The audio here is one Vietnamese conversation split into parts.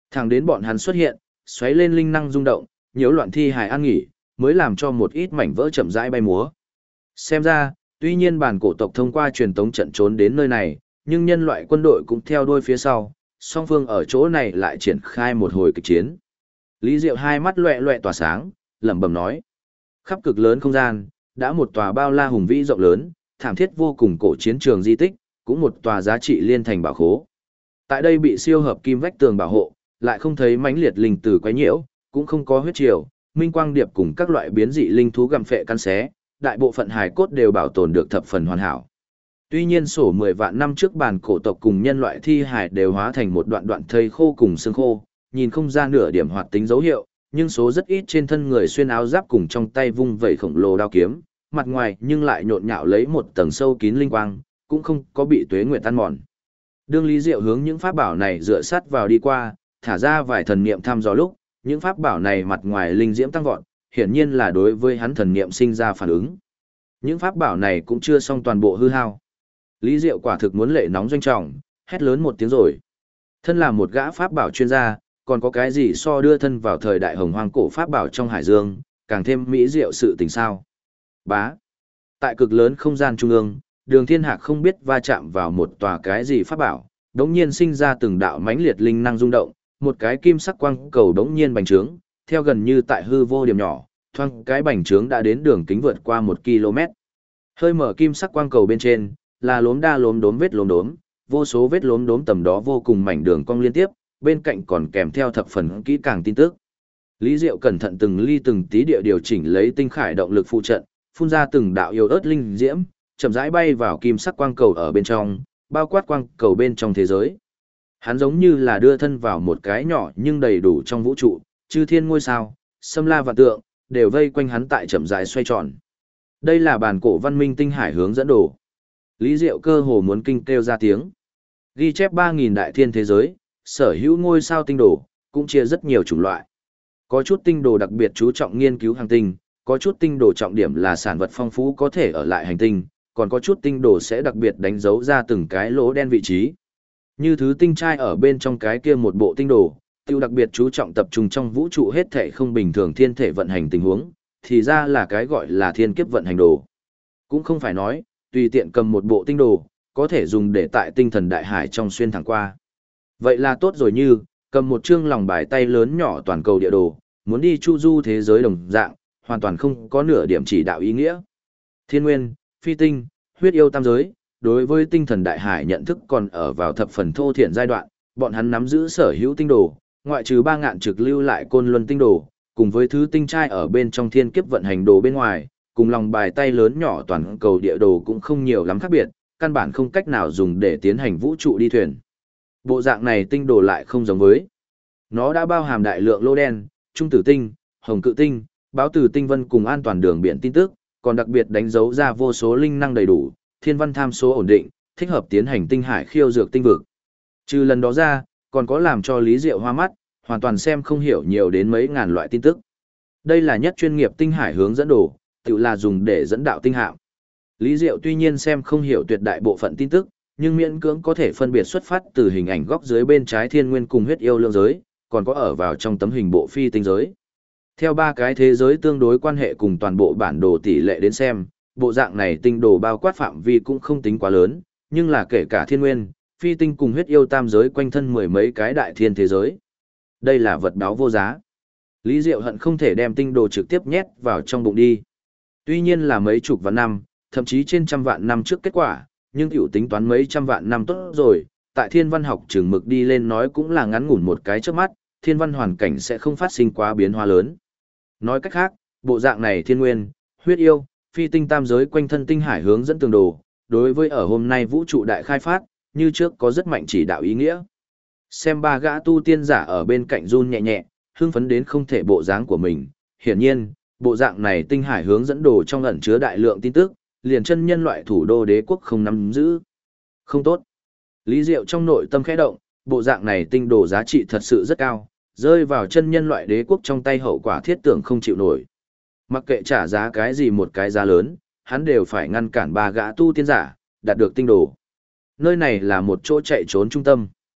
Thẳng đến bọn hắn xuất hiện, xoáy lên linh năng rung động, nhiễu loạn thi hài an nghỉ, mới làm cho một ít mảnh vỡ chậm rãi bay múa. Xem ra, tuy nhiên bản cổ tộc thông qua truyền tống trận trốn đến nơi này, nhưng nhân loại quân đội cũng theo đuôi phía sau, song phương ở chỗ này lại triển khai một hồi kịch chiến. Lý Diệu hai mắt loẹ loẹ tỏa sáng, lẩm bẩm nói: khắp cực lớn không gian, đã một tòa bao la hùng vĩ rộng lớn, thảm thiết vô cùng cổ chiến trường di tích, cũng một tòa giá trị liên thành bảo khố. Tại đây bị siêu hợp kim vách tường bảo hộ, lại không thấy mãnh liệt linh tử quấy nhiễu, cũng không có huyết triều, minh quang điệp cùng các loại biến dị linh thú gặm phệ cắn xé, đại bộ phận hài cốt đều bảo tồn được thập phần hoàn hảo. Tuy nhiên sổ 10 vạn năm trước bản cổ tộc cùng nhân loại thi hài đều hóa thành một đoạn đoạn thây khô cùng xương khô, nhìn không ra nửa điểm hoạt tính dấu hiệu, nhưng số rất ít trên thân người xuyên áo giáp cùng trong tay vung vẩy khổng lồ đao kiếm, mặt ngoài nhưng lại nhộn nhạo lấy một tầng sâu kín linh quang, cũng không có bị tuế nguyệt tan mòn. Đương Lý Diệu hướng những pháp bảo này dựa sát vào đi qua, thả ra vài thần niệm thăm dò lúc, những pháp bảo này mặt ngoài linh diễm tăng vọt, hiển nhiên là đối với hắn thần niệm sinh ra phản ứng. Những pháp bảo này cũng chưa xong toàn bộ hư hao. Lý Diệu quả thực muốn lệ nóng doanh trọng, hét lớn một tiếng rồi. Thân là một gã pháp bảo chuyên gia, còn có cái gì so đưa thân vào thời đại hồng hoang cổ pháp bảo trong hải dương, càng thêm mỹ diệu sự tình sao. Bá. Tại cực lớn không gian trung ương, Đường Thiên Hạc không biết va chạm vào một tòa cái gì pháp bảo, đống nhiên sinh ra từng đạo mãnh liệt linh năng rung động, một cái kim sắc quang cầu đống nhiên bành trướng, theo gần như tại hư vô điểm nhỏ, thoang cái bành trướng đã đến đường kính vượt qua 1 km. Hơi mở kim sắc quang cầu bên trên, là lốm đa lốm đốm vết lốm đốm, vô số vết lốm đốm tầm đó vô cùng mảnh đường cong liên tiếp, bên cạnh còn kèm theo thập phần kỹ càng tin tức. Lý Diệu cẩn thận từng ly từng tí địa điều chỉnh lấy tinh khải động lực phụ trận, phun ra từng đạo yếu ớt linh diễm, chậm rãi bay vào kim sắc quang cầu ở bên trong, bao quát quang cầu bên trong thế giới. Hắn giống như là đưa thân vào một cái nhỏ nhưng đầy đủ trong vũ trụ, chư thiên ngôi sao, xâm la vạn tượng, đều vây quanh hắn tại chậm rãi xoay tròn. Đây là bản cổ văn minh tinh hải hướng dẫn đồ. Lý Diệu cơ hồ muốn kinh kêu ra tiếng. Ghi chép 3.000 đại thiên thế giới, sở hữu ngôi sao tinh đồ, cũng chia rất nhiều chủng loại. Có chút tinh đồ đặc biệt chú trọng nghiên cứu hành tinh, có chút tinh đồ trọng điểm là sản vật phong phú có thể ở lại hành tinh, còn có chút tinh đồ sẽ đặc biệt đánh dấu ra từng cái lỗ đen vị trí. Như thứ tinh trai ở bên trong cái kia một bộ tinh đồ, tiêu đặc biệt chú trọng tập trung trong vũ trụ hết thể không bình thường thiên thể vận hành tình huống, thì ra là cái gọi là thiên kiếp vận hành đồ. Cũng không phải nói, tùy tiện cầm một bộ tinh đồ, có thể dùng để tại tinh thần đại hải trong xuyên thẳng qua. Vậy là tốt rồi, như cầm một chương lòng bài tay lớn nhỏ toàn cầu địa đồ, muốn đi chu du thế giới đồng dạng, hoàn toàn không có nửa điểm chỉ đạo ý nghĩa. Thiên nguyên, phi tinh, huyết yêu tam giới, đối với tinh thần đại hải nhận thức còn ở vào thập phần thô thiển giai đoạn, bọn hắn nắm giữ sở hữu tinh đồ, ngoại trừ 3 ngạn trực lưu lại côn luân tinh đồ, cùng với thứ tinh trai ở bên trong thiên kiếp vận hành đồ bên ngoài, cùng lòng bài tay lớn nhỏ toàn cầu địa đồ cũng không nhiều lắm khác biệt, căn bản không cách nào dùng để tiến hành vũ trụ đi thuyền. Bộ dạng này tinh đồ lại không giống với. Nó đã bao hàm đại lượng lô đen, trung tử tinh, hồng cự tinh, báo tử tinh vân cùng an toàn đường biển tin tức, còn đặc biệt đánh dấu ra vô số linh năng đầy đủ, thiên văn tham số ổn định, thích hợp tiến hành tinh hải khiêu dược tinh vực. Trừ lần đó ra, còn có làm cho Lý Diệu hoa mắt, hoàn toàn xem không hiểu nhiều đến mấy ngàn loại tin tức. Đây là nhất chuyên nghiệp tinh hải hướng dẫn đồ, tự là dùng để dẫn đạo tinh hạm. Lý Diệu tuy nhiên xem không hiểu tuyệt đại bộ phận tin tức, nhưng miễn cưỡng có thể phân biệt xuất phát từ hình ảnh góc dưới bên trái thiên nguyên cùng huyết yêu lượng giới, còn có ở vào trong tấm hình bộ phi tinh giới. Theo 3 cái thế giới tương đối quan hệ cùng toàn bộ bản đồ tỷ lệ đến xem, bộ dạng này tinh đồ bao quát phạm vi cũng không tính quá lớn, nhưng là kể cả thiên nguyên, phi tinh cùng huyết yêu tam giới quanh thân 10 mấy cái đại thiên thế giới. Đây là vật báo vô giá. Lý Diệu hận không thể đem tinh đồ trực tiếp nhét vào trong bụng đi. Tuy nhiên là mấy chục vạn năm, thậm chí trên trăm vạn năm trước kết quả, nhưng tiểu tính toán mấy trăm vạn năm tốt rồi, tại thiên văn học trường mực đi lên nói cũng là ngắn ngủn một cái trước mắt, thiên văn hoàn cảnh sẽ không phát sinh quá biến hóa lớn. Nói cách khác, bộ dạng này thiên nguyên, huyết yêu, phi tinh tam giới quanh thân tinh hải hướng dẫn tường đồ, đối với ở hôm nay vũ trụ đại khai phát, như trước có rất mạnh chỉ đạo ý nghĩa. Xem 3 gã tu tiên giả ở bên cạnh run nhẹ nhẹ, hưng phấn đến không thể bộ dáng của mình, hiển nhiên, bộ dạng này tinh hải hướng dẫn đồ trong ẩn chứa đại lượng tin tức, liền chân nhân loại thủ đô đế quốc không nắm giữ. Không tốt. Lý Diệu trong nội tâm khẽ động, bộ dạng này tinh đồ giá trị thật sự rất cao, rơi vào chân nhân loại đế quốc trong tay hậu quả thiết tưởng không chịu nổi. Mặc kệ trả giá cái gì một cái giá lớn, hắn đều phải ngăn cản 3 gã tu tiên giả, đạt được tinh đồ. Nơi này là một chỗ chạy trốn trung tâm.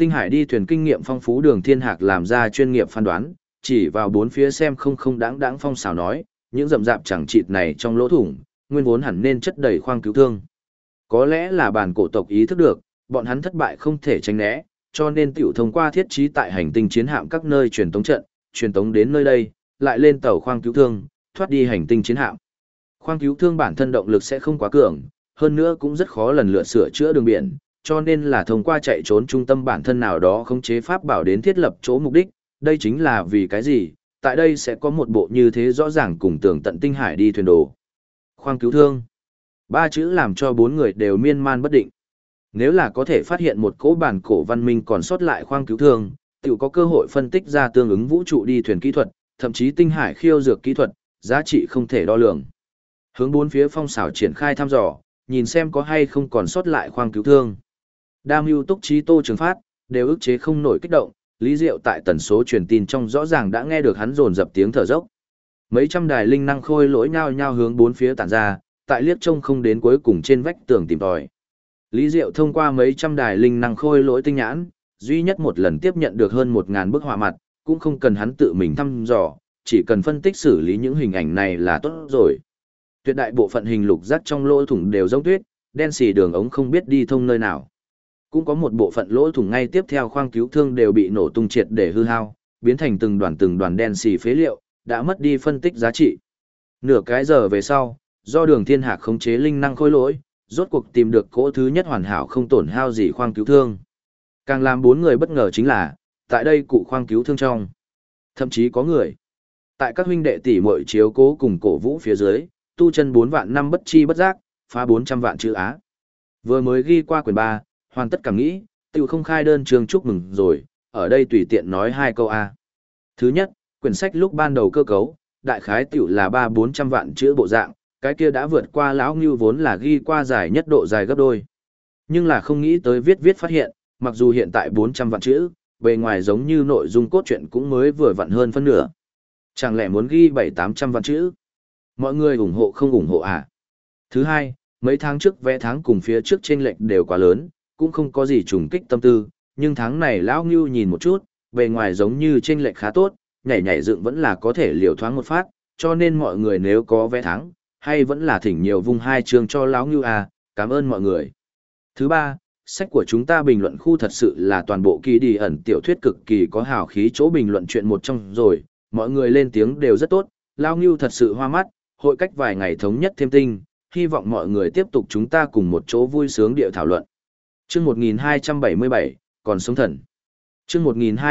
Tinh hải đi thuyền kinh nghiệm phong phú Đường Thiên Hạc làm ra chuyên nghiệp phán đoán, chỉ vào bốn phía xem không đáng đáng phong xào nói, những rậm rạp chẳng chịt này trong lỗ thủng, nguyên vốn hẳn nên chất đầy khoang cứu thương. Có lẽ là bản cổ tộc ý thức được, bọn hắn thất bại không thể tránh né, cho nên tiểu thông qua thiết trí tại hành tinh chiến hạm các nơi truyền tống trận, truyền tống đến nơi đây, lại lên tàu khoang cứu thương, thoát đi hành tinh chiến hạm. Khoang cứu thương bản thân động lực sẽ không quá cường, hơn nữa cũng rất khó lần lượt sửa chữa đường biển, cho nên là thông qua chạy trốn trung tâm bản thân nào đó khống chế pháp bảo đến thiết lập chỗ mục đích, đây chính là vì cái gì, tại đây sẽ có một bộ như thế rõ ràng cùng tường tận tinh hải đi thuyền đồ. Khoang cứu thương. Ba chữ làm cho bốn người đều miên man bất định. Nếu là có thể phát hiện một cỗ bản cổ văn minh còn sót lại khoang cứu thương, tự có cơ hội phân tích ra tương ứng vũ trụ đi thuyền kỹ thuật, thậm chí tinh hải khiêu dược kỹ thuật, giá trị không thể đo lường. Hướng bốn phía phong xảo triển khai thăm dò, nhìn xem có hay không còn sót lại khoang cứu thương. Đam mưu túc trí Tô Trường Phát, đều ức chế không nổi kích động, Lý Diệu tại tần số truyền tin trong rõ ràng đã nghe được hắn dồn dập tiếng thở dốc. Mấy trăm đài linh năng khôi lỗi nhao nhao hướng bốn phía tản ra, tại liếc trông không đến cuối cùng trên vách tường tìm tòi. Lý Diệu thông qua mấy trăm đài linh năng khôi lỗi tinh nhãn, duy nhất một lần tiếp nhận được hơn 1000 bức họa mặt, cũng không cần hắn tự mình thăm dò, chỉ cần phân tích xử lý những hình ảnh này là tốt rồi. Tuyệt đại bộ phận hình lục giác trong lỗ thủng đều giống tuyết, đen xì đường ống không biết đi thông nơi nào. Cũng có một bộ phận lỗ thủng ngay tiếp theo khoang cứu thương đều bị nổ tung triệt để hư hao, biến thành từng đoàn đen xì phế liệu, đã mất đi phân tích giá trị. Nửa cái giờ về sau, do Đường Thiên Hạc khống chế linh năng khôi lỗi, rốt cuộc tìm được cỗ thứ nhất hoàn hảo không tổn hao gì khoang cứu thương. Càng làm bốn người bất ngờ chính là, tại đây cụ khoang cứu thương trong, thậm chí có người. Tại các huynh đệ tỷ muội chiếu cố cùng cổ vũ phía dưới, tu chân 4 vạn năm bất chi bất giác, phá 400 vạn chữ Á. Vừa mới ghi qua quyển 3, hoàn tất cảm nghĩ, tiểu không khai đơn chương chúc mừng rồi, ở đây tùy tiện nói 2 câu A. Thứ nhất, quyển sách lúc ban đầu cơ cấu, đại khái tiểu là 300-400 vạn chữ bộ dạng, cái kia đã vượt qua lão Ngưu vốn là ghi qua dài nhất độ dài gấp đôi. Nhưng là không nghĩ tới viết phát hiện, mặc dù hiện tại 400 vạn chữ, bề ngoài giống như nội dung cốt truyện cũng mới vừa vặn hơn phân nửa. Chẳng lẽ muốn ghi 700-800 vạn chữ? Mọi người ủng hộ không ủng hộ à? Thứ hai, mấy tháng trước vẽ tháng cùng phía trước chênh lệch đều quá lớn, cũng không có gì trùng kích tâm tư, nhưng tháng này lão Ngưu nhìn một chút, bề ngoài giống như chênh lệch khá tốt, nhảy dựng vẫn là có thể liều thoáng một phát, cho nên mọi người nếu có vẽ tháng, hay vẫn là thỉnh nhiều vung 2 chương cho lão Ngưu à, cảm ơn mọi người. Thứ ba, sách của chúng ta bình luận khu thật sự là toàn bộ kỳ đi ẩn tiểu thuyết cực kỳ có hào khí chỗ bình luận chuyện một trong rồi, mọi người lên tiếng đều rất tốt, lão Ngưu thật sự hoa mắt, hội cách vài ngày thống nhất thêm tinh, hy vọng mọi người tiếp tục chúng ta cùng một chỗ vui sướng địa thảo luận. Chương 1277, còn sống thần. Chương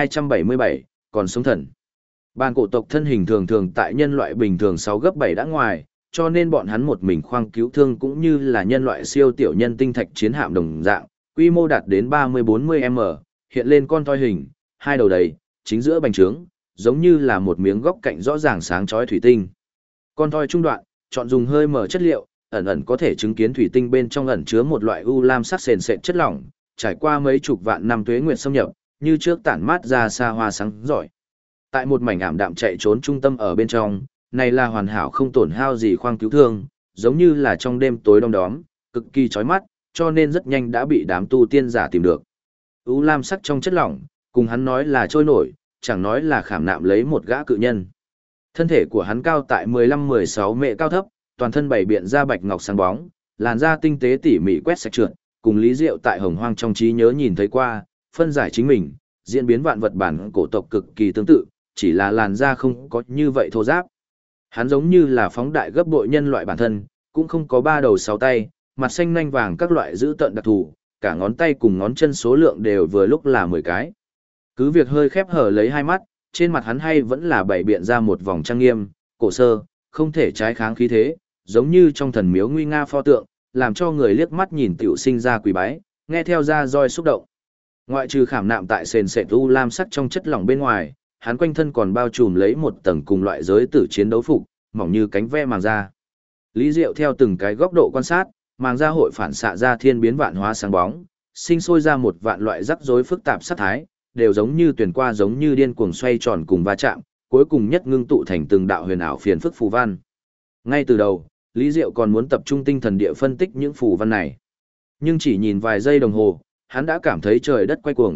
1277, còn sống thần. Bàn cổ tộc thân hình thường tại nhân loại bình thường 6 gấp 7 đã ngoài, cho nên bọn hắn một mình khoang cứu thương cũng như là nhân loại siêu tiểu nhân tinh thạch chiến hạm đồng dạng, quy mô đạt đến 30-40m, hiện lên con thoi hình, hai đầu đầy, chính giữa bành trướng, giống như là một miếng góc cạnh rõ ràng sáng chói thủy tinh. Con thoi trung đoạn, chọn dùng hơi mở chất liệu, ẩn có thể chứng kiến thủy tinh bên trong ẩn chứa một loại u lam sắc sền sệt chất lỏng, trải qua mấy chục vạn năm tuế nguyệt xâm nhập, như trước tản mát ra xa hoa sáng giỏi. Tại một mảnh ảm đạm chạy trốn trung tâm ở bên trong, này là hoàn hảo không tổn hao gì khoang cứu thương, giống như là trong đêm tối đông đóm, cực kỳ chói mắt, cho nên rất nhanh đã bị đám tu tiên giả tìm được. U lam sắc trong chất lỏng, cùng hắn nói là trôi nổi, chẳng nói là khảm nạm lấy một gã cự nhân. Thân thể của hắn cao tại 15-16 mệ cao thấp, toàn thân bảy biện da bạch ngọc sáng bóng, làn da tinh tế tỉ mỉ quét sạch trượt, cùng Lý Diệu tại Hồng Hoang trong trí nhớ nhìn thấy qua, phân giải chính mình, diễn biến vạn vật bản cổ tộc cực kỳ tương tự, chỉ là làn da không có như vậy thô ráp. Hắn giống như là phóng đại gấp bội nhân loại bản thân, cũng không có 3 đầu 6 tay, mặt xanh nanh vàng các loại giữ tợn đặc thù, cả ngón tay cùng ngón chân số lượng đều vừa lúc là 10 cái. Cứ việc hơi khép hở lấy hai mắt, trên mặt hắn hay vẫn là bảy biện ra một vòng trang nghiêm, cổ sơ, không thể trái kháng khí thế, giống như trong thần miếu nguy nga pho tượng, làm cho người liếc mắt nhìn tiểu sinh ra quỳ bái, nghe theo ra roi xúc động. Ngoại trừ khảm nạm tại sền sệt u lam sắc trong chất lỏng bên ngoài, hắn quanh thân còn bao trùm lấy một tầng cùng loại giới tử chiến đấu phục, mỏng như cánh ve màng da. Lý Diệu theo từng cái góc độ quan sát, màng da hội phản xạ ra thiên biến vạn hóa sáng bóng, sinh sôi ra một vạn loại rắc rối phức tạp sắc thái, đều giống như tuyển qua giống như điên cuồng xoay tròn cùng va chạm, cuối cùng nhất ngưng tụ thành từng đạo huyền ảo phiền phức phù văn. Ngay từ đầu, Lý Diệu còn muốn tập trung tinh thần địa phân tích những phù văn này. Nhưng chỉ nhìn vài giây đồng hồ, hắn đã cảm thấy trời đất quay cuồng,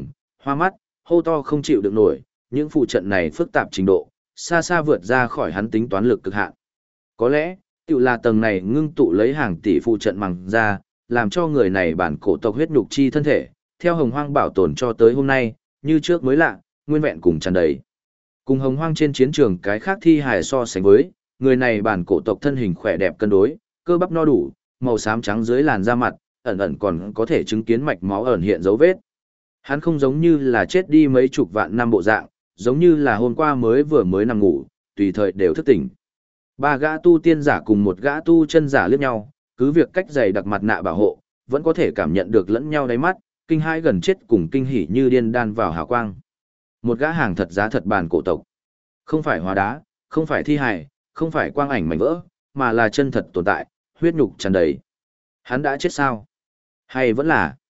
Hoa mắt, hô to không chịu được nổi, những phụ trận này phức tạp trình độ, xa xa vượt ra khỏi hắn tính toán lực cực hạn. Có lẽ, tự là tầng này ngưng tụ lấy hàng tỷ phụ trận mằng ra, làm cho người này bản cổ tộc huyết nhục chi thân thể, theo hồng hoang bảo tồn cho tới hôm nay, như trước mới lạ, nguyên vẹn cùng tràn đầy. Cùng hồng hoang trên chiến trường cái khác thi hài so sánh với, người này bản cổ tộc thân hình khỏe đẹp cân đối, cơ bắp no đủ, màu xám trắng dưới làn da mặt, ẩn ẩn còn có thể chứng kiến mạch máu ẩn hiện dấu vết. Hắn không giống như là chết đi mấy chục vạn năm bộ dạng, giống như là hôm qua vừa mới nằm ngủ, tùy thời đều thức tỉnh. Ba gã tu tiên giả cùng một gã tu chân giả liếc nhau, cứ việc cách dày đặc mặt nạ bảo hộ, vẫn có thể cảm nhận được lẫn nhau đáy mắt, kinh hãi gần chết cùng kinh hỉ như điên đan vào hào quang. Một gã hàng thật giá thật bản cổ tộc. Không phải hóa đá, không phải thi hài, không phải quang ảnh mảnh vỡ, mà là chân thật tồn tại, huyết nhục tràn đầy. Hắn đã chết sao? Hay vẫn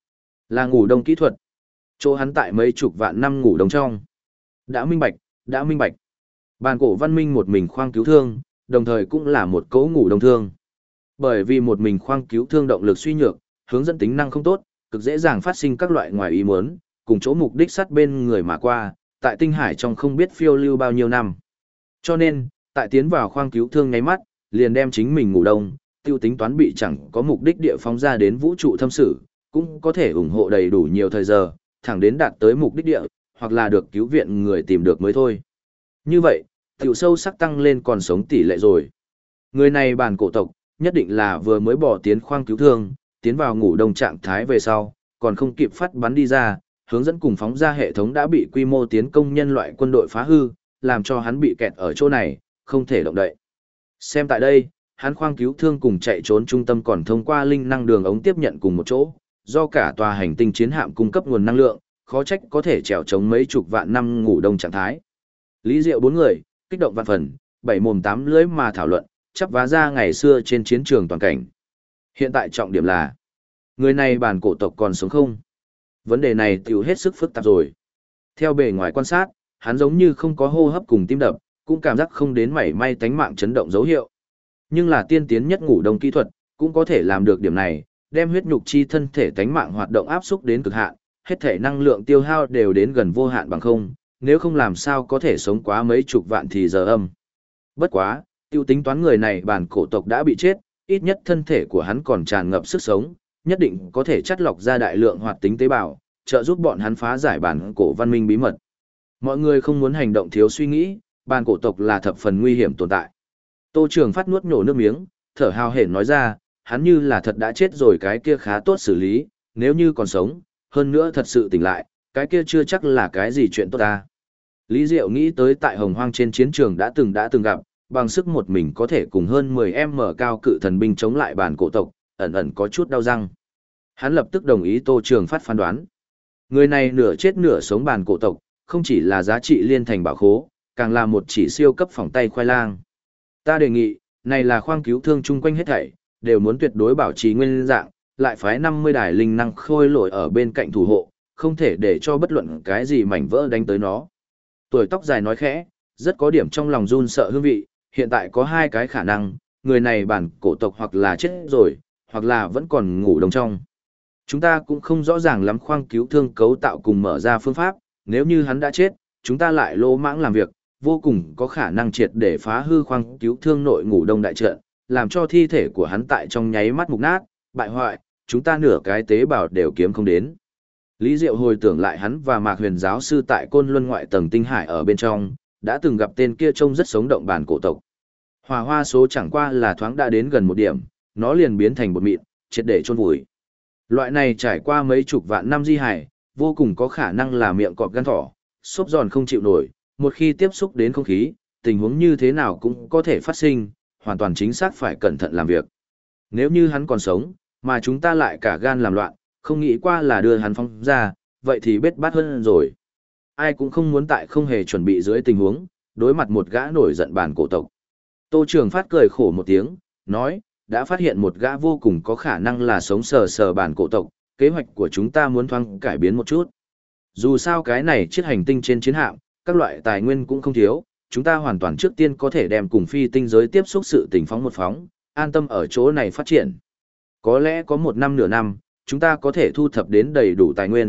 là ngủ đông kỹ thuật? Chỗ hắn tại mấy chục vạn năm ngủ đông trong. Đã minh bạch, đã minh bạch. Bản cổ văn minh một mình khoang cứu thương, đồng thời cũng là một cấu ngủ đông thương. Bởi vì một mình khoang cứu thương động lực suy nhược, hướng dẫn tính năng không tốt, cực dễ dàng phát sinh các loại ngoài ý muốn, cùng chỗ mục đích sát bên người mà qua, tại tinh hải trong không biết phiêu lưu bao nhiêu năm. Cho nên, tại tiến vào khoang cứu thương nháy mắt, liền đem chính mình ngủ đông, tiêu tính toán bị chẳng có mục đích địa phóng ra đến vũ trụ thâm sử, cũng có thể ủng hộ đầy đủ nhiều thời giờ, thẳng đến đạt tới mục đích địa, hoặc là được cứu viện người tìm được mới thôi. Như vậy, tiểu sâu sắc tăng lên còn sống tỷ lệ rồi. Người này bản cổ tộc, nhất định là vừa mới bỏ tiến khoang cứu thương, tiến vào ngủ đông trạng thái về sau, còn không kịp phát bắn đi ra, hướng dẫn cùng phóng ra hệ thống đã bị quy mô tiến công nhân loại quân đội phá hư, làm cho hắn bị kẹt ở chỗ này, không thể động đậy. Xem tại đây, hắn khoang cứu thương cùng chạy trốn trung tâm còn thông qua linh năng đường ống tiếp nhận cùng một chỗ, do cả tòa hành tinh chiến hạm cung cấp nguồn năng lượng, khó trách có thể trèo chống mấy chục vạn năm ngủ đông trạng thái. Lý Diệu bốn người, kích động vạn phần, bảy mồm tám lưỡi mà thảo luận, chắp vá ra ngày xưa trên chiến trường toàn cảnh. Hiện tại trọng điểm là, người này bản cổ tộc còn sống không? Vấn đề này tiểu hết sức phức tạp rồi. Theo bề ngoài quan sát, hắn giống như không có hô hấp cùng tim đập, cũng cảm giác không đến mảy may tánh mạng chấn động dấu hiệu. Nhưng là tiên tiến nhất ngủ đông kỹ thuật, cũng có thể làm được điểm này, đem huyết nhục chi thân thể tánh mạng hoạt động áp xúc đến cực hạn, hết thể năng lượng tiêu hao đều đến gần vô hạn bằng không, nếu không làm sao có thể sống quá mấy chục vạn thì giờ âm. Bất quá, tiêu tính toán người này bản cổ tộc đã bị chết, ít nhất thân thể của hắn còn tràn ngập sức sống, nhất định có thể chắt lọc ra đại lượng hoạt tính tế bào, trợ giúp bọn hắn phá giải bản cổ văn minh bí mật. Mọi người không muốn hành động thiếu suy nghĩ, bản cổ tộc là thập phần nguy hiểm tồn tại. Tô Trường Phát nuốt nhổ nước miếng, thở hào hển nói ra, hắn như là thật đã chết rồi cái kia khá tốt xử lý, nếu như còn sống, hơn nữa thật sự tỉnh lại, cái kia chưa chắc là cái gì chuyện tốt ta. Lý Diệu nghĩ tới tại Hồng Hoang trên chiến trường đã từng gặp, bằng sức một mình có thể cùng hơn 10m cao cự thần binh chống lại bản cổ tộc, ẩn ẩn có chút đau răng. Hắn lập tức đồng ý Tô Trường Phát phán đoán. Người này nửa chết nửa sống bản cổ tộc, không chỉ là giá trị liên thành bảo khố, càng là một chỉ siêu cấp phòng tay khoai lang. Ta đề nghị, này là khoang cứu thương chung quanh hết thảy, đều muốn tuyệt đối bảo trì nguyên dạng, lại phái 50 đài linh năng khôi lỗi ở bên cạnh thủ hộ, không thể để cho bất luận cái gì mảnh vỡ đánh tới nó. Tuổi tóc dài nói khẽ, rất có điểm trong lòng run sợ hương vị, hiện tại có hai cái khả năng, người này bản cổ tộc hoặc là chết rồi, hoặc là vẫn còn ngủ đông trong. Chúng ta cũng không rõ ràng lắm khoang cứu thương cấu tạo cùng mở ra phương pháp, nếu như hắn đã chết, chúng ta lại lỗ mãng làm việc, vô cùng có khả năng triệt để phá hư khoang cứu thương nội ngủ đông đại trận, làm cho thi thể của hắn tại trong nháy mắt mục nát, bại hoại, chúng ta nửa cái tế bào đều kiếm không đến. Lý Diệu hồi tưởng lại hắn và Mạc Huyền giáo sư tại Côn Luân ngoại tầng tinh hải ở bên trong, đã từng gặp tên kia trông rất sống động bản cổ tộc. Hỏa hoa số chẳng qua là thoáng đã đến gần một điểm, nó liền biến thành bột mịn, triệt để chôn vùi. Loại này trải qua mấy chục vạn năm di hải, vô cùng có khả năng là miệng cọp gan thỏ, xốp giòn không chịu nổi, một khi tiếp xúc đến không khí, tình huống như thế nào cũng có thể phát sinh, hoàn toàn chính xác phải cẩn thận làm việc. Nếu như hắn còn sống, mà chúng ta lại cả gan làm loạn, không nghĩ qua là đưa hắn phóng ra, vậy thì bết bát hơn rồi. Ai cũng không muốn tại không hề chuẩn bị dưới tình huống, đối mặt một gã nổi giận bản cổ tộc. Tô Trường Phát cười khổ một tiếng, nói, đã phát hiện một gã vô cùng có khả năng là sống sờ sờ bản cổ tộc, kế hoạch của chúng ta muốn thoáng cải biến một chút. Dù sao cái này chiếc hành tinh trên chiến hạm, các loại tài nguyên cũng không thiếu, chúng ta hoàn toàn trước tiên có thể đem cùng phi tinh giới tiếp xúc sự tình phóng một phóng, an tâm ở chỗ này phát triển. Có lẽ có một năm nửa năm, chúng ta có thể thu thập đến đầy đủ tài nguyên,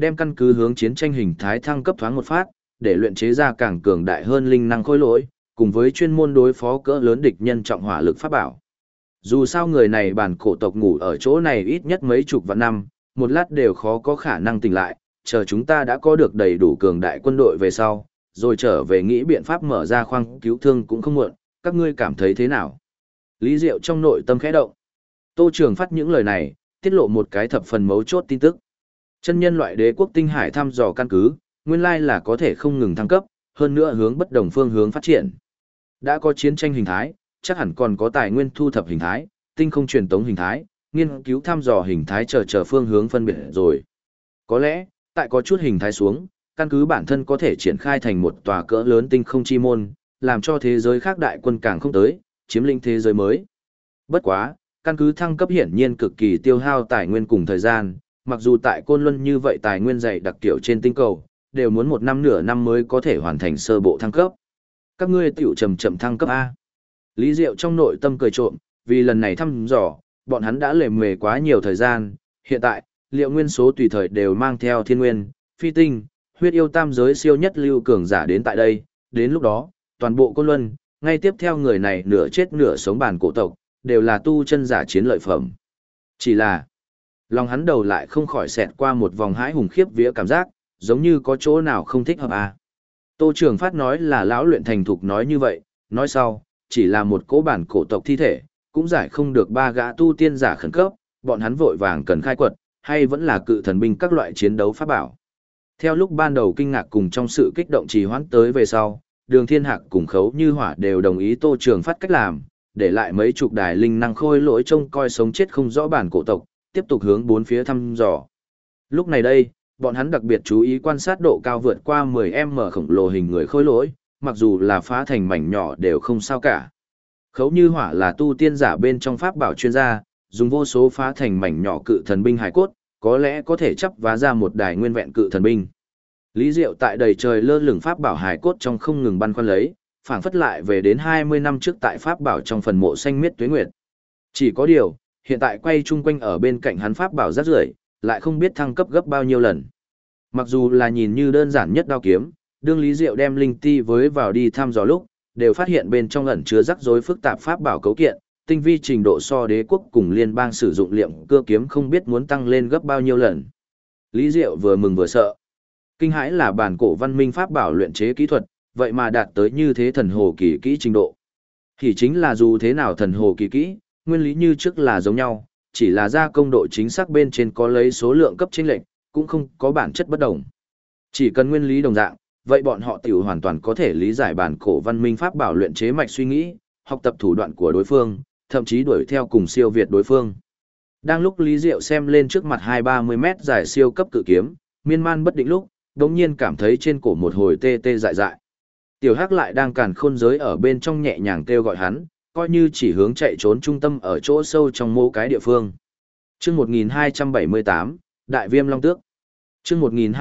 đem căn cứ hướng chiến tranh hình thái thăng cấp thoáng một phát, để luyện chế ra càng cường đại hơn linh năng khối lỗi, cùng với chuyên môn đối phó cỡ lớn địch nhân trọng hỏa lực pháp bảo. Dù sao người này bản cổ tộc ngủ ở chỗ này ít nhất mấy chục vạn năm, một lát đều khó có khả năng tỉnh lại, chờ chúng ta đã có được đầy đủ cường đại quân đội về sau, rồi trở về nghĩ biện pháp mở ra khoang cứu thương cũng không muộn, các ngươi cảm thấy thế nào? Lý Diệu trong nội tâm khẽ động. Tô Trường phát những lời này, tiết lộ một cái thập phần mấu chốt tin tức. Chân nhân loại đế quốc tinh hải thăm dò căn cứ, nguyên lai là có thể không ngừng thăng cấp, hơn nữa hướng bất đồng phương hướng phát triển. Đã có chiến tranh hình thái, chắc hẳn còn có tài nguyên thu thập hình thái, tinh không truyền tống hình thái, nghiên cứu thăm dò hình thái chờ phương hướng phân biệt rồi. Có lẽ, tại có chút hình thái xuống, căn cứ bản thân có thể triển khai thành một tòa cỡ lớn tinh không chi môn, làm cho thế giới khác đại quân càng không tới, chiếm lĩnh thế giới mới. Bất quá, căn cứ thăng cấp hiển nhiên cực kỳ tiêu hao tài nguyên cùng thời gian, mặc dù tại Côn Luân như vậy tài nguyên dày đặc kiểu trên tinh cầu, đều muốn một năm nửa năm mới có thể hoàn thành sơ bộ thăng cấp. Các ngươi tiểu chậm chậm thăng cấp A. Lý Diệu trong nội tâm cười trộm, vì lần này thăm dò, bọn hắn đã lề mề quá nhiều thời gian, hiện tại, liệu nguyên số tùy thời đều mang theo thiên nguyên, phi tinh, huyết yêu tam giới siêu nhất lưu cường giả đến tại đây, đến lúc đó, toàn bộ Côn Luân, ngay tiếp theo người này nửa chết nửa sống bản cổ tộc, đều là tu chân giả chiến lợi phẩm. Chỉ là, lòng hắn đầu lại không khỏi xẹt qua một vòng hãi hùng khiếp vía cảm giác, giống như có chỗ nào không thích hợp à. Tô Trường Phát nói là lão luyện thành thục nói như vậy, nói sau, chỉ là một cỗ bản cổ tộc thi thể, cũng giải không được ba gã tu tiên giả khẩn cấp, bọn hắn vội vàng cần khai quật, hay vẫn là cự thần binh các loại chiến đấu pháp bảo. Theo lúc ban đầu kinh ngạc cùng trong sự kích động trì hoãn tới về sau, Đường Thiên Hạc cùng Khấu Như Hỏa đều đồng ý Tô Trường Phát cách làm, để lại mấy chục đài linh năng khôi lỗi trông coi sống chết không rõ bản cổ tộc, tiếp tục hướng bốn phía thăm dò. Lúc này đây, bọn hắn đặc biệt chú ý quan sát độ cao vượt qua 10m khổng lồ hình người khôi lỗi, mặc dù là phá thành mảnh nhỏ đều không sao cả. Khấu Như Hỏa là tu tiên giả bên trong pháp bảo chuyên gia, dùng vô số phá thành mảnh nhỏ cự thần binh hải cốt, có lẽ có thể chấp vá ra một đài nguyên vẹn cự thần binh. Lý Diệu tại đầy trời lơ lửng pháp bảo hải cốt trong không ngừng băn khoăn lấy, phảng phất lại về đến 20 năm trước tại pháp bảo trong phần mộ xanh miết tuế nguyệt. Chỉ có điều, hiện tại quay chung quanh ở bên cạnh hắn pháp bảo rác rưởi, lại không biết thăng cấp gấp bao nhiêu lần. Mặc dù là nhìn như đơn giản nhất đao kiếm, đương Lý Diệu đem linh ti với vào đi thăm dò lúc, đều phát hiện bên trong ẩn chứa rắc rối phức tạp pháp bảo cấu kiện, tinh vi trình độ so đế quốc cùng liên bang sử dụng liệm cưa kiếm không biết muốn tăng lên gấp bao nhiêu lần. Lý Diệu vừa mừng vừa sợ. Kinh hãi là bản cổ văn minh pháp bảo luyện chế kỹ thuật, vậy mà đạt tới như thế thần hồ kỳ kỹ trình độ. Thì chính là dù thế nào thần hồ kỳ kỹ, nguyên lý như trước là giống nhau, chỉ là gia công độ chính xác bên trên có lấy số lượng cấp chênh lệch, cũng không có bản chất bất đồng. Chỉ cần nguyên lý đồng dạng, vậy bọn họ tiểu hoàn toàn có thể lý giải bản cổ văn minh pháp bảo luyện chế mạch suy nghĩ, học tập thủ đoạn của đối phương, thậm chí đuổi theo cùng siêu việt đối phương. Đang lúc Lý Diệu xem lên trước mặt 20-30 mét dài siêu cấp cự kiếm, miên man bất định lúc, đống nhiên cảm thấy trên cổ một hồi tê tê dại dại. Tiểu Hắc lại đang càn khôn giới ở bên trong nhẹ nhàng kêu gọi hắn, coi như chỉ hướng chạy trốn trung tâm ở chỗ sâu trong mô cái địa phương. Chương 1278, Đại Viêm Long Tước. Chương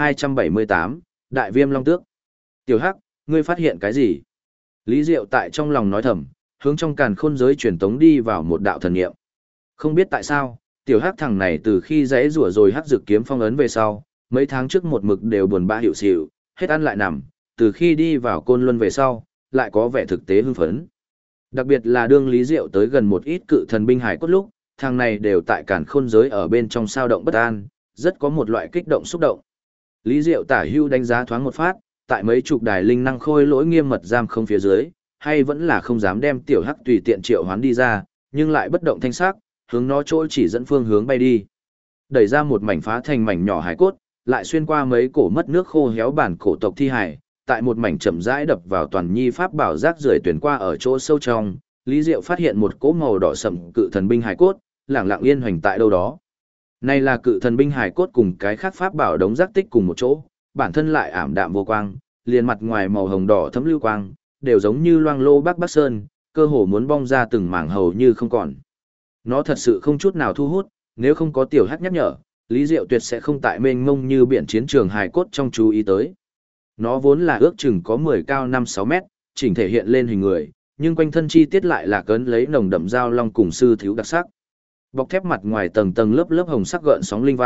1278, Đại Viêm Long Tước. Tiểu Hắc, ngươi phát hiện cái gì? Lý Diệu tại trong lòng nói thầm, hướng trong càn khôn giới truyền tống đi vào một đạo thần niệm. Không biết tại sao, Tiểu Hắc thằng này từ khi giãy rủa rồi hắc dược kiếm phong ấn về sau, mấy tháng trước một mực đều buồn bã hiểu xỉu, hết ăn lại nằm, từ khi đi vào Côn Luân về sau, lại có vẻ thực tế hưng phấn. Đặc biệt là đương Lý Diệu tới gần một ít cự thần binh hải cốt lúc, thằng này đều tại càn khôn giới ở bên trong sao động bất an, rất có một loại kích động xúc động. Lý Diệu tả hưu đánh giá thoáng một phát, tại mấy chục đài linh năng khôi lỗi nghiêm mật giam không phía dưới, hay vẫn là không dám đem Tiểu Hắc tùy tiện triệu hoán đi ra, nhưng lại bất động thanh sắc, hướng nó chỗ chỉ dẫn phương hướng bay đi. Đẩy ra một mảnh phá thành mảnh nhỏ hải cốt, lại xuyên qua mấy cổ mất nước khô héo bản cổ tộc thi hải, tại một mảnh chậm rãi đập vào toàn nhi pháp bảo rác rưởi tuyển qua ở chỗ sâu trong, Lý Diệu phát hiện một cỗ màu đỏ sẫm cự thần binh hải cốt, lẳng lặng yên hoành tại đâu đó. Này là cự thần binh hải cốt cùng cái khác pháp bảo đống rác tích cùng một chỗ, bản thân lại ảm đạm vô quang, liền mặt ngoài màu hồng đỏ thấm lưu quang, đều giống như loang lô bắc sơn, cơ hồ muốn bong ra từng mảng hầu như không còn. Nó thật sự không chút nào thu hút, nếu không có Tiểu Hắc nhắc nhở, Lý Diệu tuyệt sẽ không tại mênh mông như biển chiến trường hài cốt trong chú ý tới. Nó vốn là ước chừng có 10 cao 5-6 mét, chỉnh thể hiện lên hình người, nhưng quanh thân chi tiết lại là cấn lấy nồng đậm dao long cùng sư thiếu đặc sắc. Bọc thép mặt ngoài tầng tầng lớp lớp hồng sắc gợn sóng linh văn,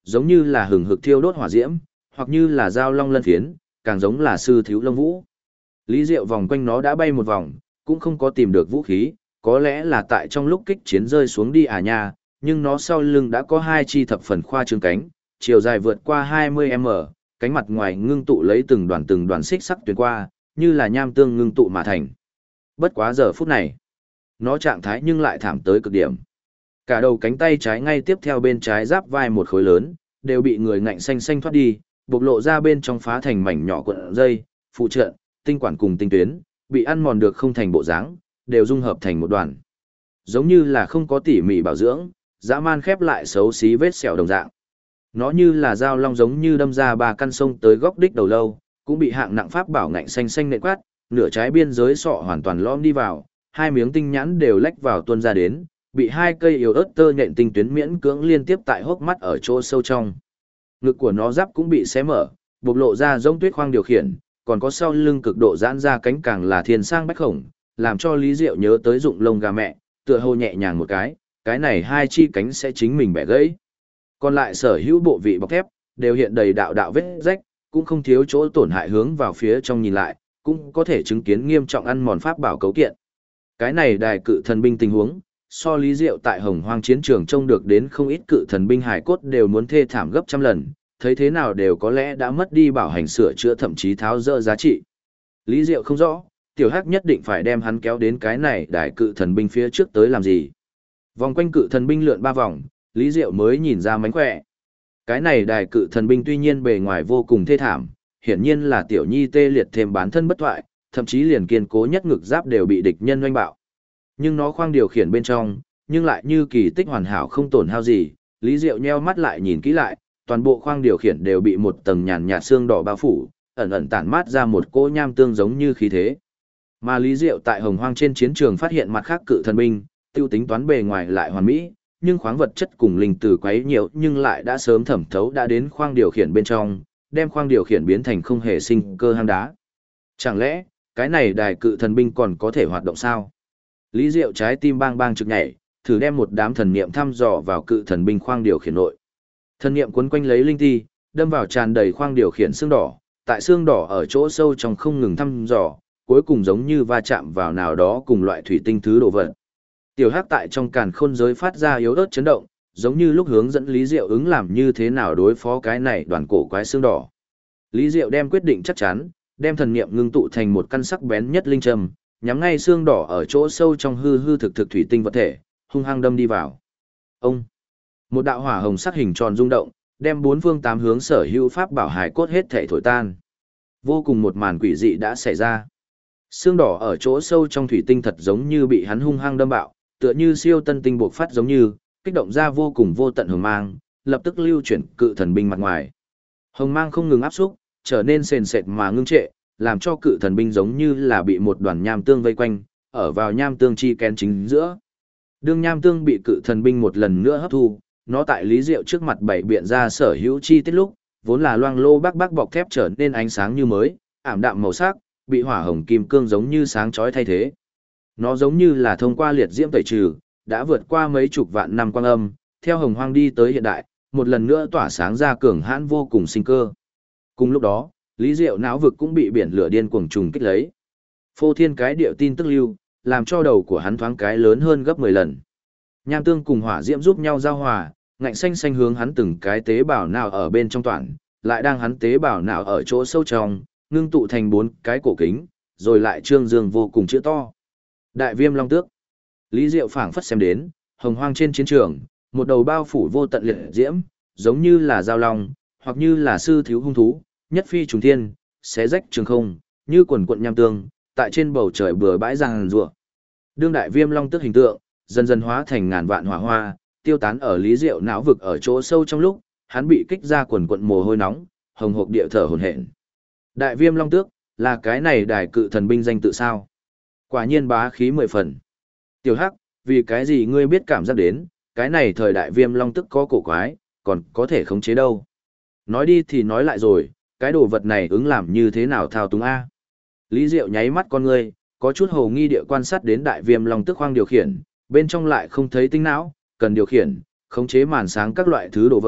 giống như là hừng hực thiêu đốt hỏa diễm, hoặc như là dao long lân phiến, càng giống là sư thiếu lông vũ. Lý Diệu vòng quanh nó đã bay một vòng, cũng không có tìm được vũ khí, có lẽ là tại trong lúc kích chiến rơi xuống đi à nha, nhưng nó sau lưng đã có hai chi thập phần khoa trương cánh, chiều dài vượt qua 20m, cánh mặt ngoài ngưng tụ lấy từng đoàn xích sắc tuyến qua, như là nham tương ngưng tụ mà thành. Bất quá giờ phút này, nó trạng thái nhưng lại thảm tới cực điểm. Cả đầu cánh tay trái ngay tiếp theo bên trái giáp vai một khối lớn, đều bị người ngạnh xanh xanh thoát đi, bộc lộ ra bên trong phá thành mảnh nhỏ cuộn dây, phụ trợ, tinh quản cùng tinh tuyến, bị ăn mòn được không thành bộ dáng, đều dung hợp thành một đoàn. Giống như là không có tỉ mỉ bảo dưỡng, dã man khép lại xấu xí vết sẹo đồng dạng. Nó như là dao long giống như đâm ra ba căn sông tới góc đích đầu lâu, cũng bị hạng nặng pháp bảo ngạnh xanh xanh nện quát, nửa trái biên giới sọ hoàn toàn lõm đi vào, hai miếng tinh nhãn đều lách vào tuôn ra đến, bị hai cây yếu ớt tơ nhện tinh tuyến miễn cưỡng liên tiếp tại hốc mắt ở chỗ sâu trong. Ngực của nó giáp cũng bị xé mở, bộc lộ ra giống tuyết khoang điều khiển, còn có sau lưng cực độ giãn ra cánh càng là thiên sang bách khổng, làm cho Lý Diệu nhớ tới dụng lông gà mẹ, tựa hồ nhẹ nhàng một cái này hai chi cánh sẽ chính mình bẻ gãy. Còn lại sở hữu bộ vị bọc thép, đều hiện đầy đạo đạo vết rách, cũng không thiếu chỗ tổn hại hướng vào phía trong nhìn lại, cũng có thể chứng kiến nghiêm trọng ăn mòn pháp bảo cấu kiện. Cái này đài cự thần binh tình huống, so Lý Diệu tại Hồng Hoang chiến trường trông được đến không ít cự thần binh hải cốt đều muốn thê thảm gấp trăm lần, thấy thế nào đều có lẽ đã mất đi bảo hành sửa chữa thậm chí tháo dỡ giá trị. Lý Diệu không rõ, Tiểu Hắc nhất định phải đem hắn kéo đến cái này đài cự thần binh phía trước tới làm gì. Vòng quanh cự thần binh lượn 3 vòng, Lý Diệu mới nhìn ra mánh khỏe. Cái này đài cự thần binh tuy nhiên bề ngoài vô cùng thê thảm, hiển nhiên là Tiểu Nhi tê liệt thêm bán thân bất thoại, thậm chí liền kiên cố nhất ngực giáp đều bị địch nhân oanh bạo. Nhưng nó khoang điều khiển bên trong, nhưng lại như kỳ tích hoàn hảo không tổn hao gì. Lý Diệu nheo mắt lại nhìn kỹ lại, toàn bộ khoang điều khiển đều bị một tầng nhàn nhạt xương đỏ bao phủ, ẩn ẩn tản mát ra một cỗ nham tương giống như khí thế. Mà Lý Diệu tại Hồng Hoang trên chiến trường phát hiện mặt khác cự thần binh, tiêu tính toán bề ngoài lại hoàn mỹ, nhưng khoáng vật chất cùng linh tử quấy nhiều nhưng lại đã sớm thẩm thấu đã đến khoang điều khiển bên trong, đem khoang điều khiển biến thành không hề sinh cơ hang đá. Chẳng lẽ, cái này đài cự thần binh còn có thể hoạt động sao? Lý Diệu trái tim bang bang trực nhảy, thử đem một đám thần niệm thăm dò vào cự thần binh khoang điều khiển nội. Thần niệm quấn quanh lấy linh ti, đâm vào tràn đầy khoang điều khiển xương đỏ, tại xương đỏ ở chỗ sâu trong không ngừng thăm dò, cuối cùng giống như va chạm vào nào đó cùng loại thủy tinh thứ đồ vật. Tiểu Hắc tại trong càn khôn giới phát ra yếu ớt chấn động, giống như lúc hướng dẫn Lý Diệu ứng làm như thế nào đối phó cái này đoàn cổ quái xương đỏ. Lý Diệu đem quyết định chắc chắn, đem thần niệm ngưng tụ thành một căn sắc bén nhất linh châm, nhắm ngay xương đỏ ở chỗ sâu trong hư hư thực thực thủy tinh vật thể, hung hăng đâm đi vào. Ông, một đạo hỏa hồng sắc hình tròn rung động, đem bốn phương tám hướng sở hữu pháp bảo hải cốt hết thể thổi tan. Vô cùng một màn quỷ dị đã xảy ra. Xương đỏ ở chỗ sâu trong thủy tinh thật giống như bị hắn hung hăng đâm bạo, tựa như siêu tân tinh bộc phát giống như, kích động ra vô cùng vô tận hồng mang, lập tức lưu chuyển cự thần binh mặt ngoài. Hồng mang không ngừng áp xúc, trở nên sền sệt mà ngưng trệ, làm cho cự thần binh giống như là bị một đoàn nham tương vây quanh, ở vào nham tương chi kén chính giữa. Đương nham tương bị cự thần binh một lần nữa hấp thu, nó tại Lý Diệu trước mặt bày biện ra sở hữu chi tiết lúc, vốn là loang lô bác bọc thép trở nên ánh sáng như mới, ảm đạm màu sắc, bị hỏa hồng kim cương giống như sáng chói thay thế. Nó giống như là thông qua liệt diễm tẩy trừ, đã vượt qua mấy chục vạn năm quang âm, theo Hồng Hoang đi tới hiện đại, một lần nữa tỏa sáng ra cường hãn vô cùng sinh cơ. Cùng lúc đó, Lý Diệu não vực cũng bị biển lửa điên cuồng trùng kích lấy. Phô thiên cái điệu tin tức lưu, làm cho đầu của hắn thoáng cái lớn hơn gấp 10 lần. Nham tương cùng hỏa diễm giúp nhau giao hòa, ngạnh xanh xanh hướng hắn từng cái tế bào nào ở bên trong toàn, lại đang hắn tế bào nào ở chỗ sâu trong, ngưng tụ thành 4 cái cổ kính, rồi lại trương dương vô cùng chữ to. Đại Viêm Long Tước. Lý Diệu phảng phất xem đến, Hồng Hoang trên chiến trường, một đầu bao phủ vô tận liệt diễm, giống như là giao long, hoặc như là sư thiếu hung thú, nhất phi trùng thiên, xé rách trường không, như quần quận nham tương, tại trên bầu trời bừa bãi ràng rùa. Đương Đại Viêm Long Tước hình tượng, dần dần hóa thành ngàn vạn hỏa hoa, tiêu tán ở Lý Diệu não vực ở chỗ sâu trong lúc, hắn bị kích ra quần quận mồ hôi nóng, hồng hộc địa thở hổn hển. Đại Viêm Long Tước, là cái này đài cự thần binh danh tự sao? Quả nhiên bá khí 10 phần. Tiểu Hắc, vì cái gì ngươi biết cảm giác đến, cái này thời đại Viêm Long Tước có cổ quái, còn có thể khống chế đâu. Nói đi thì nói lại rồi, cái đồ vật này ứng làm như thế nào thao túng A. Lý Diệu nháy mắt con ngươi, có chút hồ nghi địa quan sát đến đại Viêm Long Tước khoang điều khiển, bên trong lại không thấy tinh não, cần điều khiển, khống chế màn sáng các loại thứ đồ vật,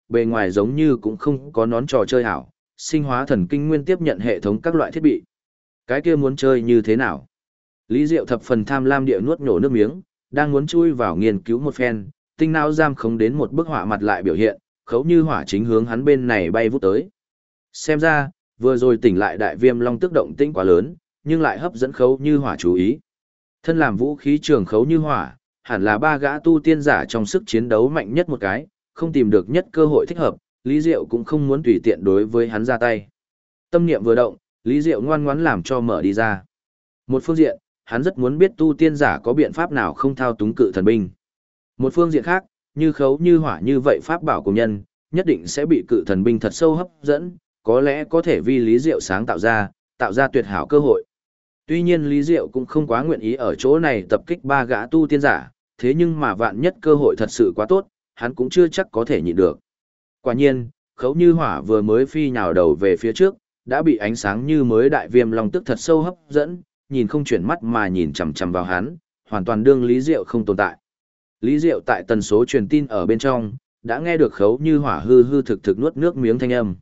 bề ngoài giống như cũng không có nón trò chơi hảo, sinh hóa thần kinh nguyên tiếp nhận hệ thống các loại thiết bị. Cái kia muốn chơi như thế nào? Lý Diệu thập phần tham lam địa nuốt nhổ nước miếng, đang muốn chui vào nghiên cứu một phen, tinh não giam khống đến một bức họa mặt lại biểu hiện, Khấu Như Hỏa chính hướng hắn bên này bay vút tới. Xem ra, vừa rồi tỉnh lại đại viêm long tức động tĩnh quá lớn, nhưng lại hấp dẫn Khấu Như Hỏa chú ý. Thân làm vũ khí trường Khấu Như Hỏa, hẳn là ba gã tu tiên giả trong sức chiến đấu mạnh nhất một cái, không tìm được nhất cơ hội thích hợp, Lý Diệu cũng không muốn tùy tiện đối với hắn ra tay. Tâm niệm vừa động, Lý Diệu ngoan ngoãn làm cho mở đi ra. Một phương diện, hắn rất muốn biết tu tiên giả có biện pháp nào không thao túng cự thần binh. Một phương diện khác, như Khấu Như Hỏa như vậy pháp bảo của nhân, nhất định sẽ bị cự thần binh thật sâu hấp dẫn, có lẽ có thể vì Lý Diệu sáng tạo ra tuyệt hảo cơ hội. Tuy nhiên Lý Diệu cũng không quá nguyện ý ở chỗ này tập kích ba gã tu tiên giả, thế nhưng mà vạn nhất cơ hội thật sự quá tốt, hắn cũng chưa chắc có thể nhịn được. Quả nhiên, Khấu Như Hỏa vừa mới phi nhào đầu về phía trước, đã bị ánh sáng như mới đại viêm long tức thật sâu hấp dẫn, nhìn không chuyển mắt mà nhìn chằm chằm vào hắn, hoàn toàn đương Lý Diệu không tồn tại. Lý Diệu tại tần số truyền tin ở bên trong, đã nghe được Khấu Như Hỏa hư hư thực thực nuốt nước miếng thanh âm.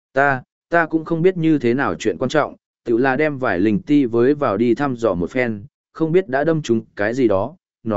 Ta cũng không biết như thế nào chuyện quan trọng, tự là đem vài linh ti với vào đi thăm dò một phen, không biết đã đâm trúng cái gì đó,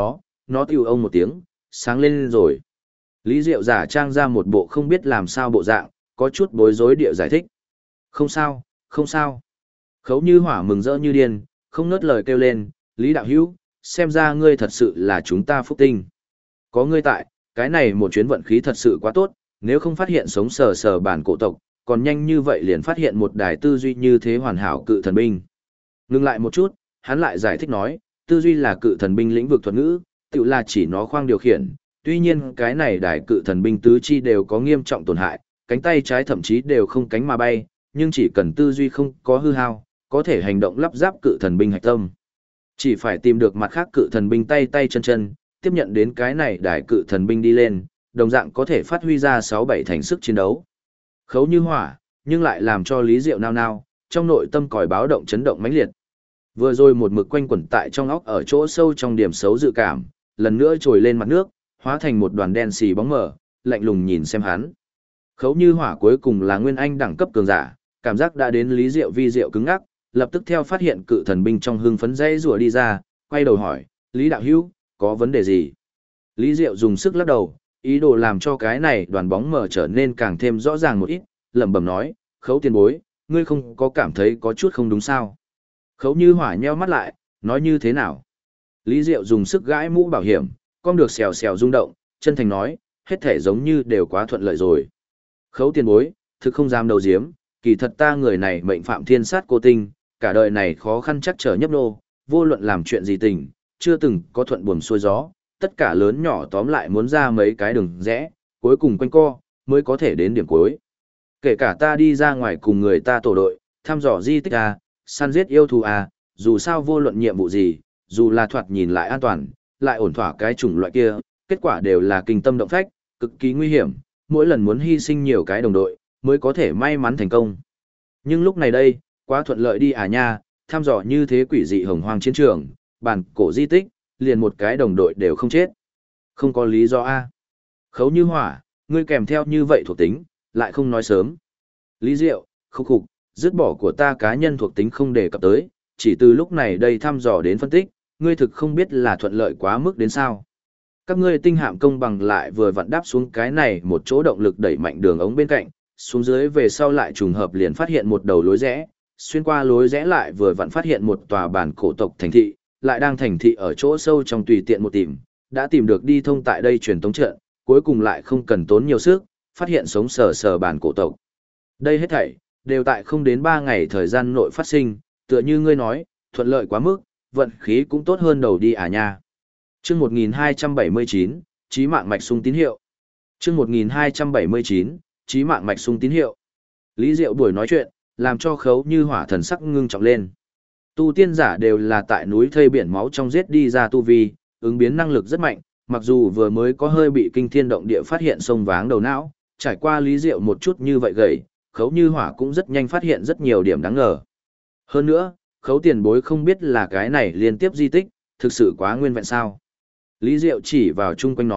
nó tiêu ông một tiếng, sáng lên rồi. Lý Diệu giả trang ra một bộ không biết làm sao bộ dạng, có chút bối rối địa giải thích. Không sao, không sao. Khấu Như Hỏa mừng rỡ như điên, không ngớt lời kêu lên, Lý đạo hữu, xem ra ngươi thật sự là chúng ta phúc tinh. Có ngươi tại, cái này một chuyến vận khí thật sự quá tốt, nếu không phát hiện sống sờ sờ bản cổ tộc, còn nhanh như vậy liền phát hiện một đài tư duy như thế hoàn hảo cự thần binh. Ngừng lại một chút, hắn lại giải thích nói, tư duy là cự thần binh lĩnh vực thuật ngữ, tự là chỉ nó khoang điều khiển, tuy nhiên cái này đài cự thần binh tứ chi đều có nghiêm trọng tổn hại, cánh tay trái thậm chí đều không cánh mà bay, nhưng chỉ cần tư duy không có hư hao, có thể hành động lắp ráp cự thần binh hạch tâm. Chỉ phải tìm được mặt khác cự thần binh tay tay chân chân, tiếp nhận đến cái này đài cự thần binh đi lên, đồng dạng có thể phát huy ra 6-7 thành sức chiến đấu. Khấu Như Hỏa, nhưng lại làm cho Lý Diệu nao nao, trong nội tâm còi báo động chấn động mãnh liệt. Vừa rồi một mực quanh quẩn tại trong óc ở chỗ sâu trong điểm xấu dự cảm, lần nữa trồi lên mặt nước, hóa thành một đoàn đen xì bóng mờ, lạnh lùng nhìn xem hắn. Khấu Như Hỏa cuối cùng là nguyên anh đẳng cấp cường giả, cảm giác đã đến Lý Diệu vi diệu cứng ngắc, lập tức theo phát hiện cự thần binh trong hưng phấn dây rùa đi ra, quay đầu hỏi, Lý đạo hữu, có vấn đề gì? Lý Diệu dùng sức lắc đầu, ý đồ làm cho cái này đoàn bóng mờ trở nên càng thêm rõ ràng một ít, lẩm bẩm nói, Khấu tiền bối, ngươi không có cảm thấy có chút không đúng sao? Khấu Như Hỏa nheo mắt lại, nói như thế nào? Lý Diệu dùng sức gãi mũ bảo hiểm, con được xèo xèo rung động, chân thành nói, hết thể giống như đều quá thuận lợi rồi. Khấu tiền bối, thực không dám đầu diếm, kỳ thật ta người này mệnh phạm thiên sát cô tinh, cả đời này khó khăn chắc trở nhấp nô, vô luận làm chuyện gì tình, chưa từng có thuận buồm xuôi gió, tất cả lớn nhỏ tóm lại muốn ra mấy cái đường rẽ, cuối cùng quanh co, mới có thể đến điểm cuối. Kể cả ta đi ra ngoài cùng người ta tổ đội, thăm dò di tích A, săn giết yêu thù A, dù sao vô luận nhiệm vụ gì, dù là thoạt nhìn lại an toàn, lại ổn thỏa cái chủng loại kia, kết quả đều là kinh tâm động phách, cực kỳ nguy hiểm, mỗi lần muốn hy sinh nhiều cái đồng đội, mới có thể may mắn thành công. Nhưng lúc này đây, quá thuận lợi đi à nha, thăm dò như thế quỷ dị hồng hoang chiến trường, bản cổ di tích, liền một cái đồng đội đều không chết. Không có lý do A. Khấu Như Hỏa, ngươi kèm theo như vậy thuộc tính, lại không nói sớm. Lý Diệu, khúc khục, dứt bỏ của ta cá nhân thuộc tính không đề cập tới, chỉ từ lúc này đây thăm dò đến phân tích, ngươi thực không biết là thuận lợi quá mức đến sao. Các ngươi tinh hạm công bằng lại vừa vặn đáp xuống cái này một chỗ động lực đẩy mạnh đường ống bên cạnh, xuống dưới về sau lại trùng hợp liền phát hiện một đầu lối rẽ, xuyên qua lối rẽ lại vừa vặn phát hiện một tòa bản cổ tộc thành thị, lại đang thành thị ở chỗ sâu trong tùy tiện một tìm, đã tìm được đi thông tại đây truyền tống trận, cuối cùng lại không cần tốn nhiều sức, phát hiện sống sờ sờ bản cổ tộc. Đây hết thảy đều tại không đến 3 ngày thời gian nội phát sinh, tựa như ngươi nói, thuận lợi quá mức, vận khí cũng tốt hơn đầu đi à nha. Chương 1279, chí mạng mạch sung tín hiệu. Chương 1279, chí mạng mạch sung tín hiệu. Lý Diệu buổi nói chuyện, làm cho Khấu Như Hỏa thần sắc ngưng trọng lên. Tu tiên giả đều là tại núi thây biển máu trong giết đi ra tu vi, ứng biến năng lực rất mạnh, mặc dù vừa mới có hơi bị kinh thiên động địa phát hiện sông váng đầu não, trải qua Lý Diệu một chút như vậy gầy, Khấu Như Hỏa cũng rất nhanh phát hiện rất nhiều điểm đáng ngờ. Hơn nữa, Khấu tiền bối không biết là cái này liên tiếp di tích, thực sự quá nguyên vẹn sao. Lý Diệu chỉ vào chung quanh nói,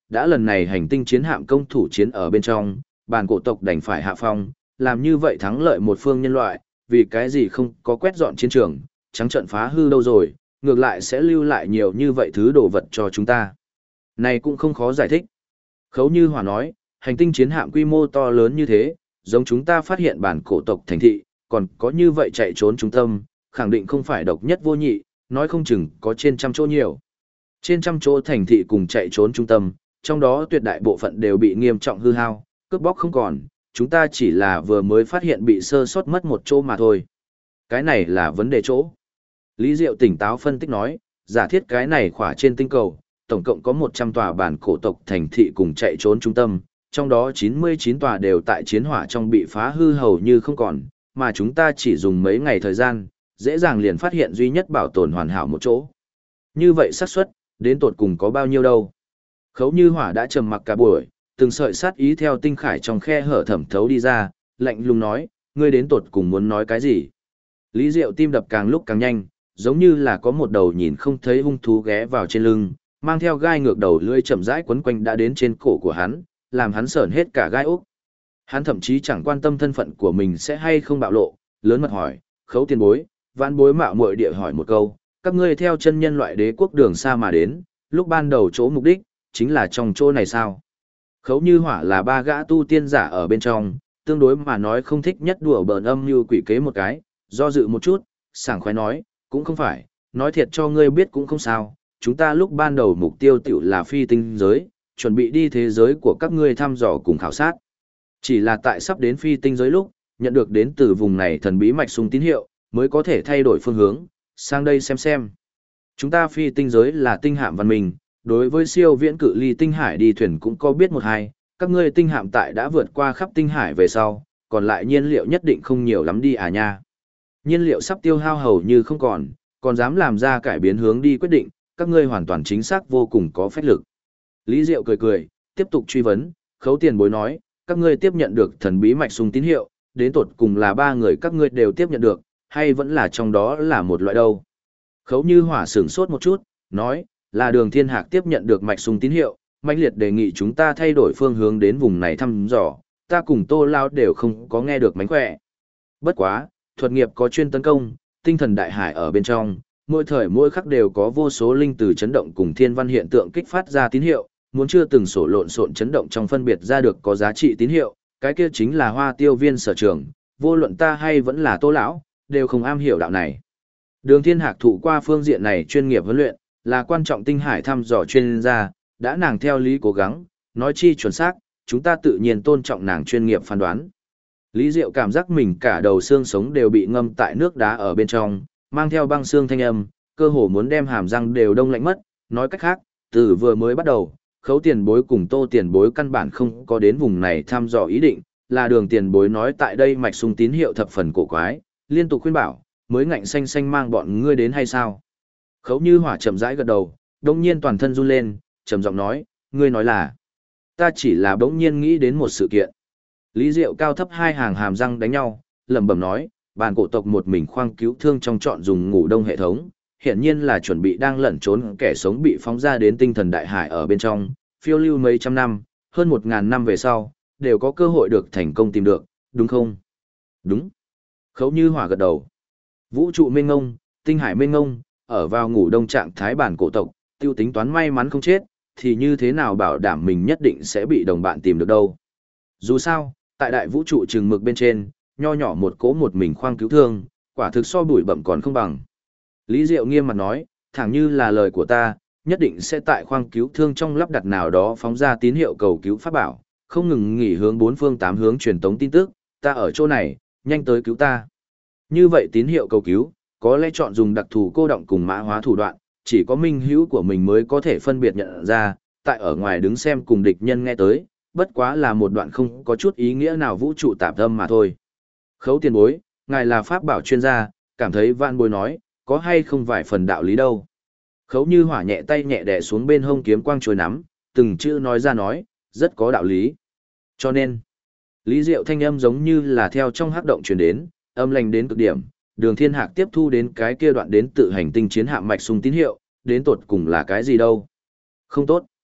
đã lần này hành tinh chiến hạm công thủ chiến ở bên trong, bản cổ tộc đành phải hạ phong, làm như vậy thắng lợi một phương nhân loại, vì cái gì không có quét dọn chiến trường, trắng trận phá hư đâu rồi, ngược lại sẽ lưu lại nhiều như vậy thứ đồ vật cho chúng ta. Này cũng không khó giải thích. Khấu Như Hỏa nói, hành tinh chiến hạm quy mô to lớn như thế, giống chúng ta phát hiện bản cổ tộc thành thị, còn có như vậy chạy trốn trung tâm, khẳng định không phải độc nhất vô nhị, nói không chừng có trên trăm chỗ nhiều. Trên trăm chỗ thành thị cùng chạy trốn trung tâm, trong đó tuyệt đại bộ phận đều bị nghiêm trọng hư hao, cướp bóc không còn, chúng ta chỉ là vừa mới phát hiện bị sơ sót mất một chỗ mà thôi. Cái này là vấn đề chỗ. Lý Diệu tỉnh táo phân tích nói, giả thiết cái này khỏa trên tinh cầu, tổng cộng có 100 tòa bản cổ tộc thành thị cùng chạy trốn trung tâm, trong đó 99 tòa đều tại chiến hỏa trong bị phá hư hầu như không còn, mà chúng ta chỉ dùng mấy ngày thời gian, dễ dàng liền phát hiện duy nhất bảo tồn hoàn hảo một chỗ. Như vậy xác suất đến tột cùng có bao nhiêu đâu? Khấu Như Hỏa đã trầm mặc cả buổi, từng sợi sát ý theo tinh khải trong khe hở thẩm thấu đi ra, lạnh lùng nói, ngươi đến tột cùng muốn nói cái gì? Lý Diệu tim đập càng lúc càng nhanh, giống như là có một đầu nhìn không thấy hung thú ghé vào trên lưng, mang theo gai ngược đầu lưỡi chậm rãi quấn quanh đã đến trên cổ của hắn, làm hắn sởn hết cả gai ốc. Hắn thậm chí chẳng quan tâm thân phận của mình sẽ hay không bạo lộ, lớn mật hỏi, Khấu tiền bối, vãn bối mạo muội địa hỏi một câu, các ngươi theo chân nhân loại đế quốc đường xa mà đến, lúc ban đầu chỗ mục đích, chính là trong chỗ này sao? Khấu Như Hỏa là ba gã tu tiên giả ở bên trong, tương đối mà nói không thích nhất đùa bỡn âm như quỷ kế một cái, do dự một chút, sảng khoái nói, cũng không phải, nói thiệt cho ngươi biết cũng không sao, chúng ta lúc ban đầu mục tiêu tiểu là phi tinh giới, chuẩn bị đi thế giới của các ngươi thăm dò cùng khảo sát. Chỉ là tại sắp đến phi tinh giới lúc, nhận được đến từ vùng này thần bí mạch sung tín hiệu, mới có thể thay đổi phương hướng, sang đây xem. Chúng ta phi tinh giới là tinh hạm văn minh, đối với siêu viễn cự ly tinh hải đi thuyền cũng có biết một hai, các ngươi tinh hạm tại đã vượt qua khắp tinh hải về sau, còn lại nhiên liệu nhất định không nhiều lắm đi à nha. Nhiên liệu sắp tiêu hao hầu như không còn dám làm ra cải biến hướng đi quyết định, các ngươi hoàn toàn chính xác vô cùng có phách lực. Lý Diệu cười, tiếp tục truy vấn, Khấu tiền bối nói, các ngươi tiếp nhận được thần bí mạch sung tín hiệu, đến tột cùng là ba người các ngươi đều tiếp nhận được, hay vẫn là trong đó là một loại đâu. Khấu Như Hỏa sửng sốt một chút, nói, là Đường Thiên Hạc tiếp nhận được mạch sung tín hiệu, mãnh liệt đề nghị chúng ta thay đổi phương hướng đến vùng này thăm dò, ta cùng Tô Lao đều không có nghe được mánh khỏe. Bất quá, thuật nghiệp có chuyên tấn công, tinh thần đại hải ở bên trong, mỗi thời mỗi khắc đều có vô số linh từ chấn động cùng thiên văn hiện tượng kích phát ra tín hiệu, muốn chưa từng sổ lộn xộn chấn động trong phân biệt ra được có giá trị tín hiệu, cái kia chính là Hoa Tiêu Viên sở trường, vô luận ta hay vẫn là Tô lão, đều không am hiểu đạo này. Đường Thiên Hạc thụ qua phương diện này chuyên nghiệp huấn luyện, là quan trọng tinh hải thăm dò chuyên gia, đã nàng theo lý cố gắng, nói chi chuẩn xác, chúng ta tự nhiên tôn trọng nàng chuyên nghiệp phán đoán. Lý Diệu cảm giác mình cả đầu xương sống đều bị ngâm tại nước đá ở bên trong, mang theo băng xương thanh âm, cơ hồ muốn đem hàm răng đều đông lạnh mất, nói cách khác, từ vừa mới bắt đầu, Khấu tiền bối cùng Tô tiền bối căn bản không có đến vùng này thăm dò ý định, là Đường tiền bối nói tại đây mạch sung tín hiệu thập phần cổ quái, liên tục khuyên bảo, mới ngạnh xanh xanh mang bọn ngươi đến hay sao? Khấu Như Hỏa chậm rãi gật đầu, đông nhiên toàn thân run lên, trầm giọng nói, ngươi nói là, ta chỉ là bỗng nhiên nghĩ đến một sự kiện. Lý Diệu cao thấp hai hàng hàm răng đánh nhau, lẩm bẩm nói, bản cổ tộc một mình khoang cứu thương trong chọn dùng ngủ đông hệ thống, hiển nhiên là chuẩn bị đang lẩn trốn kẻ sống bị phóng ra đến tinh thần đại hải ở bên trong, phiêu lưu mấy trăm năm, hơn 1000 năm về sau, đều có cơ hội được thành công tìm được, đúng không? Đúng. Khấu Như Hỏa gật đầu. Vũ trụ mênh ngông, tinh hải mênh ngông, ở vào ngủ đông trạng thái bản cổ tộc, tiêu tính toán may mắn không chết, thì như thế nào bảo đảm mình nhất định sẽ bị đồng bạn tìm được đâu. Dù sao, tại đại vũ trụ chừng mực bên trên, nho nhỏ một cỗ một mình khoang cứu thương, quả thực so bụi bậm còn không bằng. Lý Diệu nghiêm mặt nói, thẳng như là lời của ta, nhất định sẽ tại khoang cứu thương trong lắp đặt nào đó phóng ra tín hiệu cầu cứu pháp bảo, không ngừng nghỉ hướng bốn phương tám hướng truyền tống tin tức, ta ở chỗ này, nhanh tới cứu ta. Như vậy tín hiệu cầu cứu, có lẽ chọn dùng đặc thù cô động cùng mã hóa thủ đoạn, chỉ có minh hữu của mình mới có thể phân biệt nhận ra, tại ở ngoài đứng xem cùng địch nhân nghe tới, bất quá là một đoạn không có chút ý nghĩa nào vũ trụ tạp âm mà thôi. Khấu tiền bối, ngài là pháp bảo chuyên gia, cảm thấy Vạn Bối nói, có hay không vài phần đạo lý đâu. Khấu Như Hỏa nhẹ tay nhẹ đè xuống bên hông kiếm quang chối nắm, từng chữ nói ra nói, rất có đạo lý. Cho nên, Lý Diệu thanh âm giống như là theo trong hắc động truyền đến, âm lành đến cực điểm, Đường Thiên Hạc tiếp thu đến cái kia đoạn đến tự hành tinh chiến hạm mạch sung tín hiệu, đến tột cùng là cái gì đâu. Không tốt.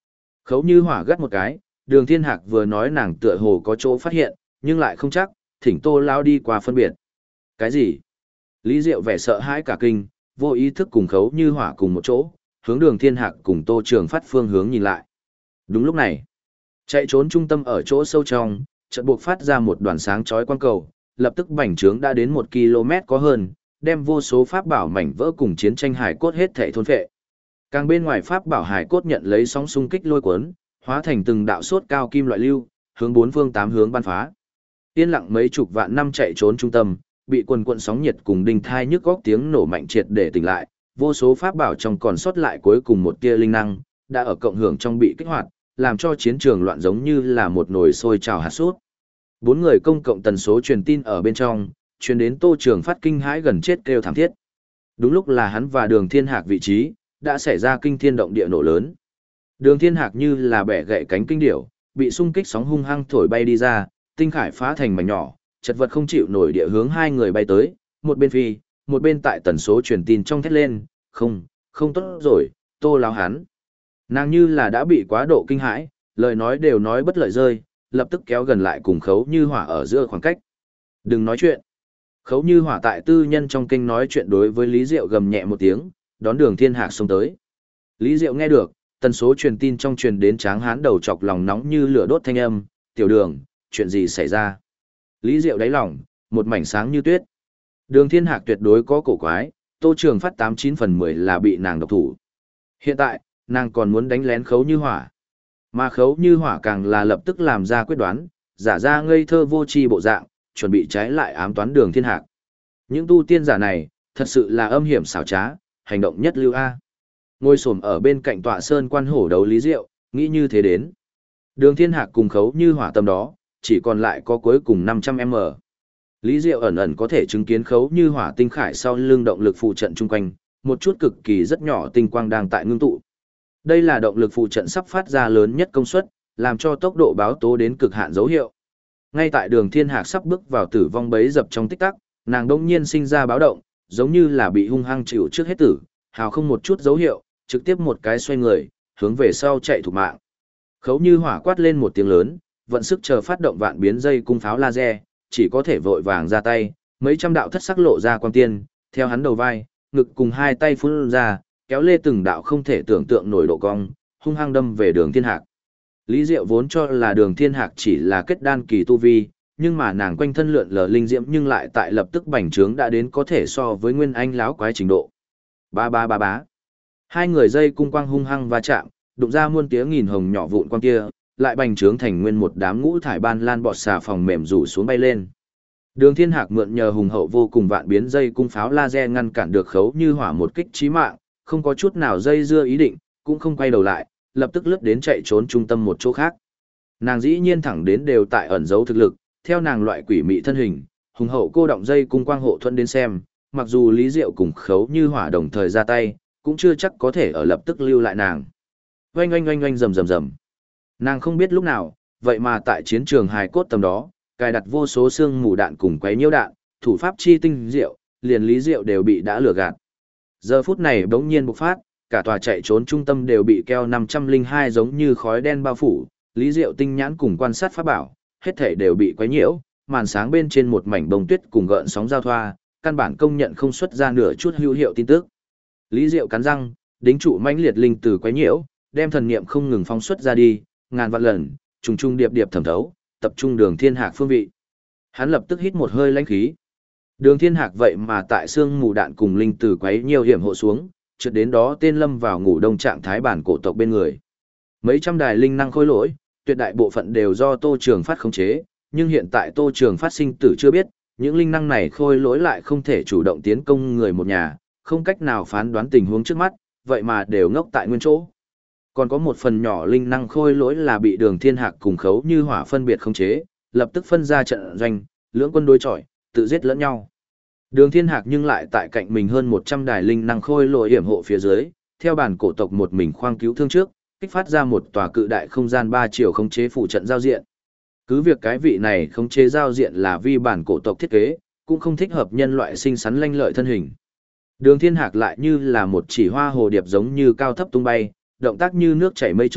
Khấu Như Hỏa gắt một cái, Đường Thiên Hạc vừa nói nàng tựa hồ có chỗ phát hiện, nhưng lại không chắc, thỉnh Tô lao đi qua phân biệt. Cái gì? Lý Diệu vẻ sợ hãi cả kinh, vô ý thức cùng Khấu Như Hỏa cùng một chỗ, hướng Đường Thiên Hạc cùng Tô Trường Phát phương hướng nhìn lại. Đúng lúc này, chạy trốn trung tâm ở chỗ sâu trong, chợt buộc phát ra một đoàn sáng chói quang cầu, lập tức bành trướng đã đến 1 km có hơn, đem vô số pháp bảo mảnh vỡ cùng chiến tranh hải cốt hết thảy thôn phệ. Càng bên ngoài pháp bảo hải cốt nhận lấy sóng xung kích lôi cuốn, hóa thành từng đạo sốt cao kim loại lưu, hướng bốn phương tám hướng ban phá. Yên lặng mấy chục vạn năm chạy trốn trung tâm, bị quần quần sóng nhiệt cùng đinh thai nhức góc tiếng nổ mạnh triệt để tỉnh lại, vô số pháp bảo trong còn sót lại cuối cùng một tia linh năng, đã ở cộng hưởng trong bị kích hoạt, làm cho chiến trường loạn giống như là một nồi sôi trào hạt sút. Bốn người công cộng tần số truyền tin ở bên trong, truyền đến Tô Trường Phát kinh hãi gần chết kêu thảm thiết. Đúng lúc là hắn và Đường Thiên Hạc vị trí, đã xảy ra kinh thiên động địa nổ lớn. Đường Thiên Hạc như là bẻ gãy cánh kinh điểu, bị xung kích sóng hung hăng thổi bay đi ra, tinh khải phá thành mảnh nhỏ, chật vật không chịu nổi địa hướng hai người bay tới, một bên phi, một bên tại tần số truyền tin trong thét lên, không tốt rồi, Tô lão hắn. Nàng như là đã bị quá độ kinh hãi, lời nói đều nói bất lợi rơi, lập tức kéo gần lại cùng Khấu Như Hỏa ở giữa khoảng cách. Đừng nói chuyện. Khấu Như Hỏa tại tư nhân trong kinh nói chuyện đối với Lý Diệu gầm nhẹ một tiếng, đón Đường Thiên Hạc xông tới. Lý Diệu nghe được, tần số truyền tin trong truyền đến tráng hán đầu chọc lòng nóng như lửa đốt thanh âm, "Tiểu Đường, chuyện gì xảy ra?" Lý Diệu đáy lòng, một mảnh sáng như tuyết. Đường Thiên Hạc tuyệt đối có cổ quái, Tô Trường Phát 89 phần 10 là bị nàng độc thủ. Hiện tại, nàng còn muốn đánh lén Khấu Như Hỏa. Mà Khấu Như Hỏa càng là lập tức làm ra quyết đoán, giả ra ngây thơ vô tri bộ dạng, chuẩn bị trái lại ám toán Đường Thiên Hạc. Những tu tiên giả này, thật sự là âm hiểm xảo trá, hành động nhất lưu A. Ngồi xổm ở bên cạnh tọa sơn quan hổ đấu Lý Diệu, nghĩ như thế đến. Đường Thiên Hạc cùng Khấu Như Hỏa tầm đó, chỉ còn lại có cuối cùng 500m. Lý Diệu ẩn ẩn có thể chứng kiến Khấu Như Hỏa tinh khải sau lưng động lực phụ trận chung quanh, một chút cực kỳ rất nhỏ tinh quang đang tại ngưng tụ. Đây là động lực phụ trận sắp phát ra lớn nhất công suất, làm cho tốc độ báo tố đến cực hạn dấu hiệu. Ngay tại Đường Thiên Hạc sắp bước vào tử vong bấy dập trong tích tắc, nàng đột nhiên sinh ra báo động, giống như là bị hung hăng chịu trước hết tử, hào không một chút dấu hiệu, trực tiếp một cái xoay người, hướng về sau chạy thục mạng. Khấu Như Hỏa quát lên một tiếng lớn, vận sức chờ phát động vạn biến dây cung pháo laser, chỉ có thể vội vàng ra tay, mấy trăm đạo thất sắc lộ ra quang tiên, theo hắn đầu vai, ngực cùng hai tay phun ra, kéo lê từng đạo không thể tưởng tượng nổi độ cong, hung hăng đâm về Đường Thiên Hạc. Lý Diệu vốn cho là Đường Thiên Hạc chỉ là kết đan kỳ tu vi, nhưng mà nàng quanh thân lượn lờ linh diễm nhưng lại tại lập tức bành trướng đã đến có thể so với nguyên anh láo quái trình độ. Ba ba ba bá. Hai người dây cung quang hung hăng va chạm, đụng ra muôn tiếng nghìn hồng nhỏ vụn quang kia, lại bành trướng thành nguyên một đám ngũ thải ban lan bọt xà phòng mềm rủ xuống bay lên. Đường Thiên Hạc mượn nhờ hùng hậu vô cùng vạn biến dây cung pháo laser ngăn cản được Khấu Như Hỏa một kích chí mạng, không có chút nào dây dưa ý định, cũng không quay đầu lại, lập tức lướt đến chạy trốn trung tâm một chỗ khác. Nàng dĩ nhiên thẳng đến đều tại ẩn giấu thực lực, theo nàng loại quỷ mị thân hình, hùng hậu cô động dây cung quang hộ thuận đến xem, mặc dù Lý Diệu cùng Khấu Như Hỏa đồng thời ra tay, cũng chưa chắc có thể ở lập tức lưu lại nàng. Oanh oanh oanh oanh rầm rầm rầm. Nàng không biết lúc nào, vậy mà tại chiến trường hài cốt tầm đó, cài đặt vô số xương mù đạn cùng quấy nhiễu đạn, thủ pháp chi tinh diệu, liền Lý Diệu đều bị đã lừa gạt. Giờ phút này bỗng nhiên bộc phát, cả tòa chạy trốn trung tâm đều bị keo 502 giống như khói đen bao phủ, Lý Diệu tinh nhãn cùng quan sát pháp bảo, hết thảy đều bị quấy nhiễu, màn sáng bên trên một mảnh bông tuyết cùng gợn sóng giao thoa, căn bản công nhận không xuất ra nửa chút hữu hiệu tin tức. Lý Diệu cắn răng, đính trụ mãnh liệt linh từ quấy nhiễu, đem thần niệm không ngừng phóng xuất ra đi, ngàn vạn lần, trùng trùng điệp điệp thẩm thấu, tập trung Đường Thiên Hạc phương vị. Hắn lập tức hít một hơi lãnh khí. Đường Thiên Hạc vậy mà tại xương mù đạn cùng linh từ quấy nhiều hiểm hộ xuống, chợt đến đó tên lâm vào ngủ đông trạng thái bản cổ tộc bên người. Mấy trăm đài linh năng khôi lỗi, tuyệt đại bộ phận đều do Tô Trường Phát khống chế, nhưng hiện tại Tô Trường Phát sinh tử chưa biết, những linh năng này khôi lỗi lại không thể chủ động tiến công người một nhà, không cách nào phán đoán tình huống trước mắt, vậy mà đều ngốc tại nguyên chỗ. Còn có một phần nhỏ linh năng khôi lỗi là bị Đường Thiên Hạc cùng Khấu Như Hỏa phân biệt khống chế, lập tức phân ra trận doanh, lưỡng quân đối chọi, tự giết lẫn nhau. Đường Thiên Hạc nhưng lại tại cạnh mình hơn 100 đài linh năng khôi lỗi hiểm hộ phía dưới, theo bản cổ tộc một mình khoang cứu thương trước, kích phát ra một tòa cự đại không gian 3 chiều khống chế phụ trận giao diện. Cứ việc cái vị này khống chế giao diện là vi bản cổ tộc thiết kế, cũng không thích hợp nhân loại sinh sắn lanh lợi thân hình. Đường Thiên Hạc lại như là một chỉ hoa hồ điệp giống như cao thấp tung bay, động tác như nước chảy mây trôi,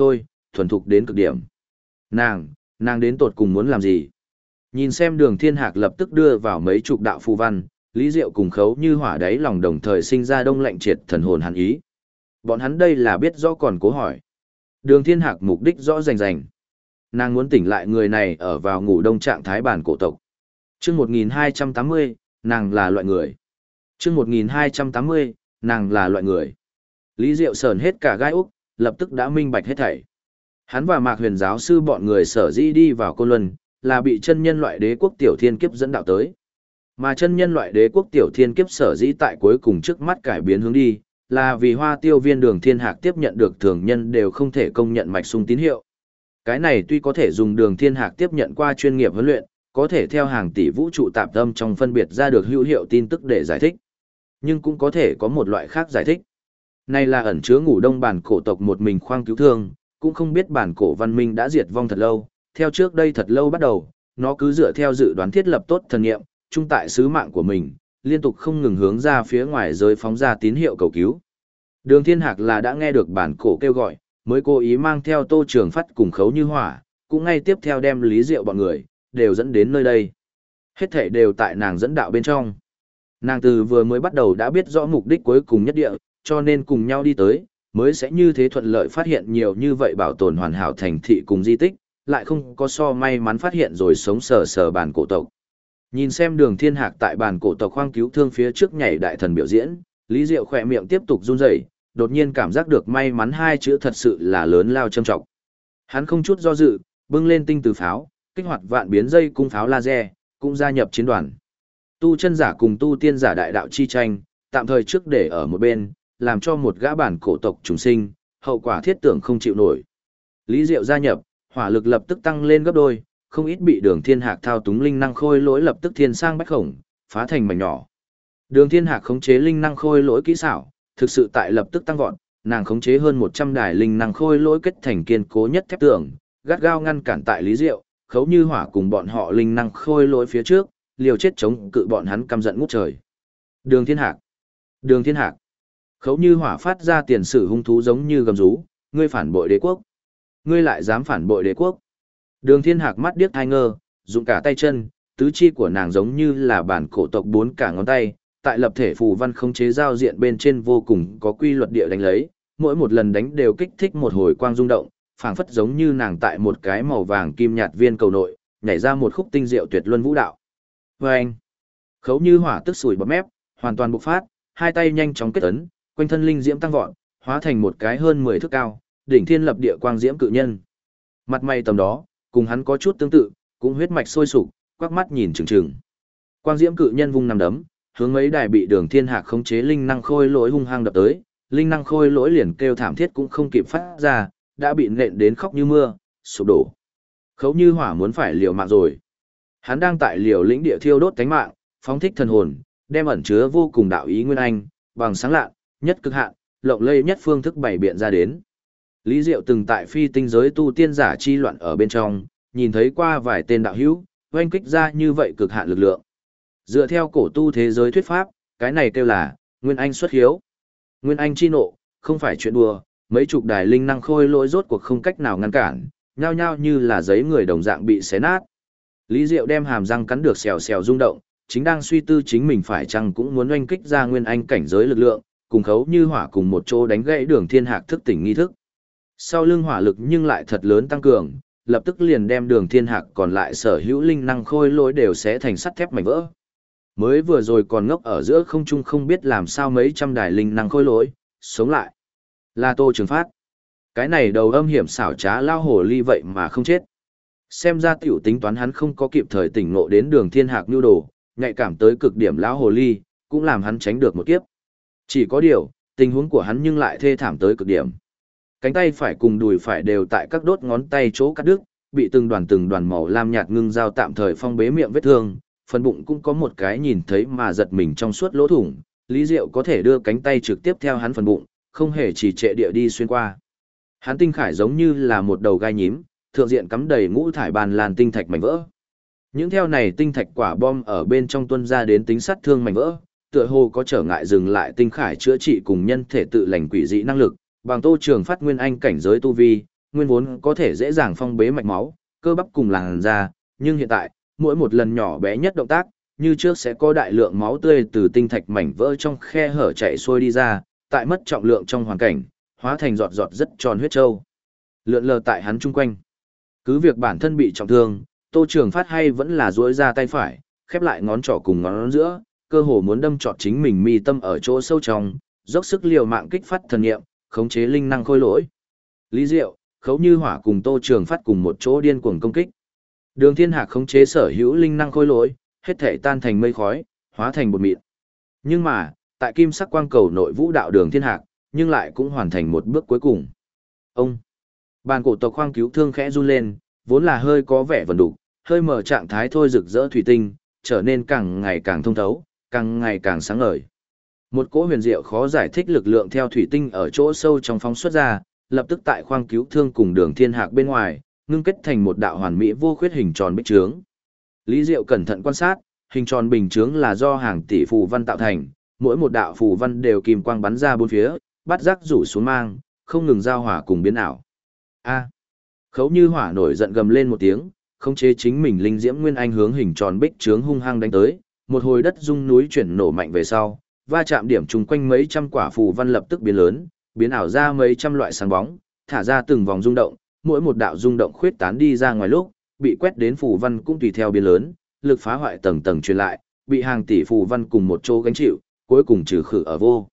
thuần thục đến cực điểm. Nàng đến tột cùng muốn làm gì? Nhìn xem Đường Thiên Hạc lập tức đưa vào mấy chục đạo phù văn, Lý Diệu cùng Khấu Như Hỏa đáy lòng đồng thời sinh ra đông lạnh triệt thần hồn hàn ý. Bọn hắn đây là biết rõ còn cố hỏi. Đường Thiên Hạc mục đích rõ rành rành. Nàng muốn tỉnh lại người này ở vào ngủ đông trạng thái bản cổ tộc. Chương 1280, nàng là loại người. Chương 1280, nàng là loại người. Lý Diệu sờn hết cả gai úc, lập tức đã minh bạch hết thảy. Hắn và Mạc Huyền giáo sư bọn người sở dĩ đi vào Côn Luân, là bị chân nhân loại đế quốc tiểu thiên kiếp dẫn đạo tới. Mà chân nhân loại đế quốc tiểu thiên kiếp sở dĩ tại cuối cùng trước mắt cải biến hướng đi, là vì Hoa Tiêu Viên Đường Thiên Hạc tiếp nhận được thường nhân đều không thể công nhận mạch sung tín hiệu. Cái này tuy có thể dùng Đường Thiên Hạc tiếp nhận qua chuyên nghiệp huấn luyện, có thể theo hàng tỷ vũ trụ tạp âm trong phân biệt ra được hữu hiệu tin tức để giải thích. Nhưng cũng có thể có một loại khác giải thích. Này là ẩn chứa ngủ đông bản cổ tộc một mình khoang cứu thương, cũng không biết bản cổ văn minh đã diệt vong thật lâu, theo trước đây thật lâu bắt đầu, nó cứ dựa theo dự đoán thiết lập tốt thần nghiệm, trung tại sứ mạng của mình, liên tục không ngừng hướng ra phía ngoài giới phóng ra tín hiệu cầu cứu. Đường Thiên Hạc là đã nghe được bản cổ kêu gọi, mới cố ý mang theo Tô Trường Phát cùng Khấu Như Hỏa, cũng ngay tiếp theo đem Lý Diệu bọn người, đều dẫn đến nơi đây. Hết thảy đều tại nàng dẫn đạo bên trong. Nàng từ vừa mới bắt đầu đã biết rõ mục đích cuối cùng nhất địa, cho nên cùng nhau đi tới, mới sẽ như thế thuận lợi phát hiện nhiều như vậy bảo tồn hoàn hảo thành thị cùng di tích, lại không có so may mắn phát hiện rồi sống sờ sờ bản cổ tộc. Nhìn xem Đường Thiên Hạc tại bản cổ tộc khoang cứu thương phía trước nhảy đại thần biểu diễn, Lý Diệu khỏe miệng tiếp tục run rẩy, đột nhiên cảm giác được may mắn hai chữ thật sự là lớn lao trâm trọng. Hắn không chút do dự, bưng lên tinh từ pháo, kích hoạt vạn biến dây cung pháo laser, cũng gia nhập chiến đoàn. Tu chân giả cùng tu tiên giả đại đạo chi tranh, tạm thời trước để ở một bên, làm cho một gã bản cổ tộc trùng sinh, hậu quả thiết tưởng không chịu nổi. Lý Diệu gia nhập, hỏa lực lập tức tăng lên gấp đôi, không ít bị Đường Thiên Hạc thao túng linh năng khôi lỗi lập tức thiên sang bách khổng, phá thành mảnh nhỏ. Đường Thiên Hạc khống chế linh năng khôi lỗi kỹ xảo, thực sự tại lập tức tăng vọt, nàng khống chế hơn 100 đài linh năng khôi lỗi kết thành kiên cố nhất thép tường, gắt gao ngăn cản tại Lý Diệu, Khấu Như Hỏa cùng bọn họ linh năng khôi lỗi phía trước, liều chết chống cự bọn hắn căm giận ngút trời. Đường Thiên Hạc, Đường Thiên Hạc. Khấu Như Hỏa phát ra tiền sử hung thú giống như gầm rú, ngươi phản bội đế quốc. Ngươi lại dám phản bội đế quốc. Đường Thiên Hạc mắt điếc hai ngơ, dụng cả tay chân, tứ chi của nàng giống như là bản cổ tộc bốn cả ngón tay, tại lập thể phù văn khống chế giao diện bên trên vô cùng có quy luật địa đánh lấy, mỗi một lần đánh đều kích thích một hồi quang rung động, phảng phất giống như nàng tại một cái màu vàng kim nhạt viên cầu nội, nhảy ra một khúc tinh diệu tuyệt luân vũ đạo. Vâng! Khấu Như Hỏa tức sủi bọt mép, hoàn toàn bộc phát, hai tay nhanh chóng kết ấn, quanh thân linh diễm tăng vọt, hóa thành một cái hơn 10 thước cao, đỉnh thiên lập địa quang diễm cự nhân. Mặt mày tầm đó, cùng hắn có chút tương tự, cũng huyết mạch sôi sục, quắc mắt nhìn chừng chừng. Quang diễm cự nhân vung nằm đấm, hướng mấy đài bị Đường Thiên Hạc khống chế linh năng khôi lỗi hung hăng đập tới, linh năng khôi lỗi liền kêu thảm thiết cũng không kịp phát ra, đã bị nện đến khóc như mưa, sụp đổ. Khấu Như Hỏa muốn phải liều mạng rồi. Hắn đang tại liều lĩnh địa thiêu đốt cánh mạng, phóng thích thần hồn, đem ẩn chứa vô cùng đạo ý nguyên anh, bằng sáng lạ, nhất cực hạn, lộng lẫy nhất phương thức bày biện ra đến. Lý Diệu từng tại phi tinh giới tu tiên giả chi loạn ở bên trong, nhìn thấy qua vài tên đạo hữu, oanh kích ra như vậy cực hạn lực lượng. Dựa theo cổ tu thế giới thuyết pháp, cái này kêu là Nguyên Anh xuất hiếu. Nguyên Anh chi nộ, không phải chuyện đùa, mấy chục đài linh năng khôi lỗi rốt cuộc không cách nào ngăn cản, nhao nhao như là giấy người đồng dạng bị xé nát. Lý Diệu đem hàm răng cắn được xèo xèo rung động, chính đang suy tư chính mình phải chăng cũng muốn oanh kích ra Nguyên Anh cảnh giới lực lượng, cùng Khấu Như Hỏa cùng một chỗ đánh gãy Đường Thiên Hạc thức tỉnh nghi thức. Sau lưng hỏa lực nhưng lại thật lớn tăng cường, lập tức liền đem Đường Thiên Hạc còn lại sở hữu linh năng khôi lỗi đều xé thành sắt thép mảnh vỡ. Mới vừa rồi còn ngốc ở giữa không trung không biết làm sao mấy trăm đài linh năng khôi lỗi sống lại. Là Tô Trường Phát. Cái này đầu âm hiểm xảo trá lao hồ ly vậy mà không chết. Xem ra tiểu tính toán hắn không có kịp thời tỉnh ngộ đến Đường Thiên Hạc nhu đồ, nhạy cảm tới cực điểm lão hồ ly, cũng làm hắn tránh được một kiếp. Chỉ có điều, tình huống của hắn nhưng lại thê thảm tới cực điểm. Cánh tay phải cùng đùi phải đều tại các đốt ngón tay chỗ cắt đứt, bị từng đoàn màu lam nhạt ngưng dao tạm thời phong bế miệng vết thương, phần bụng cũng có một cái nhìn thấy mà giật mình trong suốt lỗ thủng, Lý Diệu có thể đưa cánh tay trực tiếp theo hắn phần bụng, không hề chỉ trệ địa đi xuyên qua. Hắn tinh khải giống như là một đầu gai nhím, thượng diện cắm đầy ngũ thải bàn làn tinh thạch mảnh vỡ. Những theo này tinh thạch quả bom ở bên trong tuôn ra đến tính sát thương mảnh vỡ, tựa hồ có trở ngại dừng lại tinh khải chữa trị cùng nhân thể tự lành quỷ dị năng lực, bằng Tô Trường Phát nguyên anh cảnh giới tu vi, nguyên vốn có thể dễ dàng phong bế mạch máu, cơ bắp cùng làn da, nhưng hiện tại, mỗi một lần nhỏ bé nhất động tác, như trước sẽ có đại lượng máu tươi từ tinh thạch mảnh vỡ trong khe hở chảy xuôi đi ra, tại mất trọng lượng trong hoàn cảnh, hóa thành giọt giọt rất tròn huyết châu. Lượn lờ tại hắn chung quanh. Cứ việc bản thân bị trọng thương, Tô Trường Phát hay vẫn là duỗi ra tay phải, khép lại ngón trỏ cùng ngón giữa, cơ hồ muốn đâm trọt chính mình mi tâm ở chỗ sâu trong, dốc sức liều mạng kích phát thần nghiệm, khống chế linh năng khôi lỗi. Lý Diệu, Khấu Như Hỏa cùng Tô Trường Phát cùng một chỗ điên cuồng công kích. Đường Thiên Hạc khống chế sở hữu linh năng khôi lỗi, hết thể tan thành mây khói, hóa thành bột mịn. Nhưng mà, tại kim sắc quang cầu nội vũ đạo Đường Thiên Hạc, nhưng lại cũng hoàn thành một bước cuối cùng. Ông, bàn cổ tộc khoang cứu thương khẽ run lên, vốn là hơi có vẻ vần đục, hơi mở trạng thái thôi rực rỡ thủy tinh, trở nên càng ngày càng thông thấu, càng ngày càng sáng ngời. Một cỗ huyền diệu khó giải thích lực lượng theo thủy tinh ở chỗ sâu trong phóng xuất ra, lập tức tại khoang cứu thương cùng Đường Thiên Hạc bên ngoài, ngưng kết thành một đạo hoàn mỹ vô khuyết hình tròn bích trướng. Lý Diệu cẩn thận quan sát, hình tròn bình trướng là do hàng tỷ phù văn tạo thành, mỗi một đạo phù văn đều kim quang bắn ra bốn phía, bắt rắc rủ xuống mang, không ngừng giao hỏa cùng biến ảo. A! Khấu Như Hỏa nổi giận gầm lên một tiếng, khống chế chính mình linh diễm nguyên anh hướng hình tròn bích trướng hung hăng đánh tới, một hồi đất rung núi chuyển nổ mạnh về sau, va chạm điểm chung quanh mấy trăm quả phù văn lập tức biến lớn, biến ảo ra mấy trăm loại sáng bóng, thả ra từng vòng rung động, mỗi một đạo rung động khuyết tán đi ra ngoài lúc, bị quét đến phù văn cũng tùy theo biến lớn, lực phá hoại tầng tầng truyền lại, bị hàng tỷ phù văn cùng một chỗ gánh chịu, cuối cùng trừ khử ở vô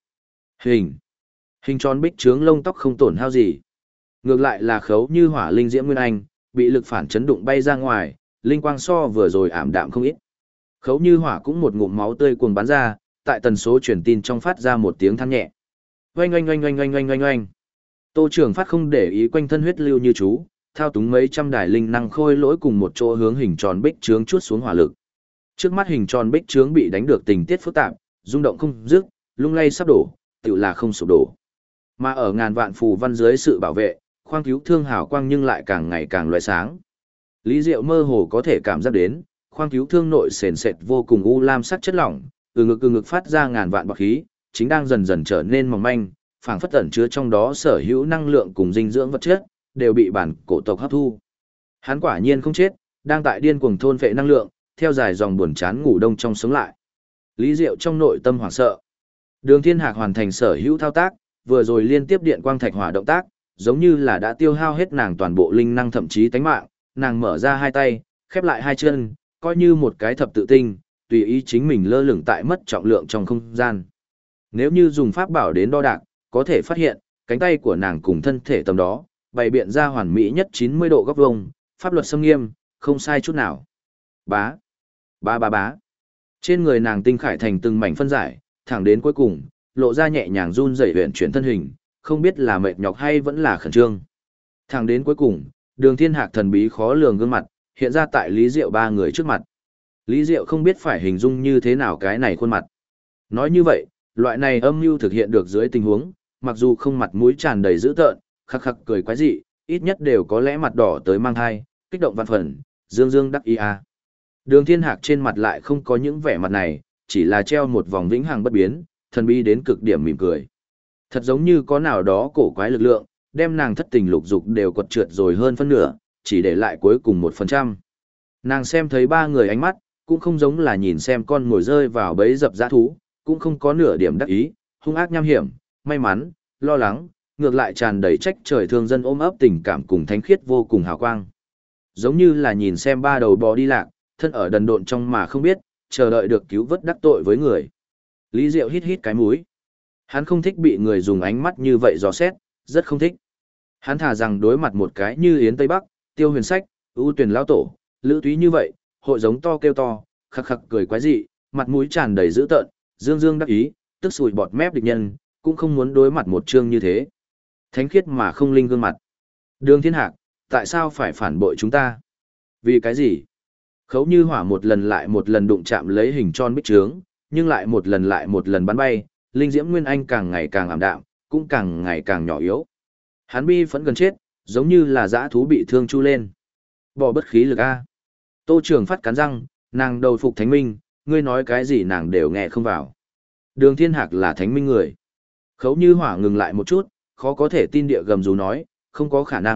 hình tròn bích trướng lông tóc không tổn hao gì. Ngược lại là Khấu Như Hỏa linh diễm nguyên anh, bị lực phản chấn đụng bay ra ngoài, linh quang so vừa rồi ảm đạm không ít. Khấu Như Hỏa cũng một ngụm máu tươi cuồng bắn ra, tại tần số truyền tin trong phát ra một tiếng than nhẹ. Oanh oanh oanh oanh oanh oanh oanh oanh. Tô Trường Phát không để ý quanh thân huyết lưu như chú, thao túng mấy trăm đài linh năng khôi lỗi cùng một chỗ hướng hình tròn bích trướng chuốt xuống hỏa lực. Trước mắt hình tròn bích trướng bị đánh được tình tiết phức tạp, rung động không dứt, lung lay sắp đổ, tựu là không sụp đổ. Mà ở ngàn vạn phù văn dưới sự bảo vệ, khoang cứu thương hào quang nhưng lại càng ngày càng lóe sáng. Lý Diệu mơ hồ có thể cảm giác đến, khoang cứu thương nội sền sệt vô cùng u lam sắc chất lỏng, từ ngực phát ra ngàn vạn bọt khí, chính đang dần dần trở nên mỏng manh, phảng phất ẩn chứa trong đó sở hữu năng lượng cùng dinh dưỡng vật chất, đều bị bản cổ tộc hấp thu. Hắn quả nhiên không chết, đang tại điên cuồng thôn phệ năng lượng, theo dài dòng buồn chán ngủ đông trong sống lại. Lý Diệu trong nội tâm hoảng sợ. Đường Thiên Hạc hoàn thành sở hữu thao tác, vừa rồi liên tiếp điện quang thạch hỏa động tác, giống như là đã tiêu hao hết nàng toàn bộ linh năng thậm chí tánh mạng, nàng mở ra hai tay, khép lại hai chân, coi như một cái thập tự tinh, tùy ý chính mình lơ lửng tại mất trọng lượng trong không gian. Nếu như dùng pháp bảo đến đo đạc, có thể phát hiện, cánh tay của nàng cùng thân thể tầm đó, bày biện ra hoàn mỹ nhất 90 độ góc vuông, pháp luật xâm nghiêm, không sai chút nào. Bá, bá bá bá. Trên người nàng tinh khải thành từng mảnh phân giải, thẳng đến cuối cùng, lộ ra nhẹ nhàng run rẩy huyền chuyển thân hình, không biết là mệt nhọc hay vẫn là khẩn trương. Thẳng đến cuối cùng, Đường Thiên Hạc thần bí khó lường gương mặt, hiện ra tại Lý Diệu ba người trước mặt. Lý Diệu không biết phải hình dung như thế nào cái này khuôn mặt. Nói như vậy, loại này âm mưu thực hiện được dưới tình huống, mặc dù không mặt mũi tràn đầy dữ tợn, khắc khắc cười quái dị, ít nhất đều có lẽ mặt đỏ tới mang hai, kích động vạn phần, dương dương đắc ý a. Đường Thiên Hạc trên mặt lại không có những vẻ mặt này, chỉ là treo một vòng vĩnh hằng bất biến, thần bí đến cực điểm mỉm cười. Thật giống như có nào đó cổ quái lực lượng, đem nàng thất tình lục dục đều quật trượt rồi hơn phân nửa, chỉ để lại cuối cùng 1%. Nàng xem thấy ba người ánh mắt, cũng không giống là nhìn xem con ngồi rơi vào bẫy dập dã thú, cũng không có nửa điểm đắc ý, hung ác nham hiểm, may mắn, lo lắng, ngược lại tràn đầy trách trời thương dân ôm ấp tình cảm cùng thánh khiết vô cùng hào quang. Giống như là nhìn xem ba đầu bò đi lạc, thân ở đần độn trong mà không biết, chờ đợi được cứu vớt đắc tội với người. Lý Diệu hít hít cái mũi. Hắn không thích bị người dùng ánh mắt như vậy dò xét, rất không thích. Hắn thà rằng đối mặt một cái như Yến Tây Bắc, Tiêu Huyền Sách, ưu tuyển lão tổ, lữ túy như vậy, hội giống to kêu to, khắc khắc cười quái dị, mặt mũi tràn đầy dữ tợn, dương dương đắc ý, tức sùi bọt mép địch nhân, cũng không muốn đối mặt một chương như thế. Thánh khiết mà không linh gương mặt. Đường Thiên Hạc, tại sao phải phản bội chúng ta? Vì cái gì? Khấu Như Hỏa một lần lại một lần đụng chạm lấy hình tròn bích trướng, nhưng lại một lần bắn bay, linh diễm nguyên anh càng ngày càng ảm đạm, cũng càng ngày càng nhỏ yếu. Hắn bi phẫn gần chết, giống như là dã thú bị thương chu lên. Bỏ bất khí lực a. Tô Trường Phát cắn răng, nàng đầu phục thánh minh, ngươi nói cái gì nàng đều nghe không vào. Đường Thiên Hạc là thánh minh người. Khấu Như Hỏa ngừng lại một chút, khó có thể tin địa gầm rú nói, không có khả năng,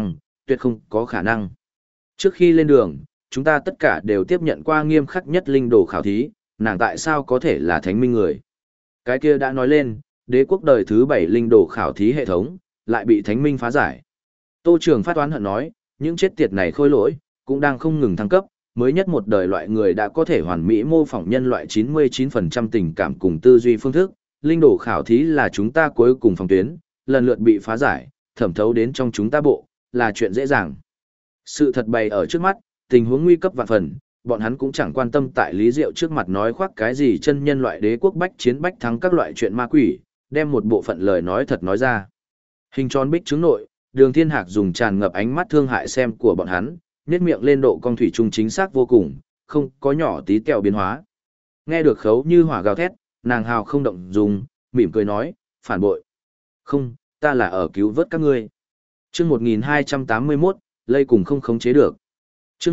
tuyệt không có khả năng. Trước khi lên đường, chúng ta tất cả đều tiếp nhận qua nghiêm khắc nhất linh đồ khảo thí, nàng tại sao có thể là thánh minh người? Cái kia đã nói lên, đế quốc đời thứ 7 linh đồ khảo thí hệ thống, lại bị thánh minh phá giải. Tô Trường phát oán hận nói, những chết tiệt này khôi lỗi, cũng đang không ngừng thăng cấp, mới nhất một đời loại người đã có thể hoàn mỹ mô phỏng nhân loại 99% tình cảm cùng tư duy phương thức, linh đồ khảo thí là chúng ta cuối cùng phòng tuyến, lần lượt bị phá giải, thẩm thấu đến trong chúng ta bộ, là chuyện dễ dàng. Sự thật bày ở trước mắt, tình huống nguy cấp vạn phần, bọn hắn cũng chẳng quan tâm tại Lý Diệu trước mặt nói khoác cái gì chân nhân loại đế quốc bách chiến bách thắng các loại chuyện ma quỷ, đem một bộ phận lời nói thật nói ra. Hình tròn bích trướng nội, Đường Thiên Hạc dùng tràn ngập ánh mắt thương hại xem của bọn hắn, nét miệng lên độ cong thủy trung chính xác vô cùng, không có nhỏ tí tẹo biến hóa. Nghe được Khấu Như Hỏa gào thét, nàng hào không động dung, mỉm cười nói, phản bội. Không, ta là ở cứu vớt các ngươi. Chương 1281, lây cùng không khống chế được. Chương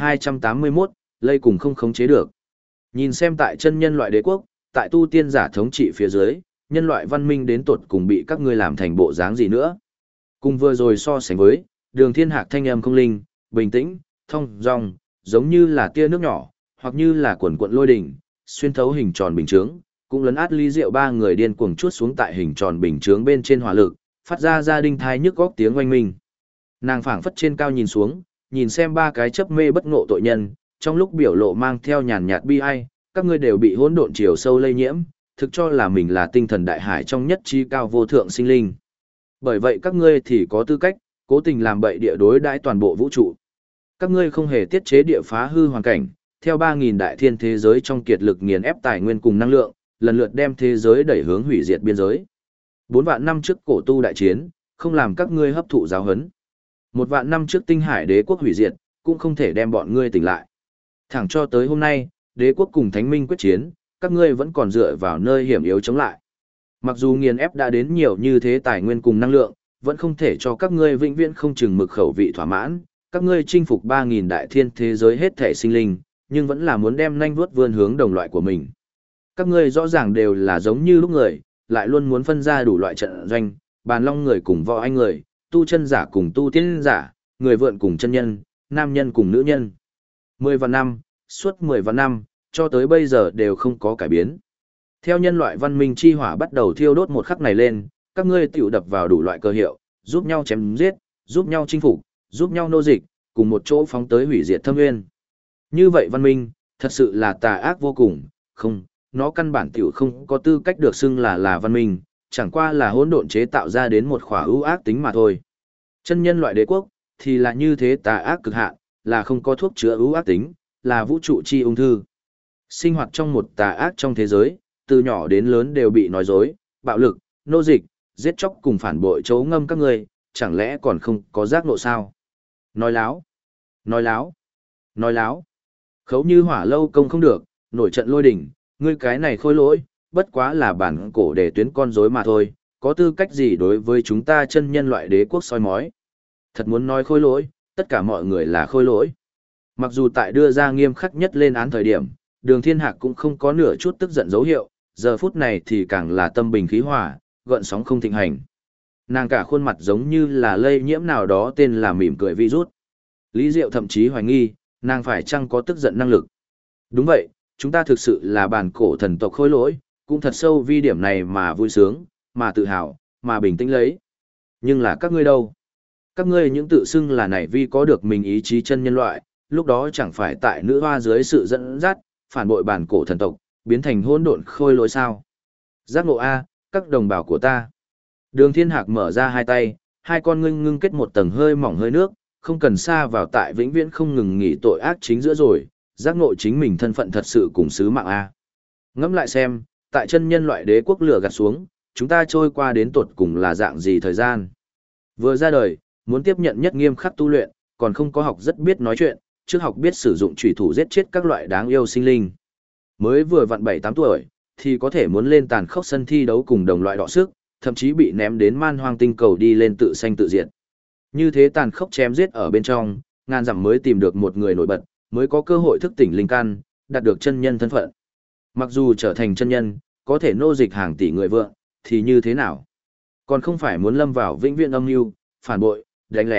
1281, lây cùng không khống chế được. Nhìn xem tại chân nhân loại đế quốc, tại tu tiên giả thống trị phía dưới, nhân loại văn minh đến tột cùng bị các ngươi làm thành bộ dáng gì nữa. Cùng vừa rồi so sánh với, Đường Thiên Hạc thanh âm không linh, bình tĩnh, thông dong, giống như là tia nước nhỏ, hoặc như là quần quận lôi đỉnh, xuyên thấu hình tròn bình chướng, cũng lấn át Lý Diệu ba người điên cuồng chuốt xuống tại hình tròn bình chướng bên trên hỏa lực, phát ra gia đình thai nhức góc tiếng oanh minh. Nàng phảng phất trên cao nhìn xuống, nhìn xem ba cái chấp mê bất ngộ tội nhân, trong lúc biểu lộ mang theo nhàn nhạt bi ai, các ngươi đều bị hỗn độn chiều sâu lây nhiễm, thực cho là mình là tinh thần đại hải trong nhất trí cao vô thượng sinh linh. Bởi vậy các ngươi thì có tư cách, cố tình làm bậy địa đối đãi toàn bộ vũ trụ. Các ngươi không hề tiết chế địa phá hư hoàn cảnh, theo 3.000 đại thiên thế giới trong kiệt lực nghiền ép tài nguyên cùng năng lượng, lần lượt đem thế giới đẩy hướng hủy diệt biên giới. 4 vạn năm trước cổ tu đại chiến, không làm các ngươi hấp thụ giáo huấn. 1 vạn năm trước tinh hải đế quốc hủy diệt, cũng không thể đem bọn ngươi tỉnh lại. Thẳng cho tới hôm nay, đế quốc cùng thánh minh quyết chiến, các ngươi vẫn còn dựa vào nơi hiểm yếu chống lại. Mặc dù nghiền ép đã đến nhiều như thế tài nguyên cùng năng lượng, vẫn không thể cho các ngươi vĩnh viễn không chừng mực khẩu vị thỏa mãn, các ngươi chinh phục 3.000 đại thiên thế giới hết thể sinh linh, nhưng vẫn là muốn đem nanh vuốt vươn hướng đồng loại của mình. Các ngươi rõ ràng đều là giống như lúc người, lại luôn muốn phân ra đủ loại trận doanh, bàn long người cùng võ anh người, tu chân giả cùng tu tiên giả, người vượn cùng chân nhân, nam nhân cùng nữ nhân. 10 vạn năm, suốt 10 vạn năm, cho tới bây giờ đều không có cải biến. Theo nhân loại văn minh chi hỏa bắt đầu thiêu đốt một khắc này lên, các ngươi tiểu đập vào đủ loại cơ hiệu, giúp nhau chém giết, giúp nhau chinh phục, giúp nhau nô dịch, cùng một chỗ phóng tới hủy diệt thâm nguyên. Như vậy văn minh, thật sự là tà ác vô cùng, không, nó căn bản tiểu không có tư cách được xưng là văn minh, chẳng qua là hỗn độn chế tạo ra đến một khỏa ưu ác tính mà thôi. Chân nhân loại đế quốc, thì là như thế tà ác cực hạn, là không có thuốc chữa ưu ác tính, là vũ trụ chi ung thư. Sinh hoạt trong một tà ác trong thế giới, từ nhỏ đến lớn đều bị nói dối, bạo lực, nô dịch, giết chóc cùng phản bội chấu ngâm các ngươi, chẳng lẽ còn không có giác ngộ sao? Nói láo, nói láo, nói láo. Khấu Như Hỏa lâu công không được, nổi trận lôi đỉnh, ngươi cái này khôi lỗi, bất quá là bản cổ để tuyến con rối mà thôi, có tư cách gì đối với chúng ta chân nhân loại đế quốc soi mói. Thật muốn nói khôi lỗi, tất cả mọi người là khôi lỗi. Mặc dù tại đưa ra nghiêm khắc nhất lên án thời điểm, Đường Thiên Hạc cũng không có nửa chút tức giận dấu hiệu, giờ phút này thì càng là tâm bình khí hòa, gợn sóng không thịnh hành. Nàng cả khuôn mặt giống như là lây nhiễm nào đó tên là mỉm cười virus. Lý Diệu thậm chí hoài nghi, nàng phải chăng có tức giận năng lực. Đúng vậy, chúng ta thực sự là bản cổ thần tộc khôi lỗi, cũng thật sâu vì điểm này mà vui sướng, mà tự hào, mà bình tĩnh lấy. Nhưng là các ngươi đâu? Các ngươi những tự xưng là này vì có được mình ý chí chân nhân loại, lúc đó chẳng phải tại nữ hoa dưới sự dẫn dắt, phản bội bản cổ thần tộc, biến thành hỗn độn khôi lỗi sao? Giác ngộ A, các đồng bào của ta. Đường Thiên Hạc mở ra hai tay, hai con ngưng ngưng kết một tầng hơi mỏng hơi nước, không cần xa vào tại vĩnh viễn không ngừng nghỉ tội ác chính giữa rồi, giác ngộ chính mình thân phận thật sự cùng sứ mạng A. Ngẫm lại xem, tại chân nhân loại đế quốc lửa gạt xuống, chúng ta trôi qua đến tột cùng là dạng gì thời gian. Vừa ra đời, muốn tiếp nhận nhất nghiêm khắc tu luyện, còn không có học rất biết nói chuyện, trước học biết sử dụng chủy thủ giết chết các loại đáng yêu sinh linh. Mới vừa vặn 7-8 tuổi, thì có thể muốn lên tàn khốc sân thi đấu cùng đồng loại đọ sức, thậm chí bị ném đến man hoang tinh cầu đi lên tự sanh tự diệt. Như thế tàn khốc chém giết ở bên trong, ngàn dặm mới tìm được một người nổi bật, mới có cơ hội thức tỉnh linh căn, đạt được chân nhân thân phận. Mặc dù trở thành chân nhân, có thể nô dịch hàng tỷ người vượng, thì như thế nào? Còn không phải muốn lâm vào vĩnh viễn âm mưu, phản bội, đánh lén,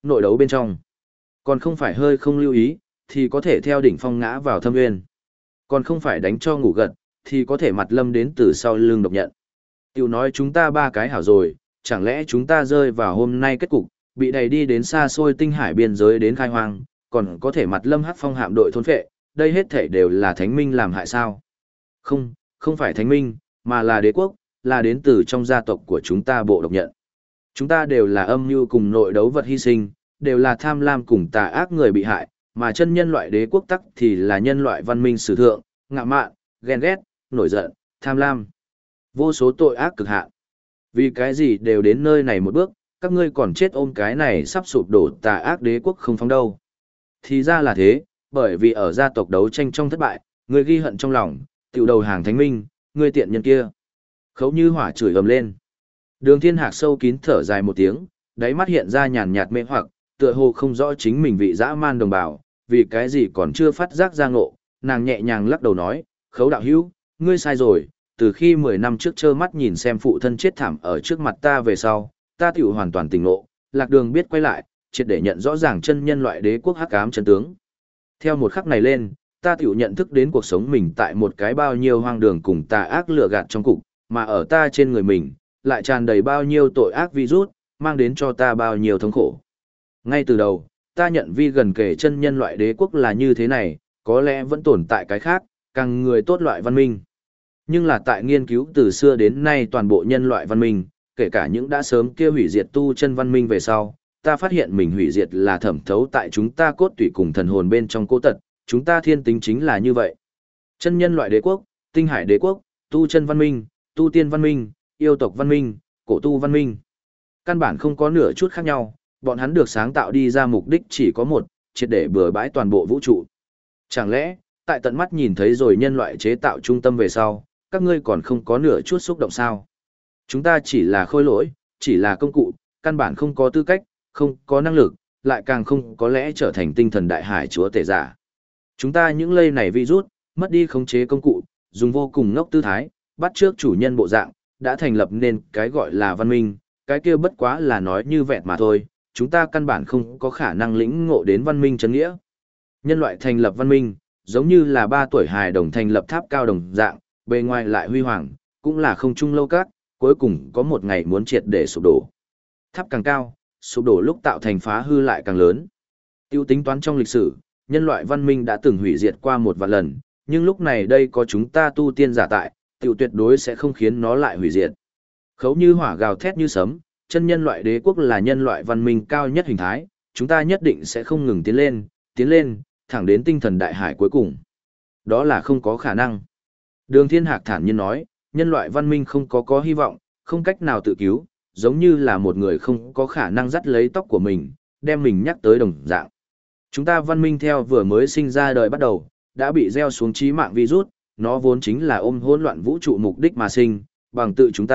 nội đấu bên trong. Còn không phải hơi không lưu ý, thì có thể theo đỉnh phong ngã vào thâm nguyên. Còn không phải đánh cho ngủ gật, thì có thể mặt lâm đến từ sau lưng độc nhận. Tiểu nói chúng ta ba cái hảo rồi, chẳng lẽ chúng ta rơi vào hôm nay kết cục, bị đẩy đi đến xa xôi tinh hải biên giới đến khai hoang, còn có thể mặt lâm hắc phong hạm đội thôn phệ, đây hết thể đều là thánh minh làm hại sao? Không, không phải thánh minh, mà là đế quốc, là đến từ trong gia tộc của chúng ta bộ độc nhận. Chúng ta đều là âm mưu cùng nội đấu vật hy sinh, đều là tham lam cùng tà ác người bị hại, mà chân nhân loại đế quốc tắc thì là nhân loại văn minh sử thượng, ngạ mạn, ghen ghét, nổi giận, tham lam. Vô số tội ác cực hạn. Vì cái gì đều đến nơi này một bước, các ngươi còn chết ôm cái này sắp sụp đổ tà ác đế quốc không phóng đâu. Thì ra là thế, bởi vì ở gia tộc đấu tranh trong thất bại, ngươi ghi hận trong lòng, tiểu đầu hàng thánh minh, ngươi tiện nhân kia. Khấu Như Hỏa chửi ầm lên. Đường Thiên Hạc sâu kín thở dài một tiếng, đáy mắt hiện ra nhàn nhạt mê hoặc, tựa hồ không rõ chính mình vị dã man đồng bào, vì cái gì còn chưa phát giác ra ngộ, nàng nhẹ nhàng lắc đầu nói, Khấu đạo hữu, ngươi sai rồi, từ khi 10 năm trước trơ mắt nhìn xem phụ thân chết thảm ở trước mặt ta về sau, ta tiểu hoàn toàn tỉnh ngộ, lạc đường biết quay lại, triệt để nhận rõ ràng chân nhân loại đế quốc hắc ám chân tướng. Theo một khắc này lên, ta tiểu nhận thức đến cuộc sống mình tại một cái bao nhiêu hoang đường cùng tà ác lừa gạt trong cục, mà ở ta trên người mình, lại tràn đầy bao nhiêu tội ác virus, mang đến cho ta bao nhiêu thống khổ. Ngay từ đầu, ta nhận vi gần kể chân nhân loại đế quốc là như thế này, có lẽ vẫn tồn tại cái khác, càng người tốt loại văn minh. Nhưng là tại nghiên cứu từ xưa đến nay toàn bộ nhân loại văn minh, kể cả những đã sớm kia hủy diệt tu chân văn minh về sau, ta phát hiện mình hủy diệt là thẩm thấu tại chúng ta cốt tủy cùng thần hồn bên trong cố tật, chúng ta thiên tính chính là như vậy. Chân nhân loại đế quốc, tinh hải đế quốc, tu chân văn minh, tu tiên văn minh, yêu tộc văn minh, cổ tu văn minh. Căn bản không có nửa chút khác nhau, bọn hắn được sáng tạo đi ra mục đích chỉ có một, triệt để bừa bãi toàn bộ vũ trụ. Chẳng lẽ, tại tận mắt nhìn thấy rồi nhân loại chế tạo trung tâm về sau, các ngươi còn không có nửa chút xúc động sao? Chúng ta chỉ là khôi lỗi, chỉ là công cụ, căn bản không có tư cách, không có năng lực, lại càng không có lẽ trở thành tinh thần đại hải chúa tể giả. Chúng ta những lây này virus, mất đi khống chế công cụ, dùng vô cùng ngốc tư thái, bắt trước chủ nhân bộ dạng, đã thành lập nên cái gọi là văn minh, cái kia bất quá là nói như vẹn mà thôi, chúng ta căn bản không có khả năng lĩnh ngộ đến văn minh chân nghĩa. Nhân loại thành lập văn minh, giống như là 3 tuổi hài đồng thành lập tháp cao đồng dạng, bề ngoài lại huy hoàng, cũng là không trung lâu các, cuối cùng có một ngày muốn triệt để sụp đổ. Tháp càng cao, sụp đổ lúc tạo thành phá hư lại càng lớn. Tiêu tính toán trong lịch sử, nhân loại văn minh đã từng hủy diệt qua một vạn lần, nhưng lúc này đây có chúng ta tu tiên giả tại, tiêu tuyệt đối sẽ không khiến nó lại hủy diệt. Khấu Như Hỏa gào thét như sấm, chân nhân loại đế quốc là nhân loại văn minh cao nhất hình thái, chúng ta nhất định sẽ không ngừng tiến lên, thẳng đến tinh thần đại hải cuối cùng. Đó là không có khả năng. Đường Thiên Hạc thản nhiên nói, nhân loại văn minh không có hy vọng, không cách nào tự cứu, giống như là một người không có khả năng dắt lấy tóc của mình, đem mình nhắc tới đồng dạng. Chúng ta văn minh theo vừa mới sinh ra đời bắt đầu, đã bị gieo xuống chí mạng virus, nó vốn chính là ôm hỗn loạn vũ trụ mục đích mà sinh, bằng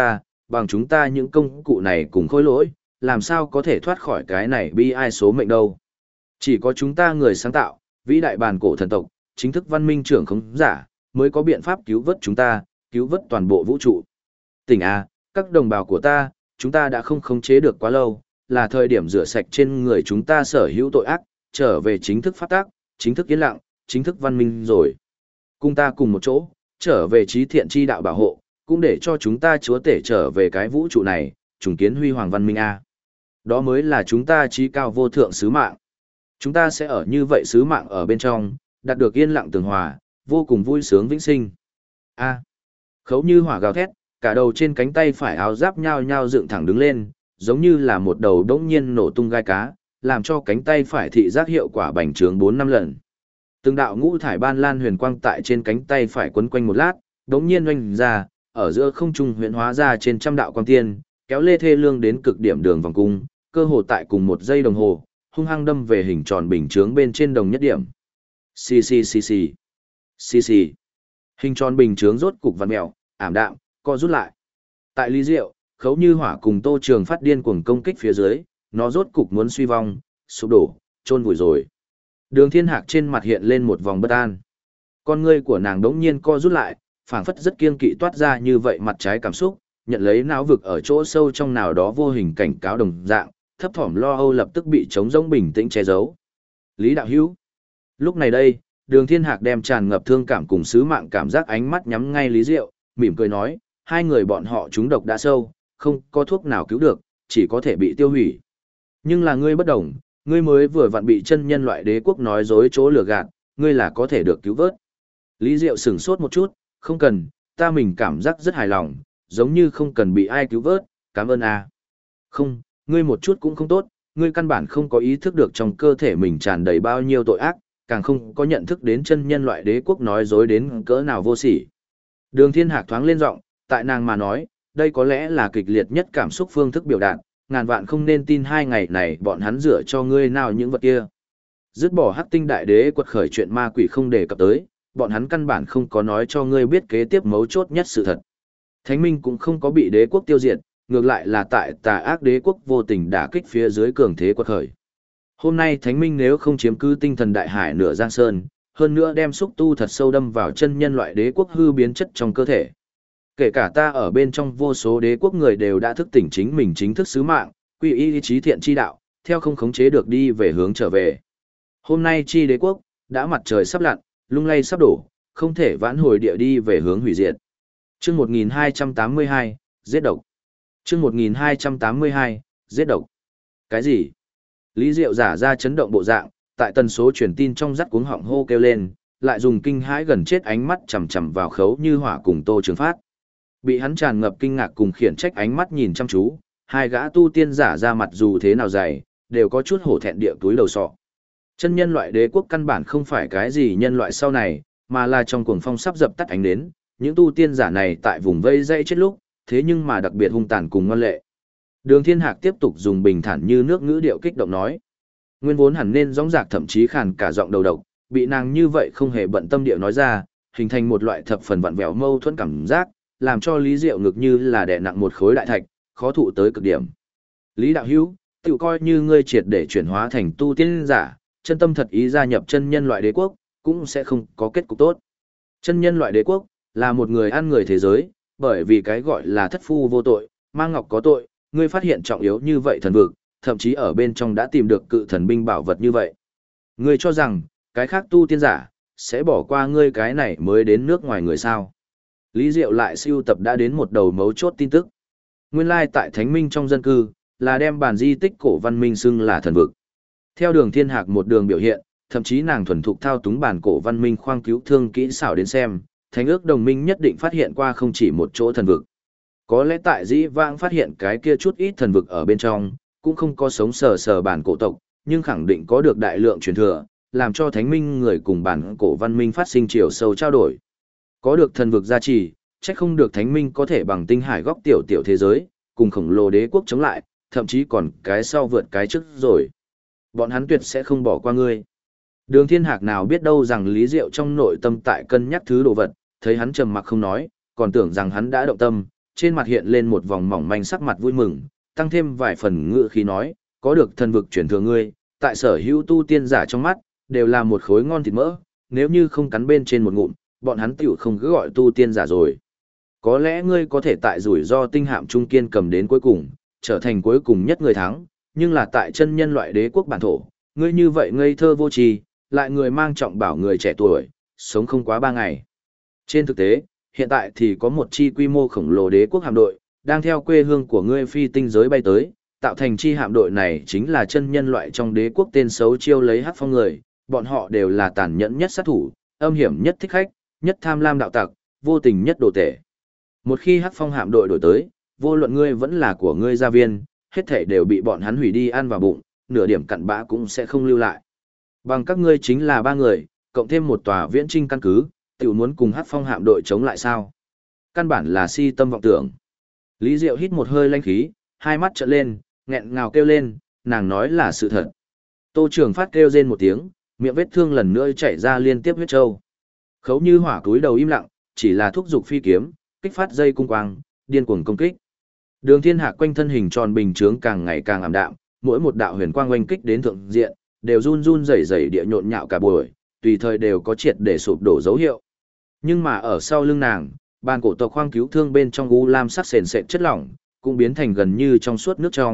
chúng ta những công cụ này cùng khối lỗi, làm sao có thể thoát khỏi cái này bi ai số mệnh đâu. Chỉ có chúng ta người sáng tạo, vĩ đại bàn cổ thần tộc, chính thức văn minh trưởng khống giả, mới có biện pháp cứu vớt chúng ta, cứu vớt toàn bộ vũ trụ. Tỉnh A, các đồng bào của ta, chúng ta đã không khống chế được quá lâu, là thời điểm rửa sạch trên người chúng ta sở hữu tội ác, trở về chính thức pháp tác, chính thức yên lặng, chính thức văn minh rồi. Cùng ta cùng một chỗ, trở về trí thiện chi đạo bảo hộ, cũng để cho chúng ta chúa tể trở về cái vũ trụ này, trùng kiến huy hoàng văn minh A. Đó mới là chúng ta trí cao vô thượng sứ mạng. Chúng ta sẽ ở như vậy sứ mạng ở bên trong, đạt được yên lặng tường hòa, vô cùng vui sướng vĩnh sinh. A. Khấu Như Hỏa gào thét, cả đầu trên cánh tay phải áo giáp nhao nhao dựng thẳng đứng lên, giống như là một đầu đống nhiên nổ tung gai cá, làm cho cánh tay phải thị giác hiệu quả bành trướng 4-5 lần. Từng đạo ngũ thải ban lan huyền quang tại trên cánh tay phải quấn quanh một lát, đống nhiên oanh ra, ở giữa không trung huyễn hóa ra trên trăm đạo quang tiên, kéo lê thê lương đến cực điểm đường vòng cung, cơ hồ tại cùng một giây đồng hồ, hung hăng đâm về hình tròn bình chướng bên trên đồng nhất điểm. Xì xì xì xì. Xì xì. Hình tròn bình chướng rốt cục vặn mèo, ảm đạm, co rút lại. Tại Lý Diệu, Khấu Như Hỏa cùng Tô Trường phát điên cuồng công kích phía dưới, nó rốt cục muốn suy vong, sụp đổ, chôn vùi rồi. Đường Thiên Hạc trên mặt hiện lên một vòng bất an. Con ngươi của nàng đống nhiên co rút lại, phảng phất rất kiên kỵ toát ra như vậy mặt trái cảm xúc, nhận lấy não vực ở chỗ sâu trong nào đó vô hình cảnh cáo đồng dạng, thấp thỏm lo âu lập tức bị trống rỗng bình tĩnh che giấu. Lý đạo hữu. Lúc này đây, Đường Thiên Hạc đem tràn ngập thương cảm cùng sứ mạng cảm giác ánh mắt nhắm ngay Lý Diệu, mỉm cười nói, hai người bọn họ trúng độc đã sâu, không có thuốc nào cứu được, chỉ có thể bị tiêu hủy. Nhưng là ngươi bất đồng, ngươi mới vừa vặn bị chân nhân loại đế quốc nói dối chỗ lừa gạt, ngươi là có thể được cứu vớt. Lý Diệu sửng sốt một chút, không cần, ta mình cảm giác rất hài lòng, giống như không cần bị ai cứu vớt, cảm ơn a. Không, ngươi một chút cũng không tốt, ngươi căn bản không có ý thức được trong cơ thể mình tràn đầy bao nhiêu tội ác, càng không có nhận thức đến chân nhân loại đế quốc nói dối đến cỡ nào vô sỉ. Đường Thiên Hạc thoáng lên giọng, tại nàng mà nói, đây có lẽ là kịch liệt nhất cảm xúc phương thức biểu đạt, ngàn vạn không nên tin hai ngày này bọn hắn rửa cho ngươi nào những vật kia. Dứt bỏ Hắc Tinh đại đế quật khởi chuyện ma quỷ không đề cập tới, bọn hắn căn bản không có nói cho ngươi biết kế tiếp mấu chốt nhất sự thật. Thánh Minh cũng không có bị đế quốc tiêu diệt, ngược lại là tại tà ác đế quốc vô tình đả kích phía dưới cường thế quật khởi. Hôm nay Thánh Minh nếu không chiếm cứ tinh thần đại hải nửa giang sơn, hơn nữa đem xúc tu thật sâu đâm vào chân nhân loại đế quốc hư biến chất trong cơ thể. Kể cả ta ở bên trong vô số đế quốc người đều đã thức tỉnh chính mình chính thức sứ mạng, quy y trí thiện chi đạo, theo không khống chế được đi về hướng trở về. Hôm nay chi đế quốc, đã mặt trời sắp lặn, lung lay sắp đổ, không thể vãn hồi địa đi về hướng hủy diệt. Chương 1282, giết độc. Chương 1282, giết độc. Cái gì? Lý Diệu giả ra chấn động bộ dạng, tại tần số truyền tin trong rắt cuống họng hô kêu lên, lại dùng kinh hãi gần chết ánh mắt chằm chằm vào Khấu Như Hỏa cùng Tô Trường Phát. Bị hắn tràn ngập kinh ngạc cùng khiển trách ánh mắt nhìn chăm chú, hai gã tu tiên giả ra mặt dù thế nào dày, đều có chút hổ thẹn địa túi đầu sọ. Chân nhân loại đế quốc căn bản không phải cái gì nhân loại sau này, mà là trong cuồng phong sắp dập tắt ánh đến, những tu tiên giả này tại vùng vây dây chết lúc, thế nhưng mà đặc biệt hung tàn cùng ngoan lệ. Đường Thiên Hạc tiếp tục dùng bình thản như nước ngữ điệu kích động nói. Nguyên vốn hẳn nên dõng dạc thậm chí khàn cả giọng đầu độc, bị nàng như vậy không hề bận tâm điệu nói ra, hình thành một loại thập phần vặn vẹo mâu thuẫn cảm giác, làm cho Lý Diệu ngực như là đè nặng một khối đại thạch, khó thụ tới cực điểm. Lý đạo hữu, tự coi như ngươi triệt để chuyển hóa thành tu tiên giả, chân tâm thật ý gia nhập chân nhân loại đế quốc, cũng sẽ không có kết cục tốt. Chân nhân loại đế quốc là một người ăn người thế giới, bởi vì cái gọi là thất phu vô tội, mang ngọc có tội, ngươi phát hiện trọng yếu như vậy thần vực, thậm chí ở bên trong đã tìm được cự thần binh bảo vật như vậy. Ngươi cho rằng, cái khác tu tiên giả, sẽ bỏ qua ngươi cái này mới đến nước ngoài người sao. Lý Diệu lại siêu tập đã đến một đầu mấu chốt tin tức. Nguyên lai tại Thánh Minh trong dân cư, là đem bản di tích cổ văn minh xưng là thần vực. Theo Đường Thiên Hạc một đường biểu hiện, thậm chí nàng thuần thục thao túng bản cổ văn minh khoang cứu thương kỹ xảo đến xem, Thánh ước đồng minh nhất định phát hiện qua không chỉ một chỗ thần vực. Có lẽ tại dĩ vãng phát hiện cái kia chút ít thần vực ở bên trong, cũng không có sống sờ bản cổ tộc, nhưng khẳng định có được đại lượng truyền thừa, làm cho Thánh Minh người cùng bản cổ văn minh phát sinh chiều sâu trao đổi. Có được thần vực gia trì, chắc không được Thánh Minh có thể bằng tinh hải góc tiểu tiểu thế giới, cùng khổng lồ đế quốc chống lại, thậm chí còn cái sau vượt cái trước rồi. Bọn hắn tuyệt sẽ không bỏ qua ngươi. Đường Thiên Hạc nào biết đâu rằng Lý Diệu trong nội tâm tại cân nhắc thứ đồ vật, thấy hắn trầm mặc không nói, còn tưởng rằng hắn đã động tâm, trên mặt hiện lên một vòng mỏng manh sắc mặt vui mừng, tăng thêm vài phần ngự khí nói, có được thần vực chuyển thừa ngươi, tại sở hữu tu tiên giả trong mắt, đều là một khối ngon thịt mỡ, nếu như không cắn bên trên một ngụm, bọn hắn tiểu không cứ gọi tu tiên giả rồi. Có lẽ ngươi có thể tại rủi ro tinh hạm trung kiên cầm đến cuối cùng, trở thành cuối cùng nhất người thắng, nhưng là tại chân nhân loại đế quốc bản thổ, ngươi như vậy ngây thơ vô tri, lại người mang trọng bảo người trẻ tuổi, sống không quá 3 ngày. Trên thực tế, hiện tại thì có một chi quy mô khổng lồ đế quốc hạm đội, đang theo quê hương của ngươi phi tinh giới bay tới, tạo thành chi hạm đội này chính là chân nhân loại trong đế quốc tên xấu chiêu lấy hắc phong người, bọn họ đều là tàn nhẫn nhất sát thủ, âm hiểm nhất thích khách, nhất tham lam đạo tặc, vô tình nhất đồ tể. Một khi hắc phong hạm đội đổi tới, vô luận ngươi vẫn là của ngươi gia viên, hết thảy đều bị bọn hắn hủy đi ăn vào bụng, nửa điểm cặn bã cũng sẽ không lưu lại. Bằng các ngươi chính là 3 người, cộng thêm một tòa viễn trinh căn cứ, tiểu muốn cùng hắc phong hạm đội chống lại sao? Căn bản là si tâm vọng tưởng. Lý Diệu hít một hơi lãnh khí, hai mắt trợn lên, nghẹn ngào kêu lên, nàng nói là sự thật. Tô Trường Phát kêu rên một tiếng, miệng vết thương lần nữa chảy ra liên tiếp huyết trâu. Khấu Như Hỏa cúi đầu im lặng, chỉ là thúc giục phi kiếm, kích phát dây cung quang, điên cuồng công kích. Đường Thiên Hạc quanh thân hình tròn bình chướng càng ngày càng ảm đạm, mỗi một đạo huyền quang oanh kích đến thượng diện, đều run run rẩy rẩy địa nhộn nhạo cả buổi, tùy thời đều có triệt để sụp đổ dấu hiệu. Nhưng mà ở sau lưng nàng, bàn cổ tộc khoang cứu thương bên trong u lam sắc sền sệt chất lỏng, cũng biến thành gần như trong suốt nước trong,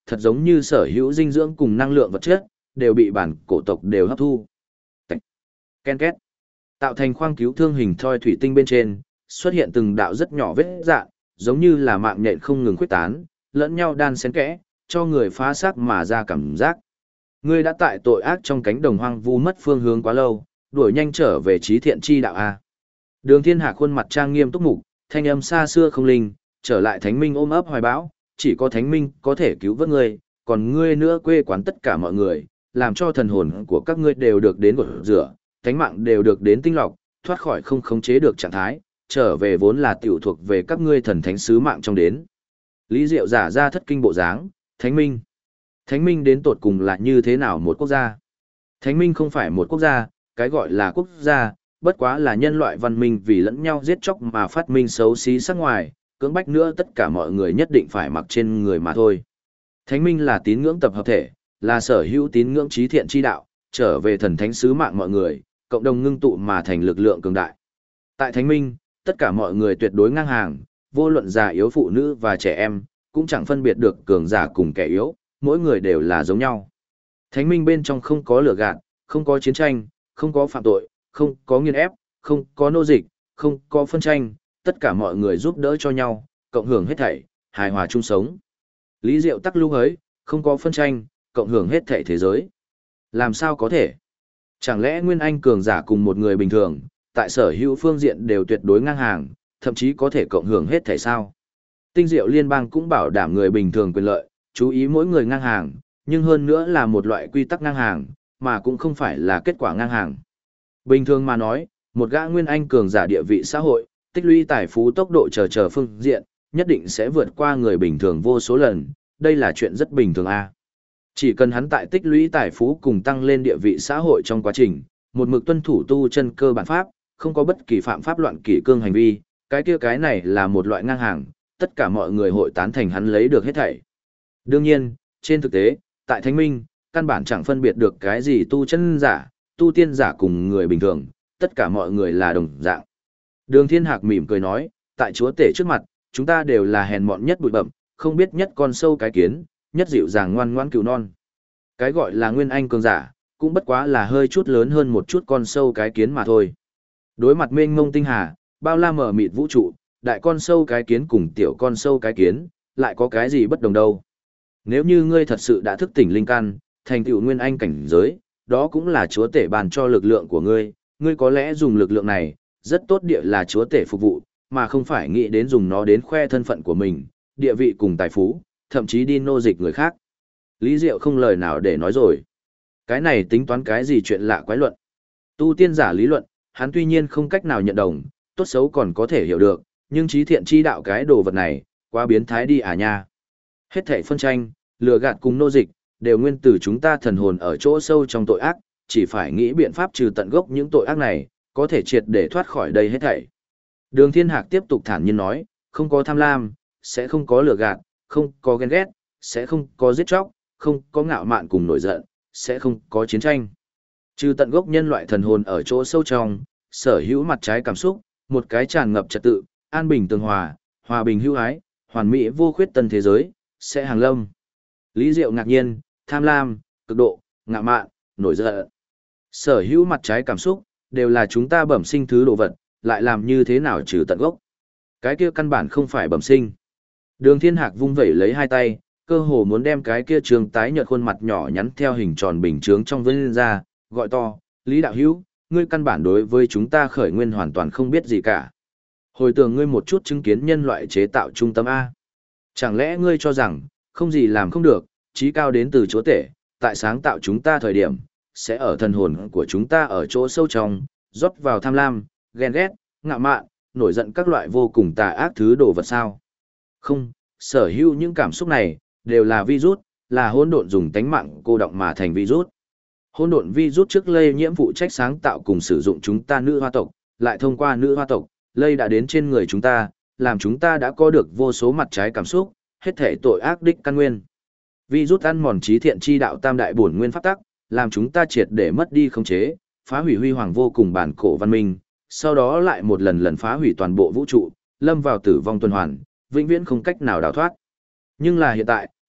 thật giống như sở hữu dinh dưỡng cùng năng lượng vật chất, đều bị bản cổ tộc đều hấp thu. Tạch, ken két. Tạo thành khoang cứu thương hình thoi thủy tinh bên trên, xuất hiện từng đạo rất nhỏ vết rạn, giống như là mạng nhện không ngừng khuếch tán, lẫn nhau đan xen kẽ, cho người phá xác mà ra cảm giác. Ngươi đã tại tội ác trong cánh đồng hoang vu mất phương hướng quá lâu, đuổi nhanh trở về trí thiện chi đạo a. Đường Thiên Hạc khuôn mặt trang nghiêm túc mục, thanh âm xa xưa không linh, trở lại Thánh Minh ôm ấp hoài bão, chỉ có Thánh Minh có thể cứu vớt ngươi, còn ngươi nữa quê quán tất cả mọi người, làm cho thần hồn của các ngươi đều được đến gột rửa, thánh mạng đều được đến tinh lọc, thoát khỏi không khống chế được trạng thái, trở về vốn là tiểu thuộc về các ngươi thần thánh sứ mạng trong đến. Lý Diệu giả ra thất kinh bộ dáng, Thánh Minh. Thánh Minh đến tột cùng là như thế nào một quốc gia? Thánh Minh không phải một quốc gia, cái gọi là quốc gia, bất quá là nhân loại văn minh vì lẫn nhau giết chóc mà phát minh xấu xí sắc ngoài, cưỡng bách nữa tất cả mọi người nhất định phải mặc trên người mà thôi. Thánh Minh là tín ngưỡng tập hợp thể, là sở hữu tín ngưỡng trí thiện chi đạo, trở về thần thánh sứ mạng mọi người, cộng đồng ngưng tụ mà thành lực lượng cường đại. Tại Thánh Minh, tất cả mọi người tuyệt đối ngang hàng, vô luận già yếu phụ nữ và trẻ em, cũng chẳng phân biệt được cường giả cùng kẻ yếu, mỗi người đều là giống nhau. Thánh Minh bên trong không có lửa gạt, không có chiến tranh, không có phạm tội, không có nghiền ép, không có nô dịch, không có phân tranh, tất cả mọi người giúp đỡ cho nhau, cộng hưởng hết thảy, hài hòa chung sống. Lý Diệu tắc lưu hới, không có phân tranh, cộng hưởng hết thảy thế giới. Làm sao có thể? Chẳng lẽ Nguyên Anh cường giả cùng một người bình thường, tại sở hữu phương diện đều tuyệt đối ngang hàng, thậm chí có thể cộng hưởng hết thảy sao? Tinh Diệu Liên bang cũng bảo đảm người bình thường quyền lợi, chú ý mỗi người ngang hàng, nhưng hơn nữa là một loại quy tắc ngang hàng, mà cũng không phải là kết quả ngang hàng. Bình thường mà nói, một gã Nguyên Anh cường giả địa vị xã hội, tích lũy tài phú tốc độ chờ phương diện, nhất định sẽ vượt qua người bình thường vô số lần, đây là chuyện rất bình thường a. Chỉ cần hắn tại tích lũy tài phú cùng tăng lên địa vị xã hội trong quá trình, một mực tuân thủ tu chân cơ bản pháp, không có bất kỳ phạm pháp loạn kỷ cương hành vi, cái này là một loại ngang hàng, tất cả mọi người hội tán thành hắn lấy được hết thảy. Đương nhiên, trên thực tế, tại Thánh Minh, căn bản chẳng phân biệt được cái gì tu chân giả, tu tiên giả cùng người bình thường, tất cả mọi người là đồng dạng. Đường Thiên Hạc mỉm cười nói, tại chúa tể trước mặt, chúng ta đều là hèn mọn nhất bụi bậm, không biết nhất con sâu cái kiến, nhất dịu dàng ngoan ngoãn cừu non. Cái gọi là Nguyên Anh cường giả, cũng bất quá là hơi chút lớn hơn một chút con sâu cái kiến mà thôi. Đối mặt mênh mông tinh hà, bao la mở mịt vũ trụ, đại con sâu cái kiến cùng tiểu con sâu cái kiến, lại có cái gì bất đồng đâu. Nếu như ngươi thật sự đã thức tỉnh linh căn, thành tựu Nguyên Anh cảnh giới, đó cũng là chúa tể bàn cho lực lượng của ngươi, ngươi có lẽ dùng lực lượng này, rất tốt địa là chúa tể phục vụ, mà không phải nghĩ đến dùng nó đến khoe thân phận của mình, địa vị cùng tài phú, thậm chí đi nô dịch người khác. Lý Diệu không lời nào để nói rồi. Cái này tính toán cái gì chuyện lạ quái luận. Tu tiên giả lý luận, hắn tuy nhiên không cách nào nhận đồng, tốt xấu còn có thể hiểu được, nhưng trí thiện chi đạo cái đồ vật này, quá biến thái đi à nha. Hết thảy phân tranh, lừa gạt cùng nô dịch, đều nguyên từ chúng ta thần hồn ở chỗ sâu trong tội ác, chỉ phải nghĩ biện pháp trừ tận gốc những tội ác này, có thể triệt để thoát khỏi đây hết thảy. Đường Thiên Hạc tiếp tục thản nhiên nói, không có tham lam, sẽ không có lừa gạt, không có ghen ghét, sẽ không có giết chóc, không có ngạo mạn cùng nổi giận, sẽ không có chiến tranh. Trừ tận gốc nhân loại thần hồn ở chỗ sâu trong, sở hữu mặt trái cảm xúc, một cái tràn ngập trật tự, an bình tường hòa, hòa bình hữu ái, hoàn mỹ vô khuyết tân thế giới, sẽ hàng lâm. Lý Diệu ngạc nhiên, tham lam, cực độ, ngạo mạn, nổi giận. Sở hữu mặt trái cảm xúc, đều là chúng ta bẩm sinh thứ đồ vật, lại làm như thế nào trừ tận gốc. Cái kia căn bản không phải bẩm sinh. Đường Thiên Hạc vung vẩy lấy hai tay, cơ hồ muốn đem cái kia trường tái nhợt khuôn mặt nhỏ nhắn theo hình tròn bình chướng trong vân ra, gọi to, Lý Đạo Hữu, ngươi căn bản đối với chúng ta khởi nguyên hoàn toàn không biết gì cả. Hồi tưởng ngươi một chút chứng kiến nhân loại chế tạo trung tâm A. Chẳng lẽ ngươi cho rằng, không gì làm không được, trí cao đến từ chúa tể, tại sáng tạo chúng ta thời điểm, sẽ ở thần hồn của chúng ta ở chỗ sâu trong, rót vào tham lam, ghen ghét, ngạo mạn, nổi giận các loại vô cùng tà ác thứ đồ vật sao. Không, sở hữu những cảm xúc này, đều là virus, là hỗn độn dùng tánh mạng cô động mà thành virus. Hỗn độn virus trước lây nhiễm phụ trách sáng tạo cùng sử dụng chúng ta nữ hoa tộc, lại thông qua nữ hoa tộc, lây đã đến trên người chúng ta, làm chúng ta đã có được vô số mặt trái cảm xúc, hết thể tội ác đích căn nguyên. Virus ăn mòn trí thiện chi đạo tam đại bổn nguyên pháp tắc, làm chúng ta triệt để mất đi khống chế, phá hủy huy hoàng vô cùng bản cổ văn minh, sau đó lại một lần lần phá hủy toàn bộ vũ trụ, lâm vào tử vong tuần hoàn, vĩnh viễn không cách nào đào thoát. Nhưng là hiện tại,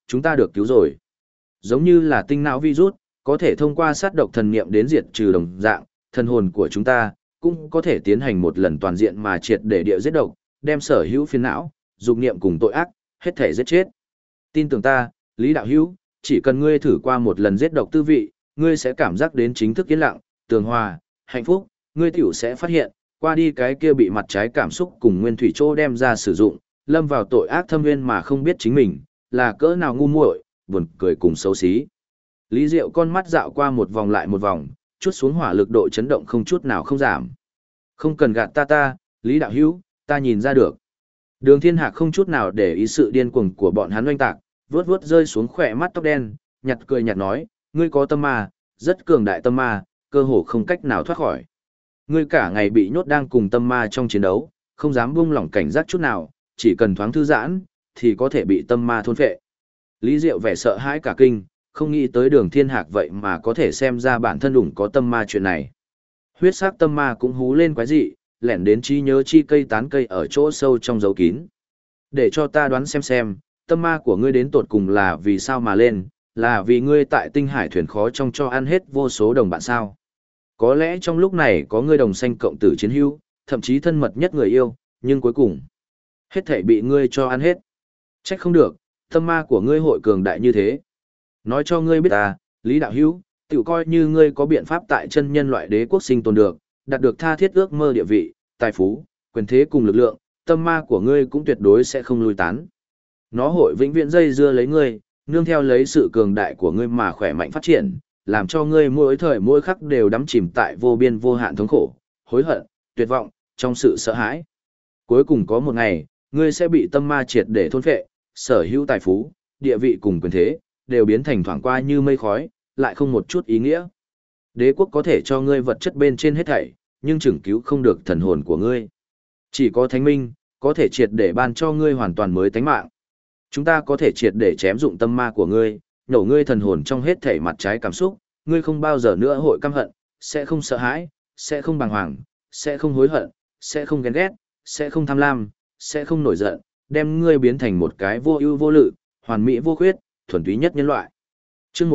chúng ta được cứu rồi. Giống như là tinh não virus, có thể thông qua sát độc thần niệm đến diệt trừ đồng dạng, thần hồn của chúng ta cũng có thể tiến hành một lần toàn diện mà triệt để địa giết độc, đem sở hữu phiền não, dục niệm cùng tội ác, hết thể giết chết. Tin tưởng ta, Lý đạo hữu, chỉ cần ngươi thử qua một lần giết độc tư vị, ngươi sẽ cảm giác đến chính thức yên lặng, tường hòa, hạnh phúc, ngươi tiểu sẽ phát hiện, qua đi cái kia bị mặt trái cảm xúc cùng nguyên thủy trô đem ra sử dụng, lâm vào tội ác thâm nguyên mà không biết chính mình, là cỡ nào ngu muội, buồn cười cùng xấu xí. Lý Diệu con mắt dạo qua một vòng lại một vòng, chút xuống hỏa lực độ chấn động không chút nào không giảm. Không cần gạt ta, Lý đạo hữu, ta nhìn ra được. Đường Thiên Hạc không chút nào để ý sự điên cuồng của bọn hắn oanh tạc, vuốt vuốt rơi xuống khỏe mắt tóc đen, nhặt cười nhạt nói, ngươi có tâm ma, rất cường đại tâm ma, cơ hồ không cách nào thoát khỏi. Ngươi cả ngày bị nhốt đang cùng tâm ma trong chiến đấu, không dám buông lỏng cảnh giác chút nào, chỉ cần thoáng thư giãn, thì có thể bị tâm ma thôn phệ. Lý Diệu vẻ sợ hãi cả kinh, không nghĩ tới Đường Thiên Hạc vậy mà có thể xem ra bản thân đủng có tâm ma chuyện này. Huyết sắc tâm ma cũng hú lên quái dị, lẻn đến trí nhớ chi cây tán cây ở chỗ sâu trong dấu kín. Để cho ta đoán xem, tâm ma của ngươi đến tột cùng là vì sao mà lên, là vì ngươi tại tinh hải thuyền khó trong cho ăn hết vô số đồng bạn sao. Có lẽ trong lúc này có ngươi đồng sanh cộng tử chiến hữu, thậm chí thân mật nhất người yêu, nhưng cuối cùng, hết thảy bị ngươi cho ăn hết. Trách không được, tâm ma của ngươi hội cường đại như thế. Nói cho ngươi biết ta, Lý đạo hữu, tiểu coi như ngươi có biện pháp tại chân nhân loại đế quốc sinh tồn được, đạt được tha thiết ước mơ địa vị, tài phú, quyền thế cùng lực lượng, tâm ma của ngươi cũng tuyệt đối sẽ không lui tán. Nó hội vĩnh viễn dây dưa lấy ngươi, nương theo lấy sự cường đại của ngươi mà khỏe mạnh phát triển, làm cho ngươi mỗi thời mỗi khắc đều đắm chìm tại vô biên vô hạn thống khổ, hối hận, tuyệt vọng, trong sự sợ hãi. Cuối cùng có một ngày, ngươi sẽ bị tâm ma triệt để thôn phệ, sở hữu tài phú, địa vị cùng quyền thế, đều biến thành thoảng qua như mây khói, lại không một chút ý nghĩa. Đế quốc có thể cho ngươi vật chất bên trên hết thảy, nhưng chừng cứu không được thần hồn của ngươi. Chỉ có thánh minh, có thể triệt để ban cho ngươi hoàn toàn mới tánh mạng. Chúng ta có thể triệt để chém dụng tâm ma của ngươi, nhổ ngươi thần hồn trong hết thảy mặt trái cảm xúc, ngươi không bao giờ nữa hội căm hận, sẽ không sợ hãi, sẽ không bàng hoàng, sẽ không hối hận, sẽ không ghen ghét, sẽ không tham lam, sẽ không nổi giận, đem ngươi biến thành một cái vô ưu vô lự, hoàn mỹ vô khuyết, thuần túy nhất nhân loại. Chương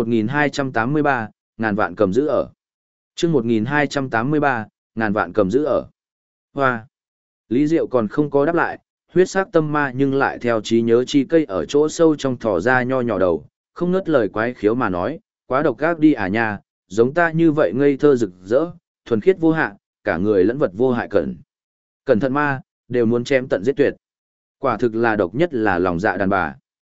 1283, ngàn vạn cầm giữ ở. Chương 1283, ngàn vạn cầm giữ ở. Hoa. Lý Diệu còn không có đáp lại, huyết sắc tâm ma nhưng lại theo trí nhớ chi cây ở chỗ sâu trong thỏ ra nho nhỏ đầu, không ngớt lời quái khiếu mà nói, quá độc ác đi à nha, giống ta như vậy ngây thơ rực rỡ, thuần khiết vô hạn, cả người lẫn vật vô hại cẩn thận ma, đều muốn chém tận giết tuyệt. Quả thực là độc nhất là lòng dạ đàn bà.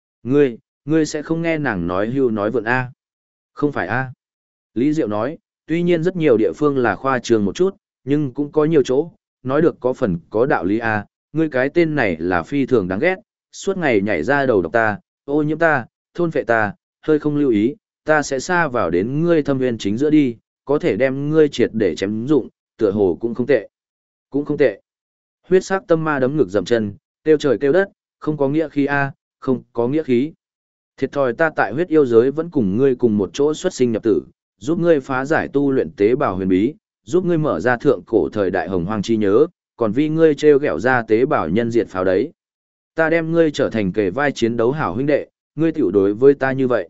Ngươi sẽ không nghe nàng nói hưu nói vượn a? Không phải a? Lý Diệu nói, tuy nhiên rất nhiều địa phương là khoa trương một chút, nhưng cũng có nhiều chỗ, nói được có phần có đạo lý a. Ngươi cái tên này là phi thường đáng ghét, suốt ngày nhảy ra đầu độc ta, ô nhiễm ta, thôn phệ ta, hơi không lưu ý, ta sẽ xa vào đến ngươi thâm viên chính giữa đi, có thể đem ngươi triệt để chém dụng, tựa hồ cũng không tệ. Cũng không tệ. Huyết sắc tâm ma đấm ngực dậm chân, kêu trời kêu đất, không có nghĩa khí a, không có nghĩa khí. Thiệt thòi ta tại huyết yêu giới vẫn cùng ngươi cùng một chỗ xuất sinh nhập tử, giúp ngươi phá giải tu luyện tế bào huyền bí, giúp ngươi mở ra thượng cổ thời đại hồng hoang chi nhớ, còn vì ngươi trêu ghẹo ra tế bào nhân diệt pháo đấy. Ta đem ngươi trở thành kề vai chiến đấu hảo huynh đệ, ngươi tiểu đối với ta như vậy.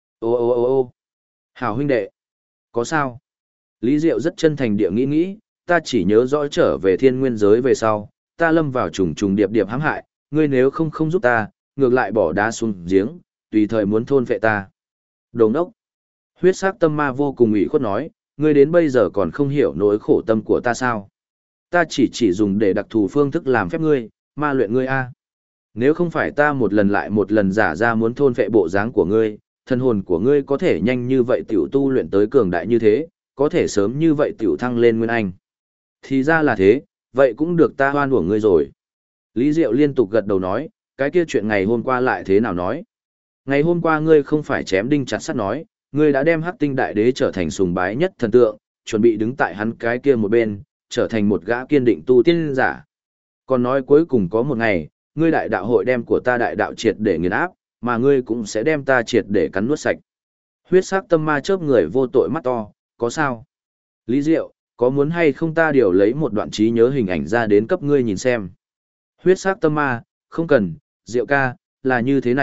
Ô. Hảo huynh đệ. Có sao? Lý Diệu rất chân thành địa nghĩ, ta chỉ nhớ rõ trở về thiên nguyên giới về sau, ta lâm vào trùng trùng điệp điệp hãm hại, ngươi nếu không giúp ta, ngược lại bỏ đá xuống giếng, tùy thời muốn thôn phệ ta. Đồ ngốc. Huyết sắc tâm ma vô cùng ủy khuất nói, ngươi đến bây giờ còn không hiểu nỗi khổ tâm của ta sao? Ta chỉ dùng để đặc thù phương thức làm phép ngươi, ma luyện ngươi a. Nếu không phải ta một lần lại một lần giả ra muốn thôn phệ bộ dáng của ngươi, thân hồn của ngươi có thể nhanh như vậy tiểu tu luyện tới cường đại như thế, có thể sớm như vậy tiểu thăng lên nguyên anh. Thì ra là thế, vậy cũng được ta hoan uổng ngươi rồi. Lý Diệu liên tục gật đầu nói, cái kia chuyện ngày hôm qua lại thế nào nói? Ngày hôm qua ngươi không phải chém đinh chặt sắt nói, ngươi đã đem Hắc Tinh Đại Đế trở thành sùng bái nhất thần tượng, chuẩn bị đứng tại hắn cái kia một bên, trở thành một gã kiên định tu tiên giả. Còn nói cuối cùng có một ngày, ngươi đại đạo hội đem của ta đại đạo triệt để nghiền áp, mà ngươi cũng sẽ đem ta triệt để cắn nuốt sạch. Huyết sắc tâm ma chớp người vô tội mắt to, có sao? Lý Diệu, có muốn hay không ta điều lấy một đoạn trí nhớ hình ảnh ra đến cấp ngươi nhìn xem? Huyết sắc tâm ma, không cần, Diệu ca, là như thế này,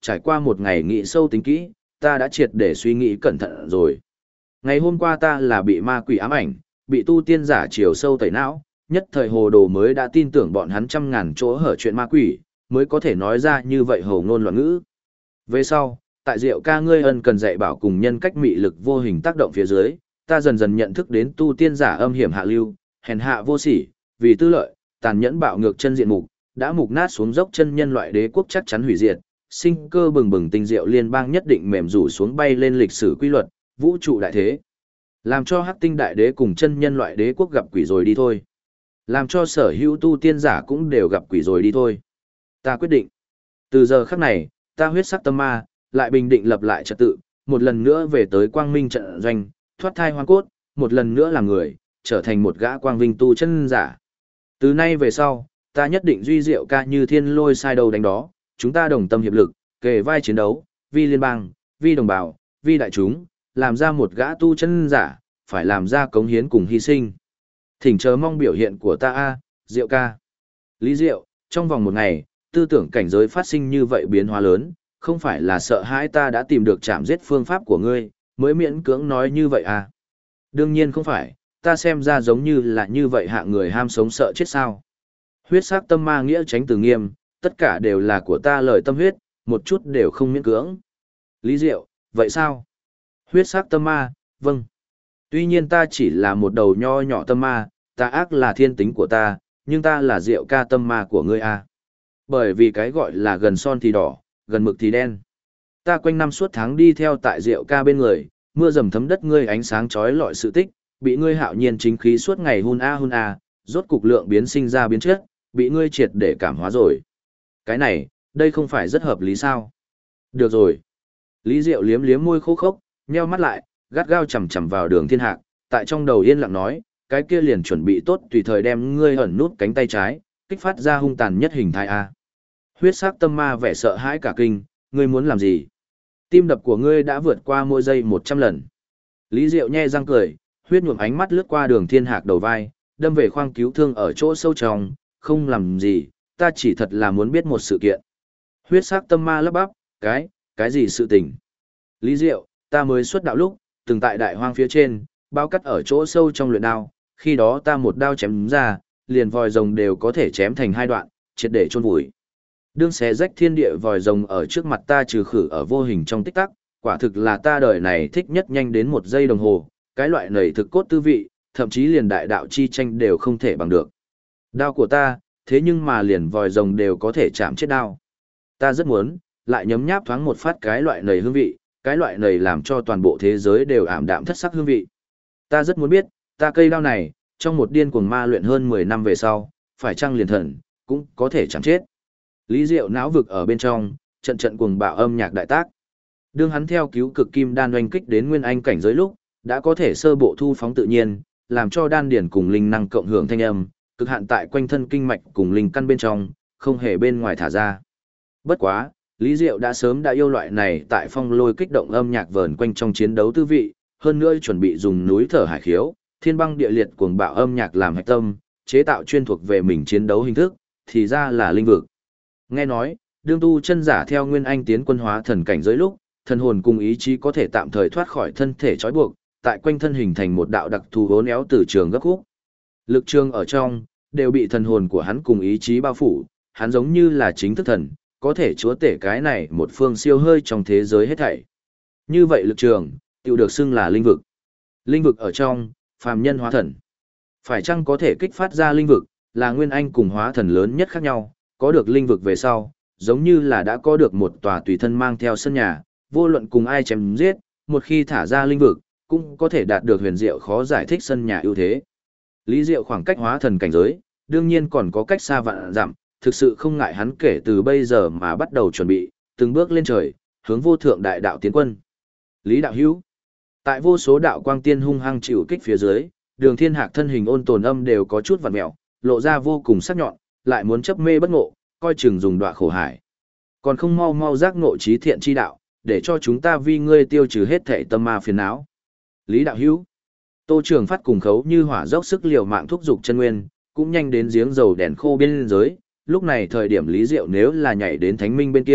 trải qua một ngày nghĩ sâu tính kỹ, ta đã triệt để suy nghĩ cẩn thận rồi. Ngày hôm qua ta là bị ma quỷ ám ảnh, bị tu tiên giả chiều sâu tẩy não, nhất thời hồ đồ mới đã tin tưởng bọn hắn trăm ngàn chỗ hở chuyện ma quỷ, mới có thể nói ra như vậy hồ ngôn loạn ngữ. Về sau, tại Diệu ca ngươi ân cần dạy bảo cùng nhân cách mị lực vô hình tác động phía dưới, ta dần dần nhận thức đến tu tiên giả âm hiểm hạ lưu, hèn hạ vô sỉ, vì tư lợi, tàn nhẫn bạo ngược chân diện mục, đã mục nát xuống dốc chân nhân loại đế quốc chắc chắn hủy diệt, sinh cơ bừng bừng tinh diệu liên bang nhất định mềm rủ xuống bay lên lịch sử quy luật, vũ trụ đại thế. Làm cho Hắc Tinh đại đế cùng chân nhân loại đế quốc gặp quỷ rồi đi thôi. Làm cho sở hữu tu tiên giả cũng đều gặp quỷ rồi đi thôi. Ta quyết định. Từ giờ khắc này, ta huyết sắc tâm ma, lại bình định lập lại trật tự, một lần nữa về tới quang minh trận doanh, thoát thai hoang cốt, một lần nữa làm người, trở thành một gã quang vinh tu chân giả. Từ nay về sau, ta nhất định duy diệu ca như thiên lôi sai đầu đánh đó, chúng ta đồng tâm hiệp lực, kề vai chiến đấu, vì liên bang, vì đồng bào, vì đại chúng, làm ra một gã tu chân giả, phải làm ra cống hiến cùng hy sinh. Thỉnh chờ mong biểu hiện của ta a, Diệu ca. Lý Diệu, trong vòng một ngày, tư tưởng cảnh giới phát sinh như vậy biến hóa lớn, không phải là sợ hãi ta đã tìm được chạm giết phương pháp của ngươi, mới miễn cưỡng nói như vậy à. Đương nhiên không phải, ta xem ra giống như là như vậy hạng người ham sống sợ chết sao. Huyết sắc tâm ma nghĩa tránh từ nghiêm, tất cả đều là của ta lời tâm huyết, một chút đều không miễn cưỡng. Lý Diệu, vậy sao? Huyết sắc tâm ma, vâng. Tuy nhiên ta chỉ là một đầu nho nhỏ tâm ma, ta ác là thiên tính của ta, nhưng ta là Diệu ca tâm ma của ngươi à. Bởi vì cái gọi là gần son thì đỏ, gần mực thì đen. Ta quanh năm suốt tháng đi theo tại Diệu ca bên người, mưa dầm thấm đất ngươi ánh sáng chói lọi sự tích, bị ngươi hạo nhiên chính khí suốt ngày hun a, rốt cục lượng biến sinh ra biến chất, bị ngươi triệt để cảm hóa rồi. Cái này, đây không phải rất hợp lý sao? Được rồi. Lý Diệu liếm liếm môi khô khốc, nheo mắt lại, gắt gao chằm chằm vào Đường Thiên Hạc, tại trong đầu yên lặng nói, cái kia liền chuẩn bị tốt tùy thời đem ngươi ẩn nút cánh tay trái, kích phát ra hung tàn nhất hình thái a. Huyết sắc tâm ma vẻ sợ hãi cả kinh, ngươi muốn làm gì? Tim đập của ngươi đã vượt qua mỗi giây 100 lần. Lý Diệu nhe răng cười, huyết nhuộm ánh mắt lướt qua Đường Thiên Hạc đầu vai, đâm về khoang cứu thương ở chỗ sâu trong, không làm gì, ta chỉ thật là muốn biết một sự kiện. Huyết sắc tâm ma lắp bắp, cái gì sự tình? Lý Diệu, ta mới xuất đạo lúc, từng tại đại hoang phía trên, bao cắt ở chỗ sâu trong luyện đao, khi đó ta một đao chém ra, liền vòi rồng đều có thể chém thành hai đoạn, triệt để chôn vùi. Đương xé rách thiên địa vòi rồng ở trước mặt ta trừ khử ở vô hình trong tích tắc, quả thực là ta đời này thích nhất nhanh đến 1 giây đồng hồ, cái loại nảy thực cốt tư vị, thậm chí liền đại đạo chi tranh đều không thể bằng được. Đao của ta, thế nhưng mà liền vòi rồng đều có thể chạm chết đao. Ta rất muốn, lại nhấm nháp thoáng một phát cái loại nảy hương vị, cái loại nảy làm cho toàn bộ thế giới đều ảm đạm thất sắc hương vị. Ta rất muốn biết, ta cây đao này, trong một điên cuồng ma luyện hơn 10 năm về sau, phải chăng liền thần, cũng có thể chạm chết. Lý Diệu não vực ở bên trong, trận trận cuồng bạo âm nhạc đại tác. Đương hắn theo cứu cực kim đan oanh kích đến nguyên anh cảnh giới lúc, đã có thể sơ bộ thu phóng tự nhiên, làm cho đan điển cùng linh năng cộng hưởng thanh âm, cực hạn tại quanh thân kinh mạch cùng linh căn bên trong, không hề bên ngoài thả ra. Bất quá, Lý Diệu đã sớm đã yêu loại này tại phong lôi kích động âm nhạc vờn quanh trong chiến đấu tư vị, hơn nữa chuẩn bị dùng núi thở hải khiếu, thiên băng địa liệt cuồng bạo âm nhạc làm hạch tâm, chế tạo chuyên thuộc về mình chiến đấu hình thức, thì ra là linh vực. Nghe nói, đương tu chân giả theo nguyên anh tiến quân hóa thần cảnh giới lúc, thần hồn cùng ý chí có thể tạm thời thoát khỏi thân thể trói buộc, tại quanh thân hình thành một đạo đặc thù hố néo từ trường gấp khúc. Lực trường ở trong, đều bị thần hồn của hắn cùng ý chí bao phủ, hắn giống như là chính thức thần, có thể chúa tể cái này một phương siêu hơi trong thế giới hết thảy. Như vậy lực trường, tự được xưng là linh vực. Linh vực ở trong, phàm nhân hóa thần. Phải chăng có thể kích phát ra linh vực, là nguyên anh cùng hóa thần lớn nhất khác nhau, có được linh vực về sau, giống như là đã có được một tòa tùy thân mang theo sân nhà, vô luận cùng ai chém giết, một khi thả ra linh vực, cũng có thể đạt được huyền diệu khó giải thích sân nhà ưu thế. Lý Diệu khoảng cách hóa thần cảnh giới, đương nhiên còn có cách xa vạn dặm, thực sự không ngại hắn kể từ bây giờ mà bắt đầu chuẩn bị, từng bước lên trời, hướng vô thượng đại đạo tiến quân. Lý đạo hữu, tại vô số đạo quang tiên hung hăng chịu kích phía dưới, Đường Thiên Hạc thân hình ôn tồn âm đều có chút vặn mẹo, lộ ra vô cùng sắc nhọn, lại muốn chấp mê bất ngộ, coi chừng dùng đọa khổ hải. Còn không mau mau giác ngộ trí thiện chi đạo, để cho chúng ta vì ngươi tiêu trừ hết thảy tâm ma phiền não. Lý đạo hữu, Tô Trường Phát cùng Khấu Như Hỏa dốc sức liều mạng thúc giục chân nguyên, cũng nhanh đến giếng dầu đèn khô biên giới, lúc này thời điểm Lý Diệu nếu là nhảy đến Thánh Minh bên kia,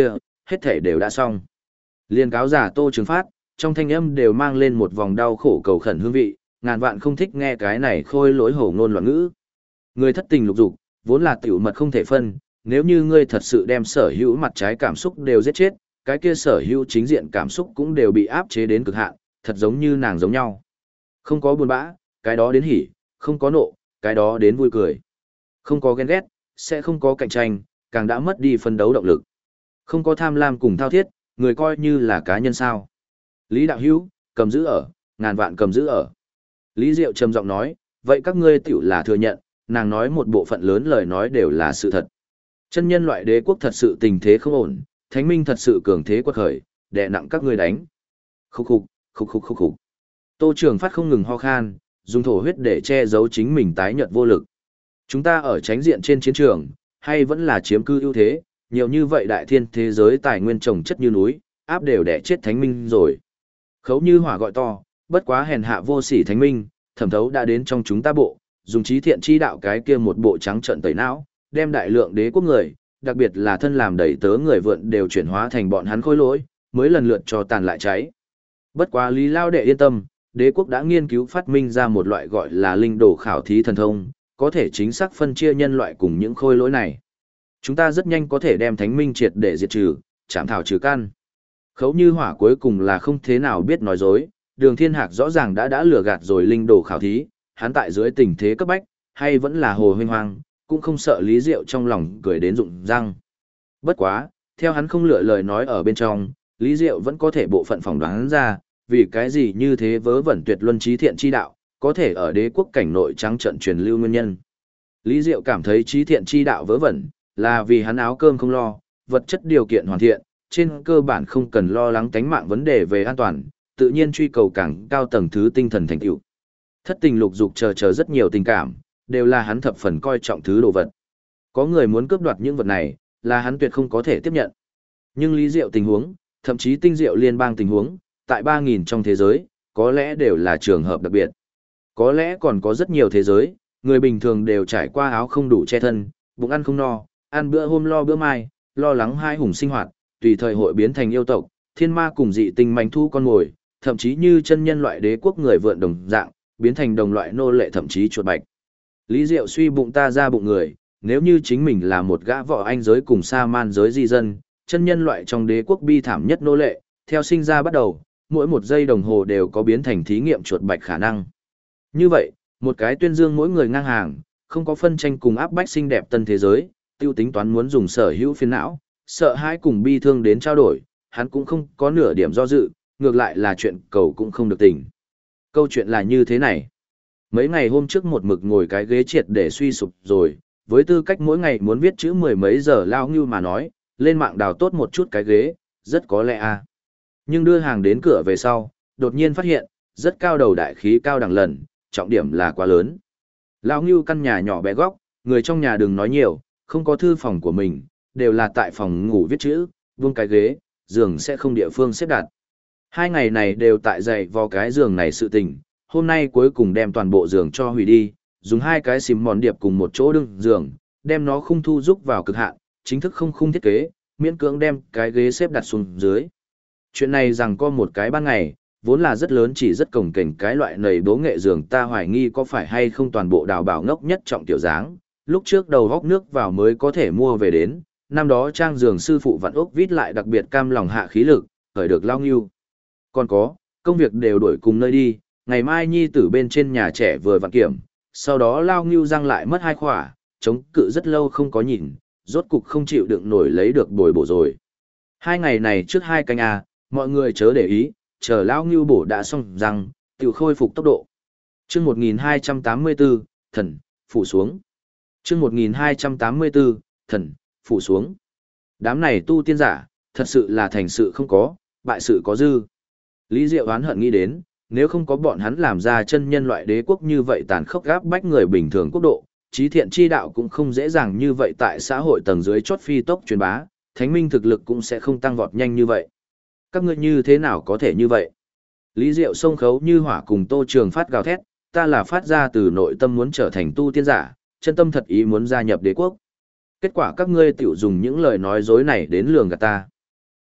hết thể đều đã xong. Liên cáo giả Tô Trường Phát, trong thanh âm đều mang lên một vòng đau khổ cầu khẩn hương vị, ngàn vạn không thích nghe cái này khôi lỗi hổ ngôn loạn ngữ. Người thất tình lục dục, vốn là tiểu mật không thể phân, nếu như ngươi thật sự đem sở hữu mặt trái cảm xúc đều giết chết, cái kia sở hữu chính diện cảm xúc cũng đều bị áp chế đến cực hạn, thật giống như nàng giống nhau. Không có buồn bã, cái đó đến hỉ, không có nộ, cái đó đến vui cười. Không có ghen ghét, sẽ không có cạnh tranh, càng đã mất đi phân đấu động lực. Không có tham lam cùng thao thiết, người coi như là cá nhân sao. Lý Đạo Hữu, cầm giữ ở, ngàn vạn cầm giữ ở. Lý Diệu trầm giọng nói, vậy các ngươi tiểu là thừa nhận, nàng nói một bộ phận lớn lời nói đều là sự thật. Chân nhân loại đế quốc thật sự tình thế không ổn, thánh minh thật sự cường thế quật khởi, đè nặng các ngươi đánh. Khúc khục, khúc khục khúc khục. Tô Trường Phát không ngừng ho khan, dùng thổ huyết để che giấu chính mình tái nhợt vô lực. Chúng ta ở tránh diện trên chiến trường, hay vẫn là chiếm cư ưu thế, nhiều như vậy đại thiên thế giới tài nguyên trồng chất như núi, áp đều đè chết thánh minh rồi. Khấu Như Hỏa gọi to, bất quá hèn hạ vô sỉ thánh minh, thẩm thấu đã đến trong chúng ta bộ, dùng trí thiện chi đạo cái kia một bộ trắng trợn tẩy não, đem đại lượng đế quốc người, đặc biệt là thân làm đầy tớ người vượn đều chuyển hóa thành bọn hắn khôi lỗi, mới lần lượt cho tàn lại cháy. Bất quá Lý Lao đệ yên tâm, đế quốc đã nghiên cứu phát minh ra một loại gọi là linh đồ khảo thí thần thông, có thể chính xác phân chia nhân loại cùng những khôi lỗi này. Chúng ta rất nhanh có thể đem thánh minh triệt để diệt trừ, chạm thảo trừ căn. Khấu Như Hỏa cuối cùng là không thế nào biết nói dối, Đường Thiên Hạc rõ ràng đã lừa gạt rồi linh đồ khảo thí, hắn tại dưới tình thế cấp bách, hay vẫn là hồ huynh hoang, cũng không sợ Lý Diệu trong lòng cười đến rụng răng. Bất quá, theo hắn không lựa lời nói ở bên trong, Lý Diệu vẫn có thể bộ phận phỏng đoán ra, vì cái gì như thế vớ vẩn tuyệt luân trí thiện chi đạo, có thể ở đế quốc cảnh nội trắng trận truyền lưu nguyên nhân. Lý Diệu cảm thấy trí thiện chi đạo vớ vẩn, là vì hắn áo cơm không lo, vật chất điều kiện hoàn thiện, trên cơ bản không cần lo lắng tánh mạng vấn đề về an toàn, tự nhiên truy cầu càng cao tầng thứ tinh thần thành tựu. Thất tình lục dục chờ rất nhiều tình cảm, đều là hắn thập phần coi trọng thứ đồ vật. Có người muốn cướp đoạt những vật này, là hắn tuyệt không có thể tiếp nhận. Nhưng Lý Diệu tình huống, thậm chí tinh diệu liên bang tình huống, tại 3.000 trong thế giới, có lẽ đều là trường hợp đặc biệt. Có lẽ còn có rất nhiều thế giới, người bình thường đều trải qua áo không đủ che thân, bụng ăn không no, ăn bữa hôm lo bữa mai, lo lắng hai hùng sinh hoạt, tùy thời hội biến thành yêu tộc, thiên ma cùng dị tinh manh thu con mồi, thậm chí như chân nhân loại đế quốc người vượn đồng dạng, biến thành đồng loại nô lệ thậm chí chuột bạch. Lý Diệu suy bụng ta ra bụng người, nếu như chính mình là một gã võ anh giới cùng sa man giới di dân, chân nhân loại trong đế quốc bi thảm nhất nô lệ, theo sinh ra bắt đầu, mỗi một giây đồng hồ đều có biến thành thí nghiệm chuột bạch khả năng. Như vậy, một cái tuyên dương mỗi người ngang hàng, không có phân tranh cùng áp bách xinh đẹp tân thế giới, tiêu tính toán muốn dùng sở hữu phiền não, sợ hãi cùng bi thương đến trao đổi, hắn cũng không có nửa điểm do dự, ngược lại là chuyện cầu cũng không được tình. Câu chuyện là như thế này. Mấy ngày hôm trước một mực ngồi cái ghế triệt để suy sụp rồi, với tư cách mỗi ngày muốn viết chữ mười mấy giờ lao ngưu mà nói, lên mạng đào tốt một chút cái ghế, rất có lẽ à. Nhưng đưa hàng đến cửa về sau, đột nhiên phát hiện, rất cao đầu đại khí cao đẳng lần, trọng điểm là quá lớn. Lao ngưu căn nhà nhỏ bé góc, người trong nhà đừng nói nhiều, không có thư phòng của mình, đều là tại phòng ngủ viết chữ, vuông cái ghế, giường sẽ không địa phương xếp đặt. 2 ngày này đều tại dậy vào cái giường này sự tình, hôm nay cuối cùng đem toàn bộ giường cho hủy đi, dùng 2 cái xìm mòn điệp cùng một chỗ đựng giường, đem nó khung thu rúc vào cực hạn, chính thức không khung thiết kế, miễn cưỡng đem cái ghế xếp đặt xuống dưới. Chuyện này rằng có một cái ban ngày, vốn là rất lớn chỉ rất cồng kềnh cái loại nầy bố nghệ giường ta hoài nghi có phải hay không toàn bộ đào bảo ngốc nhất trọng tiểu dáng, lúc trước đầu góc nước vào mới có thể mua về đến, năm đó trang giường sư phụ vặn ốc vít lại đặc biệt cam lòng hạ khí lực, khởi được lao nghiêu. Còn có, công việc đều đổi cùng nơi đi, ngày mai nhi tử bên trên nhà trẻ vừa vặn kiểm, sau đó lao nghiêu răng lại mất 2 khỏa, chống cự rất lâu không có nhìn, rốt cục không chịu đựng nổi lấy được bồi bổ rồi. 2 ngày này trước 2 canh à, mọi người chớ để ý, chờ lao nghiêu bổ đã xong răng, tự khôi phục tốc độ. Chương 1284, thần, phủ xuống. Chương 1284, thần, phủ xuống. Đám này tu tiên giả, thật sự là thành sự không có, bại sự có dư. Lý Diệu oán hận nghĩ đến, nếu không có bọn hắn làm ra chân nhân loại đế quốc như vậy tàn khốc gáp bách người bình thường quốc độ, trí thiện chi đạo cũng không dễ dàng như vậy tại xã hội tầng dưới chót phi tốc truyền bá, thánh minh thực lực cũng sẽ không tăng vọt nhanh như vậy. Các ngươi như thế nào có thể như vậy? Lý Diệu sông Khấu Như Hỏa cùng Tô Trường Phát gào thét, ta là phát ra từ nội tâm muốn trở thành tu tiên giả, chân tâm thật ý muốn gia nhập đế quốc. Kết quả các ngươi tiểu dùng những lời nói dối này đến lường gạt ta.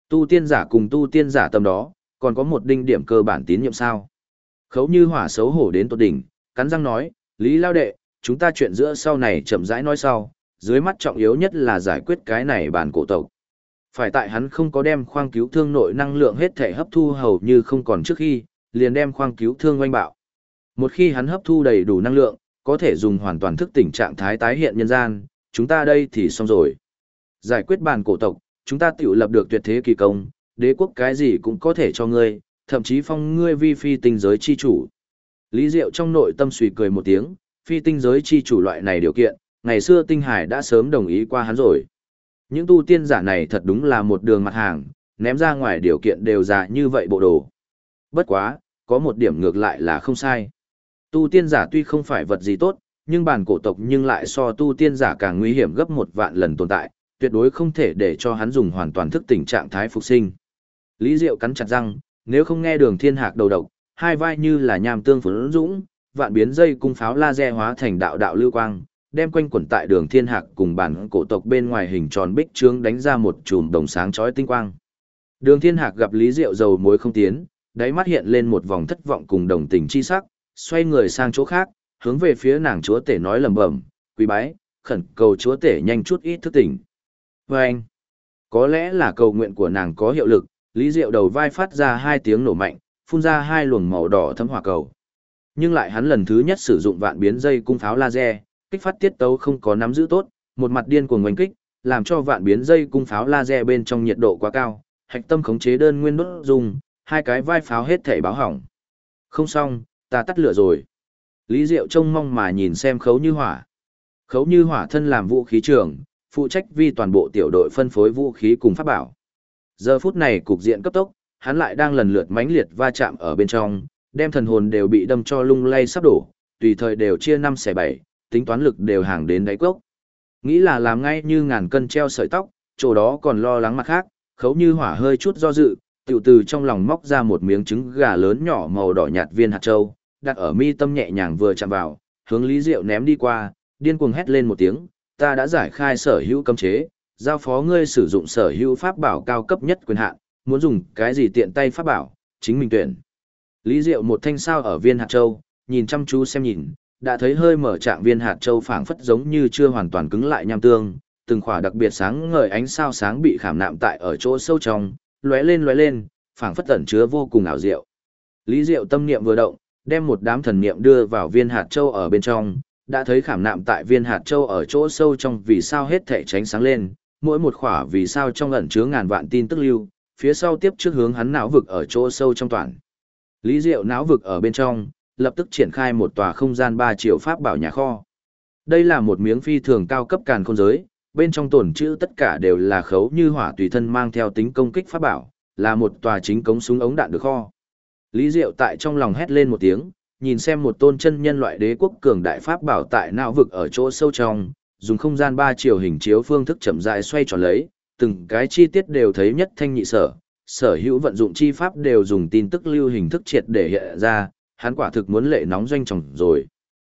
Tu tiên giả cùng tu tiên giả tầm đó, còn có một đinh điểm cơ bản tín nhiệm sao? Khấu Như Hỏa xấu hổ đến tột đỉnh, cắn răng nói, Lý Lao đệ, chúng ta chuyện giữa sau này chậm rãi nói sau, dưới mắt trọng yếu nhất là giải quyết cái này bản cổ tộc. Phải tại hắn không có đem khoang cứu thương nội năng lượng hết thể hấp thu hầu như không còn trước khi, liền đem khoang cứu thương oanh bạo. Một khi hắn hấp thu đầy đủ năng lượng, có thể dùng hoàn toàn thức tỉnh trạng thái tái hiện nhân gian, chúng ta đây thì xong rồi. Giải quyết bản cổ tộc, chúng ta tự lập được tuyệt thế kỳ công, đế quốc cái gì cũng có thể cho ngươi, thậm chí phong ngươi vi phi tinh giới chi chủ. Lý Diệu trong nội tâm suy cười một tiếng, phi tinh giới chi chủ loại này điều kiện, ngày xưa tinh hải đã sớm đồng ý qua hắn rồi. Những tu tiên giả này thật đúng là một đường mặt hàng, ném ra ngoài điều kiện đều già như vậy bộ đồ. Bất quá, có một điểm ngược lại là không sai. Tu tiên giả tuy không phải vật gì tốt, nhưng bản cổ tộc nhưng lại so tu tiên giả càng nguy hiểm gấp 1 vạn lần tồn tại, tuyệt đối không thể để cho hắn dùng hoàn toàn thức tỉnh trạng thái phục sinh. Lý Diệu cắn chặt răng, nếu không nghe Đường Thiên Hạc đầu độc, hai vai như là nham tương phấn dũng, vạn biến dây cung pháo laser hóa thành đạo đạo lưu quang, đem quanh quẩn tại Đường Thiên Hạc cùng bản cổ tộc bên ngoài hình tròn bích trướng đánh ra một chùm đồng sáng chói tinh quang. Đường Thiên Hạc gặp Lý Diệu dầu muối không tiến, đáy mắt hiện lên một vòng thất vọng cùng đồng tình chi sắc, xoay người sang chỗ khác, hướng về phía nàng chúa tể nói lẩm bẩm, "Quý bái, khẩn cầu chúa tể nhanh chút ít thức tỉnh." Và anh, có lẽ là cầu nguyện của nàng có hiệu lực, Lý Diệu đầu vai phát ra 2 tiếng nổ mạnh, phun ra 2 luồng màu đỏ thấm hỏa cầu. Nhưng lại hắn lần thứ nhất sử dụng vạn biến dây cung pháo laser, kích phát tiết tấu không có nắm giữ tốt, một mặt điên cuồng oanh kích, làm cho vạn biến dây cung pháo laser bên trong nhiệt độ quá cao, hạch tâm khống chế đơn nguyên đốt dùng, 2 cái vai pháo hết thể báo hỏng. Không xong, ta tắt lửa rồi. Lý Diệu trông mong mà nhìn xem Khấu Như Hỏa. Khấu Như Hỏa thân làm vũ khí trưởng, phụ trách vi toàn bộ tiểu đội phân phối vũ khí cùng pháp bảo. Giờ phút này cục diện cấp tốc, hắn lại đang lần lượt mãnh liệt va chạm ở bên trong, đem thần hồn đều bị đâm cho lung lay sắp đổ, tùy thời đều chia 5/7, tính toán lực đều hàng đến đáy cốc. Nghĩ là làm ngay như ngàn cân treo sợi tóc, chỗ đó còn lo lắng mặt khác, Khấu Như Hỏa hơi chút do dự, tiểu từ trong lòng móc ra một miếng trứng gà lớn nhỏ màu đỏ nhạt viên hạt châu, đặt ở mi tâm nhẹ nhàng vừa chạm vào, hướng Lý Diệu ném đi qua, điên cuồng hét lên một tiếng, ta đã giải khai sở hữu cấm chế, giao phó ngươi sử dụng sở hữu pháp bảo cao cấp nhất quyền hạn, muốn dùng cái gì tiện tay pháp bảo, chính mình tuyển. Lý Diệu một thanh sao ở viên hạt châu, nhìn chăm chú xem nhìn, đã thấy hơi mở trạng viên hạt châu phảng phất giống như chưa hoàn toàn cứng lại nham tương, từng khỏa đặc biệt sáng ngời ánh sao sáng bị khảm nạm tại ở chỗ sâu trong, lóe lên, phảng phất ẩn chứa vô cùng ảo diệu. Lý Diệu tâm niệm vừa động, đem một đám thần niệm đưa vào viên hạt châu ở bên trong, đã thấy khảm nạm tại viên hạt châu ở chỗ sâu trong vì sao hết thể tránh sáng lên, mỗi một khỏa vì sao trong ẩn chứa ngàn vạn tin tức lưu, phía sau tiếp trước hướng hắn não vực ở chỗ sâu trong toàn. Lý Diệu não vực ở bên trong, lập tức triển khai một tòa không gian 3 triệu pháp bảo nhà kho. Đây là một miếng phi thường cao cấp càn khôn giới, bên trong tồn trữ tất cả đều là Khấu Như Hỏa tùy thân mang theo tính công kích pháp bảo, là một tòa chính cống súng ống đạn được kho. Lý Diệu tại trong lòng hét lên một tiếng, nhìn xem một tôn chân nhân loại đế quốc cường đại pháp bảo tại não vực ở chỗ sâu trong, dùng không gian 3 chiều hình chiếu phương thức chậm rãi xoay tròn lấy, từng cái chi tiết đều thấy nhất thanh nhị sở, sở hữu vận dụng chi pháp đều dùng tin tức lưu hình thức triệt để hiện ra, hắn quả thực muốn lệ nóng doanh tròng rồi.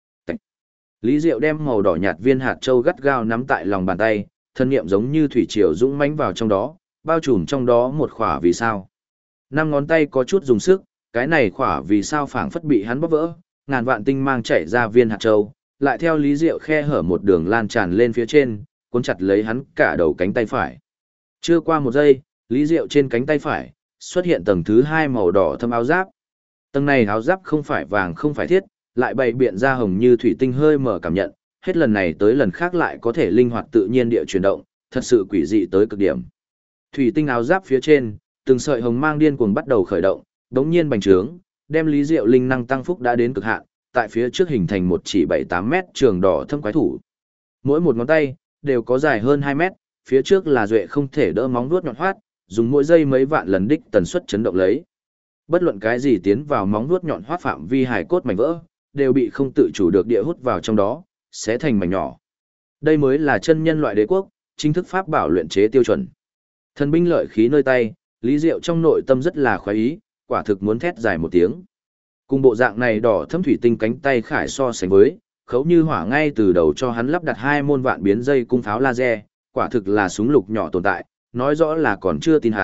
Lý Diệu đem màu đỏ nhạt viên hạt châu gắt gao nắm tại lòng bàn tay, thân niệm giống như thủy triều dũng mãnh vào trong đó, bao trùm trong đó một khỏa vì sao. 5 ngón tay có chút dùng sức, cái này khỏa vì sao phảng phất bị hắn bóp vỡ, ngàn vạn tinh mang chảy ra viên hạt châu, lại theo Lý Diệu khe hở một đường lan tràn lên phía trên, cuốn chặt lấy hắn cả đầu cánh tay phải. Chưa qua một giây, Lý Diệu trên cánh tay phải xuất hiện tầng thứ 2 màu đỏ thâm áo giáp. Tầng này áo giáp không phải vàng không phải thiết, lại bày biện ra hồng như thủy tinh hơi mở cảm nhận, hết lần này tới lần khác lại có thể linh hoạt tự nhiên địa chuyển động, thật sự quỷ dị tới cực điểm. Thủy tinh áo giáp phía trên, từng sợi hồng mang điên cuồng bắt đầu khởi động, đống nhiên bành trướng, đem Lý Diệu linh năng tăng phúc đã đến cực hạn, tại phía trước hình thành một chỉ 7-8 mét trường đỏ thâm quái thủ. Mỗi một ngón tay đều có dài hơn 2 mét, phía trước là duệ không thể đỡ móng vuốt nhọn hoắt, dùng mỗi giây mấy vạn lần đích tần suất chấn động lấy. Bất luận cái gì tiến vào móng vuốt nhọn hoắt phạm vi hài cốt mảnh vỡ, đều bị không tự chủ được địa hút vào trong đó, sẽ thành mảnh nhỏ. Đây mới là chân nhân loại đế quốc, chính thức pháp bảo luyện chế tiêu chuẩn. Thần binh lợi khí nơi tay, Lý Diệu trong nội tâm rất là khoái ý, quả thực muốn thét dài một tiếng. Cùng bộ dạng này đỏ thâm thủy tinh cánh tay khải so sánh với, Khấu Như Hỏa ngay từ đầu cho hắn lắp đặt 2 môn vạn biến dây cung pháo laser, quả thực là súng lục nhỏ tồn tại, nói rõ là còn chưa tin hắn,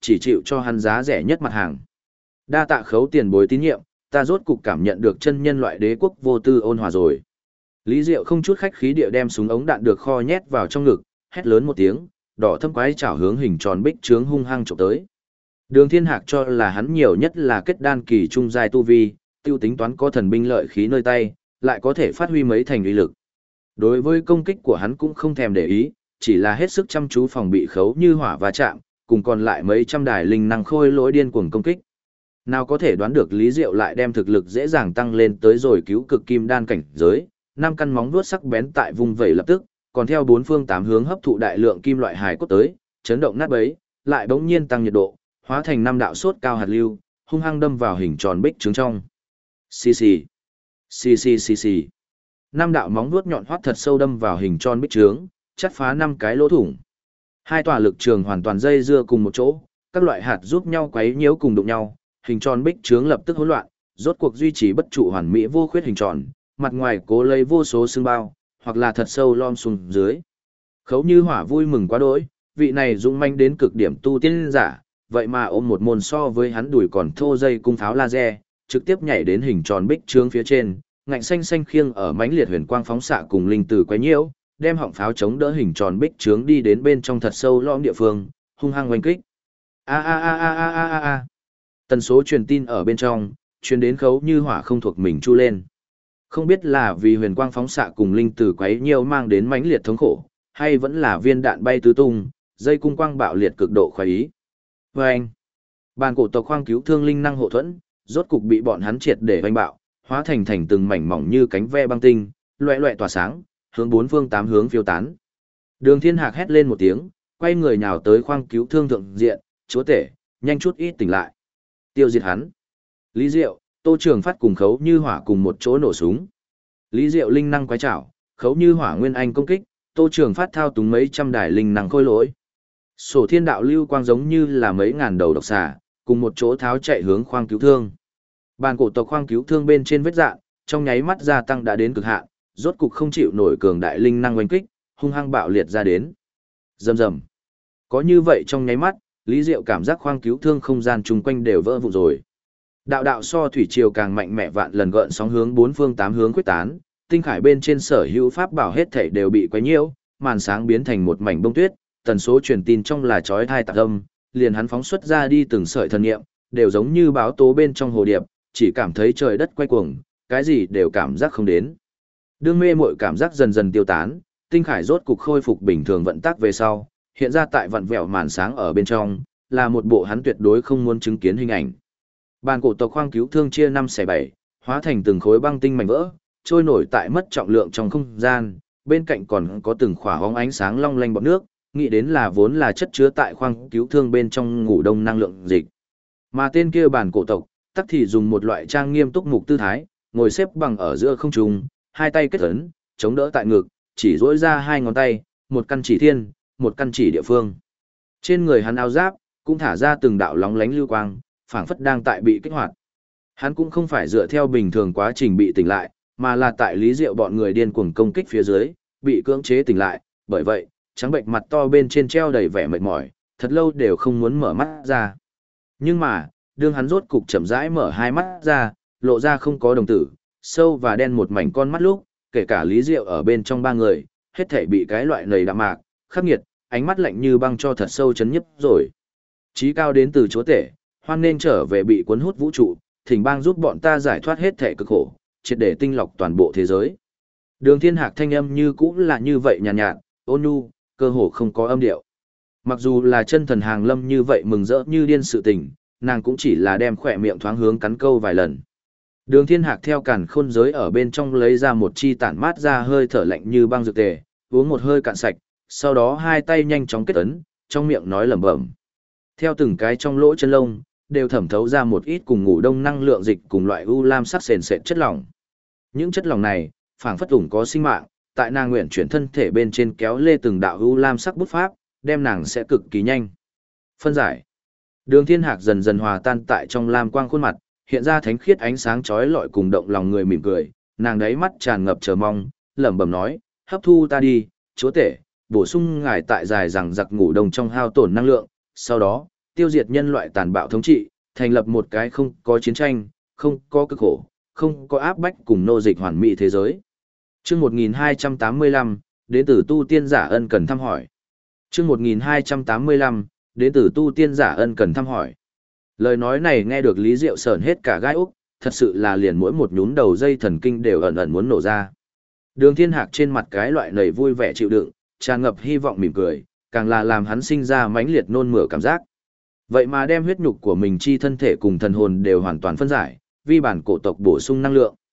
chỉ chịu cho hắn giá rẻ nhất mặt hàng. Đa tạ khấu tiền bối tín nhiệm, ta rốt cục cảm nhận được chân nhân loại đế quốc vô tư ôn hòa rồi. Lý Diệu không chút khách khí địa đem súng ống đạn được kho nhét vào trong ngực, hét lớn một tiếng, đỏ thâm quái chảo hướng hình tròn bích trướng hung hăng chụp tới. Đường Thiên Hạc cho là hắn nhiều nhất là kết đan kỳ trung giai tu vi, tiêu tính toán có thần binh lợi khí nơi tay, lại có thể phát huy mấy thành uy lực. Đối với công kích của hắn cũng không thèm để ý, chỉ là hết sức chăm chú phòng bị khấu như hỏa va chạm, cùng còn lại mấy trăm đài linh năng khôi lỗi điên cuồng công kích. Nào có thể đoán được Lý Diệu lại đem thực lực dễ dàng tăng lên tới rồi cứu cực kim đan cảnh giới, năm căn móng vuốt sắc bén tại vùng vẩy lập tức, còn theo bốn phương tám hướng hấp thụ đại lượng kim loại hài cốt tới, chấn động nát bấy, lại bỗng nhiên tăng nhiệt độ, hóa thành năm đạo sốt cao hạt lưu, hung hăng đâm vào hình tròn bích trướng trong. Xì xì, xì xì xì xì. Năm đạo móng vuốt nhọn hoắt thật sâu đâm vào hình tròn bích trướng, chắt phá năm cái lỗ thủng. Hai tòa lực trường hoàn toàn dây dưa cùng một chỗ, các loại hạt giúp nhau quấy nhiễu cùng đụng nhau, hình tròn bích trướng lập tức hỗn loạn, rốt cuộc duy trì bất trụ hoàn mỹ vô khuyết hình tròn, mặt ngoài cố lấy vô số xương bao, hoặc là thật sâu lom xuống dưới. Khấu Như Hỏa vui mừng quá đỗi, vị này dũng manh đến cực điểm tu tiên giả, vậy mà ôm một môn so với hắn đùi còn thô dây cung pháo laser, trực tiếp nhảy đến hình tròn bích trướng phía trên, ngạnh xanh xanh khiêng ở mãnh liệt huyền quang phóng xạ cùng linh tử quấy nhiễu, đem họng pháo chống đỡ hình tròn bích trướng đi đến bên trong thật sâu lõm địa phương, hung hăng oanh kích. A a a a a a a. Tần số truyền tin ở bên trong, truyền đến Khấu Như Hỏa không thuộc mình chu lên. Không biết là vì huyền quang phóng xạ cùng linh tử quấy nhiễu mang đến mãnh liệt thống khổ, hay vẫn là viên đạn bay tứ tung, dây cung quang bạo liệt cực độ khoái ý. Vâng! Bàn cổ tộc khoang cứu thương linh năng hộ thuẫn, rốt cục bị bọn hắn triệt để vanh bạo, hóa thành từng mảnh mỏng như cánh ve băng tinh, loẹ loẹ tỏa sáng, hướng bốn phương tám hướng phiêu tán. Đường Thiên Hạc hét lên một tiếng, quay người nhào tới khoang cứu thương thượng diện, chúa tể, nhanh chút ít tỉnh lại. Tiêu diệt hắn. Lý Diệu, Tô Trường Phát cùng Khấu Như Hỏa cùng một chỗ nổ súng. Lý Diệu linh năng quái trảo, Khấu Như Hỏa nguyên anh công kích, Tô Trường Phát thao túng mấy trăm đài linh năng khôi lỗi. Sổ thiên đạo lưu quang giống như là mấy ngàn đầu độc xà, cùng một chỗ tháo chạy hướng khoang cứu thương. Bàn cổ tộc khoang cứu thương bên trên vết dạn, trong nháy mắt gia tăng đã đến cực hạn, rốt cục không chịu nổi cường đại linh năng oanh kích, hung hăng bạo liệt ra đến. Rầm rầm. Có như vậy trong nháy mắt, Lý Diệu cảm giác khoang cứu thương không gian chung quanh đều vỡ vụn rồi. Đạo đạo so thủy triều càng mạnh mẽ vạn lần gợn sóng hướng bốn phương tám hướng quyết tán, tinh khải bên trên sở hữu pháp bảo hết thảy đều bị quấy nhiễu, màn sáng biến thành một mảnh bông tuyết, tần số truyền tin trong là chói tai tạc âm, liền hắn phóng xuất ra đi từng sợi thần niệm, đều giống như báo tố bên trong hồ điệp, chỉ cảm thấy trời đất quay cuồng, cái gì đều cảm giác không đến. Đương mê muội cảm giác dần dần tiêu tán, tinh khải rốt cục khôi phục bình thường vận tác về sau, hiện ra tại vặn vẹo màn sáng ở bên trong, là một bộ hắn tuyệt đối không muốn chứng kiến hình ảnh. Bàn cổ tộc khoang cứu thương chia 5/7, hóa thành từng khối băng tinh mảnh vỡ, trôi nổi tại mất trọng lượng trong không gian, bên cạnh còn có từng khỏa hóng ánh sáng long lanh bọt nước, nghĩ đến là vốn là chất chứa tại khoang cứu thương bên trong ngủ đông năng lượng dịch. Mà tên kia bàn cổ tộc, tắc thì dùng một loại trang nghiêm túc mục tư thái, ngồi xếp bằng ở giữa không trung, hai tay kết ấn, chống đỡ tại ngực, chỉ duỗi ra hai ngón tay, một căn chỉ thiên, một căn chỉ địa phương. Trên người hắn áo giáp cũng thả ra từng đạo lóng lánh lưu quang, phảng phất đang tại bị kích hoạt. Hắn cũng không phải dựa theo bình thường quá trình bị tỉnh lại, mà là tại Lý Diệu bọn người điên cuồng công kích phía dưới, bị cưỡng chế tỉnh lại, bởi vậy, trắng bệnh mặt to bên trên treo đầy vẻ mệt mỏi, thật lâu đều không muốn mở mắt ra. Nhưng mà, đương hắn rốt cục chậm rãi mở hai mắt ra, lộ ra không có đồng tử, sâu và đen một mảnh con mắt lúc, kể cả Lý Diệu ở bên trong ba người, hết thảy bị cái loại nầy đạm mạc, khắc nghiệt, ánh mắt lạnh như băng cho thật sâu chấn nhấp rồi. Chí cao đến từ chúa tể, hoan nên trở về bị cuốn hút vũ trụ, thỉnh bang giúp bọn ta giải thoát hết thảy cực khổ, triệt để tinh lọc toàn bộ thế giới. Đường Thiên Hạc thanh âm như cũ là như vậy nhàn nhạt, ôn nhu, cơ hồ không có âm điệu. Mặc dù là chân thần hàng lâm như vậy mừng rỡ như điên sự tình, nàng cũng chỉ là đem khỏe miệng thoáng hướng cắn câu vài lần. Đường Thiên Hạc theo càn khôn giới ở bên trong lấy ra một chi tản mát ra hơi thở lạnh như băng dược tề, uống một hơi cạn sạch, sau đó hai tay nhanh chóng kết ấn, trong miệng nói lẩm bẩm. Theo từng cái trong lỗ chân lông, đều thẩm thấu ra một ít cùng ngủ đông năng lượng dịch cùng loại u lam sắc sền sệt chất lỏng. Những chất lỏng này, phảng phất ủng có sinh mạng, tại nàng nguyện chuyển thân thể bên trên kéo lê từng đạo u lam sắc bút pháp, đem nàng sẽ cực kỳ nhanh phân giải. Đường Thiên Hạc dần dần hòa tan tại trong lam quang khuôn mặt, hiện ra thánh khiết ánh sáng chói lọi cùng động lòng người mỉm cười, nàng đáy mắt tràn ngập chờ mong, lẩm bẩm nói, hấp thu ta đi, chúa tể, bổ sung ngài tại dài rằng giặc ngủ đông trong hao tổn năng lượng, sau đó, tiêu diệt nhân loại tàn bạo thống trị, thành lập một cái không có chiến tranh, không có cực khổ, không có áp bách cùng nô dịch hoàn mỹ thế giới. Chương 1285, đến từ tu tiên giả ân cần thăm hỏi. Chương 1285, đến từ tu tiên giả ân cần thăm hỏi. Lời nói này nghe được Lý Diệu sởn hết cả gai úc, thật sự là liền mỗi một nhún đầu dây thần kinh đều ẩn ẩn muốn nổ ra. Đường Thiên Hạc trên mặt cái loại nầy vui vẻ chịu đựng, tràn ngập hy vọng mỉm cười, càng là làm hắn sinh ra mãnh liệt nôn mửa cảm giác. Vậy mà đem huyết nhục của mình chi thân thể cùng thần hồn đều hoàn toàn phân giải, vi bản cổ tộc bổ sung năng lượng.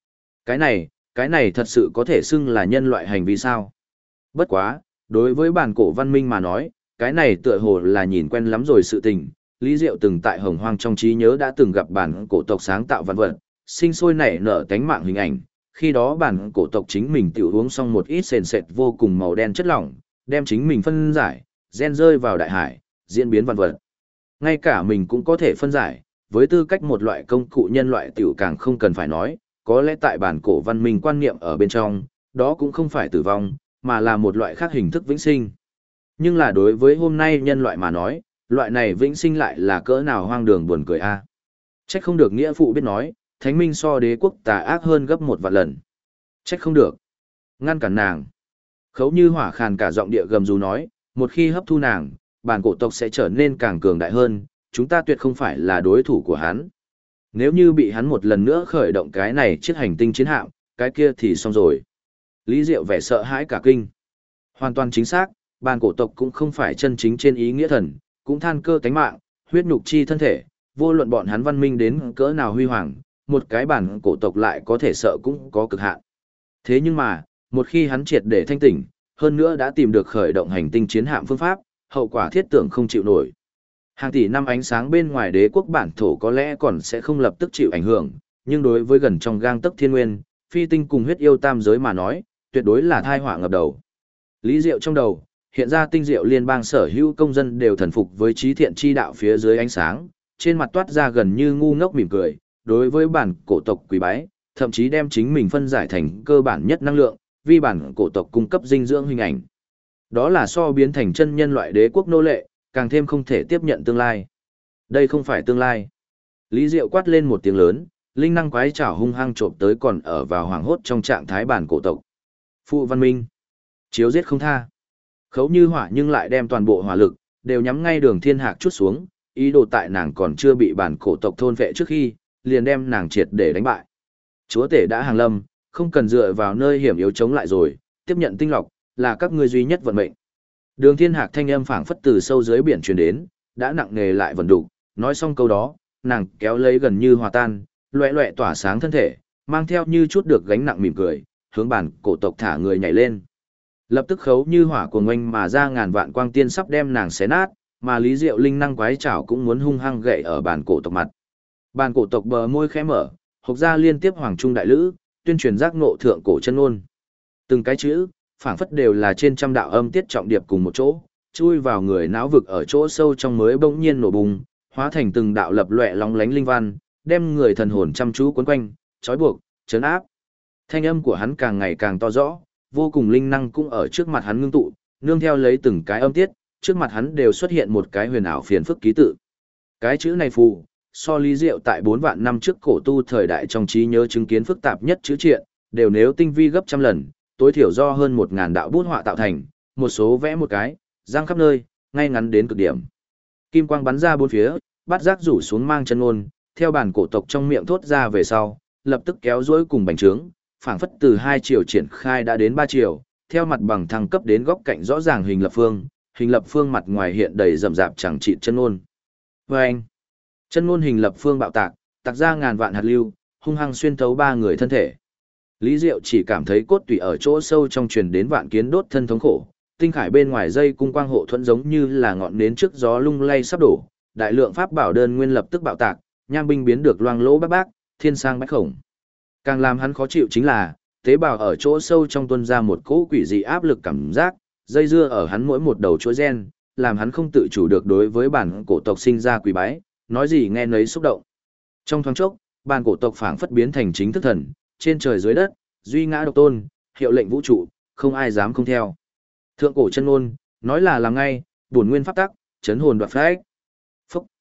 Cái này thật sự có thể xưng là nhân loại hành vi sao? Bất quá, đối với bản cổ văn minh mà nói, cái này tựa hồ là nhìn quen lắm rồi sự tình. Lý Diệu từng tại Hồng Hoang trong trí nhớ đã từng gặp bản cổ tộc sáng tạo văn vật, sinh sôi nảy nở tánh mạng hình ảnh. Khi đó bản cổ tộc chính mình tiểu uống xong một ít sền sệt vô cùng màu đen chất lỏng, đem chính mình phân giải, gen rơi vào đại hải, diễn biến văn vật. Ngay cả mình cũng có thể phân giải, với tư cách một loại công cụ nhân loại tiểu càng không cần phải nói, có lẽ tại bản cổ văn minh quan niệm ở bên trong, đó cũng không phải tử vong, mà là một loại khác hình thức vĩnh sinh. Nhưng là đối với hôm nay nhân loại mà nói, loại này vĩnh sinh lại là cỡ nào hoang đường buồn cười a. Trách không được nghĩa phụ biết nói, thánh minh so đế quốc tà ác hơn gấp 1 vạn lần. Trách không được. Ngăn cản nàng. Khấu Như Hỏa khàn cả giọng địa gầm rú nói, một khi hấp thu nàng, bản cổ tộc sẽ trở nên càng cường đại hơn, chúng ta tuyệt không phải là đối thủ của hắn. Nếu như bị hắn một lần nữa khởi động cái này chiếc hành tinh chiến hạm, cái kia thì xong rồi. Lý Diệu vẻ sợ hãi cả kinh. Hoàn toàn chính xác, bản cổ tộc cũng không phải chân chính trên ý nghĩa thần, cũng than cơ tánh mạng, huyết nhục chi thân thể, vô luận bọn hắn văn minh đến cỡ nào huy hoàng, một cái bản cổ tộc lại có thể sợ cũng có cực hạn. Thế nhưng mà, một khi hắn triệt để thanh tỉnh, hơn nữa đã tìm được khởi động hành tinh chiến hạm phương pháp, hậu quả thiết tưởng không chịu nổi. Hàng tỷ năm ánh sáng bên ngoài đế quốc bản thổ có lẽ còn sẽ không lập tức chịu ảnh hưởng, nhưng đối với gần trong gang tấc thiên nguyên, phi tinh cùng huyết yêu tam giới mà nói, tuyệt đối là thai họa ngập đầu. Lý Diệu trong đầu, hiện ra tinh diệu liên bang sở hữu công dân đều thần phục với trí thiện chi đạo phía dưới ánh sáng, trên mặt toát ra gần như ngu ngốc mỉm cười, đối với bản cổ tộc quý bái, thậm chí đem chính mình phân giải thành cơ bản nhất năng lượng, vì bản cổ tộc cung cấp dinh dưỡng hình ảnh. Đó là so biến thành chân nhân loại đế quốc nô lệ, càng thêm không thể tiếp nhận tương lai. Đây không phải tương lai. Lý Diệu quát lên một tiếng lớn, linh năng quái trảo hung hăng trộm tới còn ở vào hoàng hốt trong trạng thái bản cổ tộc. Phụ văn minh, chiếu giết không tha. Khấu Như Hỏa nhưng lại đem toàn bộ hỏa lực đều nhắm ngay Đường Thiên Hạc chút xuống, ý đồ tại nàng còn chưa bị bản cổ tộc thôn vệ trước khi, liền đem nàng triệt để đánh bại. Chúa tể đã hàng lâm, không cần dựa vào nơi hiểm yếu chống lại rồi, tiếp nhận tinh lọc, là các ngươi duy nhất vận mệnh. Đường Thiên Hạc thanh âm phảng phất từ sâu dưới biển truyền đến, đã nặng nề lại vần đục, nói xong câu đó, nàng kéo lấy gần như hòa tan, loẻ loẻ tỏa sáng thân thể, mang theo như chút được gánh nặng mỉm cười, hướng bản cổ tộc thả người nhảy lên. Lập tức Khấu Như Hỏa cuồng oanh mà ra ngàn vạn quang tiên sắp đem nàng xé nát, mà Lý Diệu linh năng quái trảo cũng muốn hung hăng gậy ở bản cổ tộc mặt. Bản cổ tộc bờ môi khẽ mở, hộc ra liên tiếp hoàng trung đại lữ, tuyên truyền giác ngộ thượng cổ chân ngôn. Từng cái chữ, phảng phất đều là trên trăm đạo âm tiết trọng điệp cùng một chỗ, chui vào người não vực ở chỗ sâu trong mới bỗng nhiên nổ bùng, hóa thành từng đạo lập lòe lóng lánh linh văn, đem người thần hồn chăm chú quấn quanh, trói buộc, trấn áp. Thanh âm của hắn càng ngày càng to rõ, vô cùng linh năng cũng ở trước mặt hắn ngưng tụ, nương theo lấy từng cái âm tiết, trước mặt hắn đều xuất hiện một cái huyền ảo phiền phức ký tự. Cái chữ này phù, so Lý Diệu tại 4 vạn năm trước cổ tu thời đại trong trí nhớ chứng kiến phức tạp nhất chữ triện, đều nếu tinh vi gấp trăm lần, tối thiểu do hơn 1000 đạo bút họa tạo thành, một số vẽ một cái, răng khắp nơi, ngay ngắn đến cực điểm. Kim quang bắn ra bốn phía, bát giác rủ xuống mang chân ngôn, theo bản cổ tộc trong miệng thốt ra về sau, lập tức kéo dối cùng bành trướng, phảng phất từ 2 chiều triển khai đã đến 3 chiều, theo mặt bằng thăng cấp đến góc cạnh rõ ràng hình lập phương mặt ngoài hiện đầy rậm rạp chẳng trị chân ngôn. Vâng! Chân ngôn hình lập phương bạo tạc, tạc ra ngàn vạn hạt lưu, hung hăng xuyên thấu 3 người thân thể. Lý Diệu chỉ cảm thấy cốt tủy ở chỗ sâu trong truyền đến vạn kiến đốt thân thống khổ, tinh khải bên ngoài dây cung quang hộ thuẫn giống như là ngọn nến trước gió lung lay sắp đổ, đại lượng pháp bảo đơn nguyên lập tức bạo tạc, nham binh biến được loang lỗ bác bác, thiên sang bách khổng. Càng làm hắn khó chịu chính là, tế bào ở chỗ sâu trong tuôn ra một cỗ quỷ dị áp lực cảm giác, dây dưa ở hắn mỗi một đầu chuỗi gen, làm hắn không tự chủ được đối với bản cổ tộc sinh ra quỳ bái, nói gì nghe nấy xúc động. Trong thoáng chốc, bản cổ tộc phảng phất biến thành chính thức thần, trên trời dưới đất, duy ngã độc tôn, hiệu lệnh vũ trụ, không ai dám không theo. Thượng cổ chân ngôn, nói là làm ngay, bổn nguyên pháp tắc, chấn hồn đoạt phách. Phúc.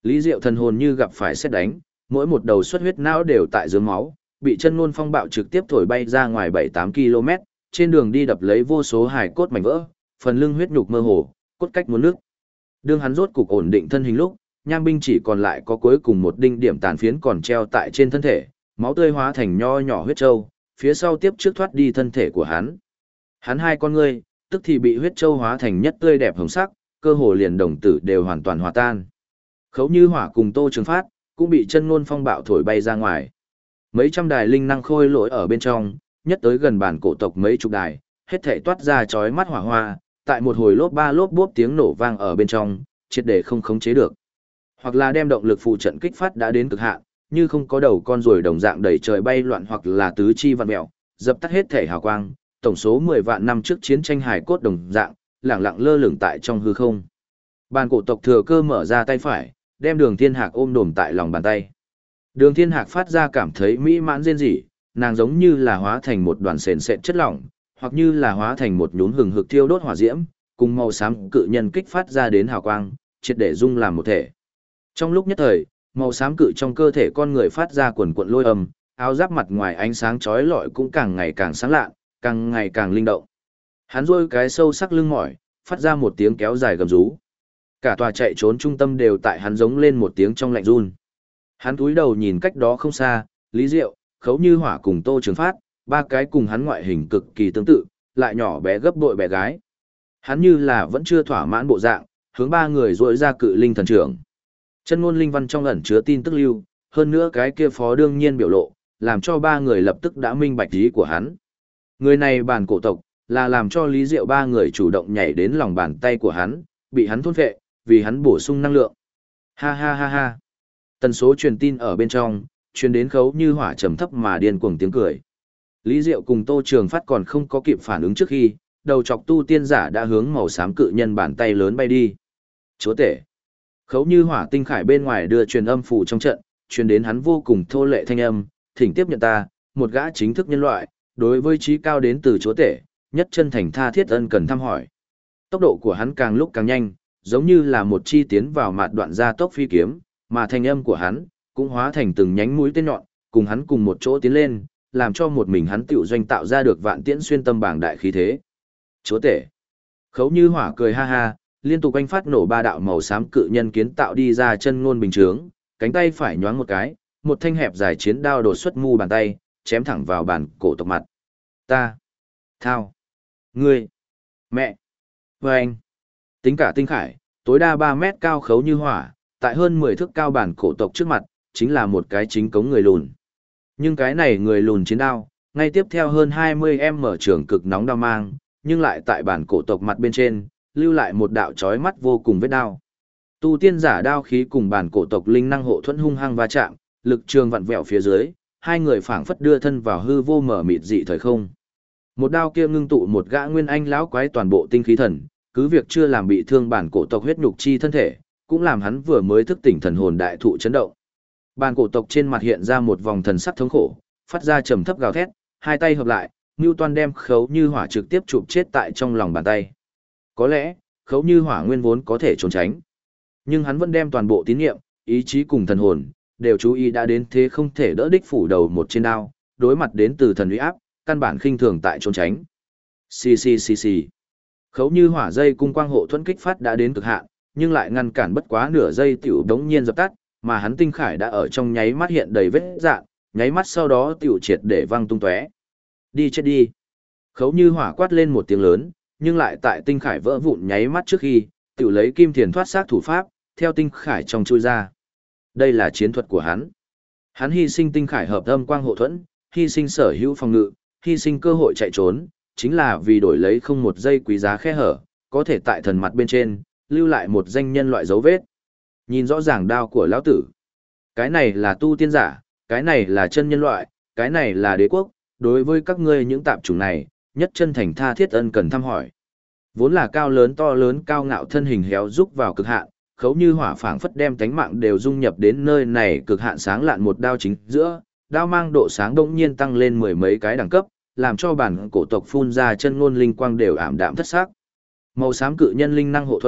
Lý Diệu thần hồn như gặp phải sét đánh, mỗi một đầu xuất huyết não đều tại dưới máu, bị chân ngôn phong bạo trực tiếp thổi bay ra ngoài 7-8 km, trên đường đi đập lấy vô số hài cốt mảnh vỡ, phần lưng huyết nhục mơ hồ, cốt cách muốn nước. Đương hắn rốt cục ổn định thân hình lúc, nham binh chỉ còn lại có cuối cùng một đinh điểm tàn phiến còn treo tại trên thân thể, máu tươi hóa thành nho nhỏ huyết châu, phía sau tiếp trước thoát đi thân thể của hắn. Hắn hai con ngươi, tức thì bị huyết châu hóa thành nhất tươi đẹp hồng sắc, cơ hồ liền đồng tử đều hoàn toàn hòa tan. Khấu Như Hỏa cùng Tô Trường Phát cũng bị chân ngôn phong bạo thổi bay ra ngoài. Mấy trăm đài linh năng khôi lỗi ở bên trong, nhất tới gần bản cổ tộc mấy chục đài, hết thảy toát ra chói mắt hỏa hoa, tại một hồi lốp ba lốp bốp tiếng nổ vang ở bên trong, triệt để không khống chế được. Hoặc là đem động lực phụ trận kích phát đã đến cực hạn, như không có đầu con ruồi đồng dạng đầy trời bay loạn, hoặc là tứ chi vặn mèo, dập tắt hết thể hào quang, tổng số 10 vạn năm trước chiến tranh hài cốt đồng dạng, lẳng lặng lơ lửng tại trong hư không. Bàn cổ tộc thừa cơ mở ra tay phải, đem Đường Thiên Hạc ôm đồm tại lòng bàn tay. Đường Thiên Hạc phát ra cảm thấy mỹ mãn rên rỉ, nàng giống như là hóa thành một đoàn sền sệt chất lỏng, hoặc như là hóa thành một nhún hừng hực thiêu đốt hỏa diễm, cùng màu xám cự nhân kích phát ra đến hào quang, triệt để dung làm một thể. Trong lúc nhất thời, màu xám cự trong cơ thể con người phát ra quần quần lôi âm, áo giáp mặt ngoài ánh sáng chói lọi cũng càng ngày càng sáng lạ, càng ngày càng linh động. Hắn rôi cái sâu sắc lưng mỏi, phát ra một tiếng kéo dài gầm rú. Cả tòa chạy trốn trung tâm đều tại hắn giống lên một tiếng trong lạnh run. Hắn cúi đầu nhìn cách đó không xa, Lý Diệu, Khấu Như Hỏa cùng Tô Trường Phát, ba cái cùng hắn ngoại hình cực kỳ tương tự, lại nhỏ bé gấp bội bé gái. Hắn như là vẫn chưa thỏa mãn bộ dạng, hướng ba người rỗi ra cự linh thần trưởng. Chân ngôn linh văn trong ẩn chứa tin tức lưu, hơn nữa cái kia phó đương nhiên biểu lộ, làm cho ba người lập tức đã minh bạch ý của hắn. Người này bản cổ tộc, là làm cho Lý Diệu ba người chủ động nhảy đến lòng bàn tay của hắn, bị hắn thôn phệ, vì hắn bổ sung năng lượng. Ha ha ha ha. Tần số truyền tin ở bên trong, truyền đến Khấu Như Hỏa trầm thấp mà điên cuồng tiếng cười. Lý Diệu cùng Tô Trường Phát còn không có kịp phản ứng trước khi, đầu chọc tu tiên giả đã hướng màu xám cự nhân bàn tay lớn bay đi. Chúa tể. Khấu Như Hỏa tinh khải bên ngoài đưa truyền âm phù trong trận, truyền đến hắn vô cùng thô lệ thanh âm, thỉnh tiếp nhận ta, một gã chính thức nhân loại, đối với trí cao đến từ chúa tể, nhất chân thành tha thiết ân cần thăm hỏi. Tốc độ của hắn càng lúc càng nhanh, giống như là một chi tiến vào mạt đoạn gia tốc phi kiếm, mà thanh âm của hắn cũng hóa thành từng nhánh mũi tên nhọn, cùng hắn cùng một chỗ tiến lên, làm cho một mình hắn tiểu doanh tạo ra được vạn tiễn xuyên tâm bảng đại khí thế. Chúa tể. Khấu Như Hỏa cười ha ha, liên tục anh phát nổ ba đạo màu xám cự nhân kiến tạo đi ra chân ngôn bình chướng, cánh tay phải nhoáng một cái, một thanh hẹp dài chiến đao đột xuất mu bàn tay, chém thẳng vào bàn cổ tộc mặt. Ta. Thao. Ngươi. Mẹ. Vâng. Tính cả tinh khải, tối đa 3 mét cao Khấu Như Hỏa, tại hơn 10 thước cao bản cổ tộc trước mặt, chính là một cái chính cống người lùn. Nhưng cái này người lùn chiến đao, ngay tiếp theo hơn 20m trường cực nóng đao mang, nhưng lại tại bản cổ tộc mặt bên trên, lưu lại một đạo chói mắt vô cùng vết đao. Tu tiên giả đao khí cùng bản cổ tộc linh năng hộ thuẫn hung hăng va chạm, lực trường vặn vẹo phía dưới, hai người phảng phất đưa thân vào hư vô mở mịt dị thời không. Một đao kia ngưng tụ một gã nguyên anh lão quái toàn bộ tinh khí thần, cứ việc chưa làm bị thương bản cổ tộc huyết nhục chi thân thể, cũng làm hắn vừa mới thức tỉnh thần hồn đại thụ chấn động. Bản cổ tộc trên mặt hiện ra một vòng thần sắc thống khổ, phát ra trầm thấp gào thét, hai tay hợp lại, Newton đem Khấu Như Hỏa trực tiếp chụp chết tại trong lòng bàn tay. Có lẽ, Khấu Như Hỏa nguyên vốn có thể trốn tránh, nhưng hắn vẫn đem toàn bộ tín niệm, ý chí cùng thần hồn đều chú ý đã đến thế không thể đỡ đích phủ đầu một trên đao, đối mặt đến từ thần uy áp, căn bản khinh thường tại trốn tránh. Xì xì xì xì. Khấu Như Hỏa dây cung quang hộ thuẫn kích phát đã đến cực hạn, nhưng lại ngăn cản bất quá nửa giây tiểu đống nhiên dập tắt, mà hắn tinh khải đã ở trong nháy mắt hiện đầy vết rạn, nháy mắt sau đó tiểu triệt để văng tung tóe. Đi chết đi. Khấu Như Hỏa quát lên một tiếng lớn, nhưng lại tại tinh khải vỡ vụn nháy mắt trước khi, tiểu lấy kim thiền thoát xác thủ pháp, theo tinh khải trong chui ra. Đây là chiến thuật của hắn. Hắn hy sinh tinh khải hợp âm quang hộ thuẫn, hy sinh sở hữu phòng ngự, hy sinh cơ hội chạy trốn, chính là vì đổi lấy không một giây quý giá khe hở, có thể tại thần mặt bên trên, lưu lại một danh nhân loại dấu vết. Nhìn rõ ràng đao của lão tử. Cái này là tu tiên giả, cái này là chân nhân loại, cái này là đế quốc, đối với các ngươi những tạp chủng này, nhất chân thành tha thiết ân cần thăm hỏi. Vốn là cao lớn to lớn cao ngạo thân hình héo rúc vào cực hạn, Khấu Như Hỏa phảng phất đem tánh mạng đều dung nhập đến nơi này cực hạn sáng lạn một đao chính giữa, đao mang độ sáng đột nhiên tăng lên mười mấy cái đẳng cấp, làm cho bản cổ tộc phun ra chân ngôn linh quang đều ảm đạm thất sắc. Màu xám cự nhân linh năng hộ thuẫn,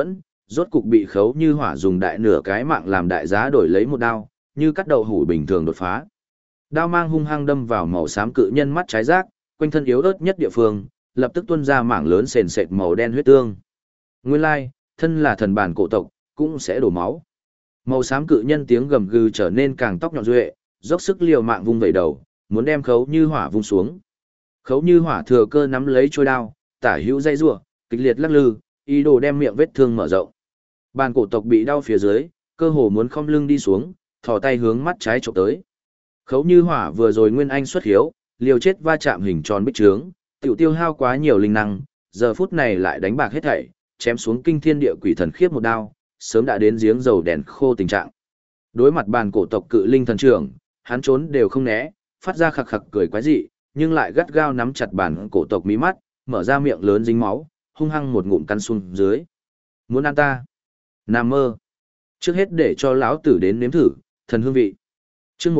rốt cục bị Khấu Như Hỏa dùng đại nửa cái mạng làm đại giá đổi lấy một đao, như cắt đậu hủ bình thường đột phá. Đao mang hung hăng đâm vào màu xám cự nhân mắt trái giác, quanh thân yếu ớt nhất địa phương, lập tức tuôn ra mảng lớn sền sệt màu đen huyết tương. Nguyên lai, thân là thần bản cổ tộc, cũng sẽ đổ máu. Màu xám cự nhân tiếng gầm gừ trở nên càng tóc nhọn duệ, dốc sức liều mạng vung vẩy đầu, muốn đem Khấu Như Hỏa vung xuống. Khấu Như Hỏa thừa cơ nắm lấy trôi đao, tả hữu dây rủa, kịch liệt lắc lư, ý đồ đem miệng vết thương mở rộng. Bản cổ tộc bị đau phía dưới, cơ hồ muốn khom lưng đi xuống, thò tay hướng mắt trái chụp tới. Khấu Như Hỏa vừa rồi nguyên anh xuất hiếu, liều chết va chạm hình tròn bích trướng, tiểu tiêu hao quá nhiều linh năng, giờ phút này lại đánh bạc hết thảy, chém xuống kinh thiên địa quỷ thần khiếp một đao, sớm đã đến giếng dầu đèn khô tình trạng. Đối mặt bản cổ tộc cự linh thần trưởng, hắn trốn đều không né, phát ra khặc khặc cười quái dị, nhưng lại gắt gao nắm chặt bản cổ tộc mí mắt, mở ra miệng lớn dính máu, hung hăng một ngụm cắn xuống dưới. Muốn ăn ta? Nằm mơ. Trước hết để cho lão tử đến nếm thử thần hương vị. Chương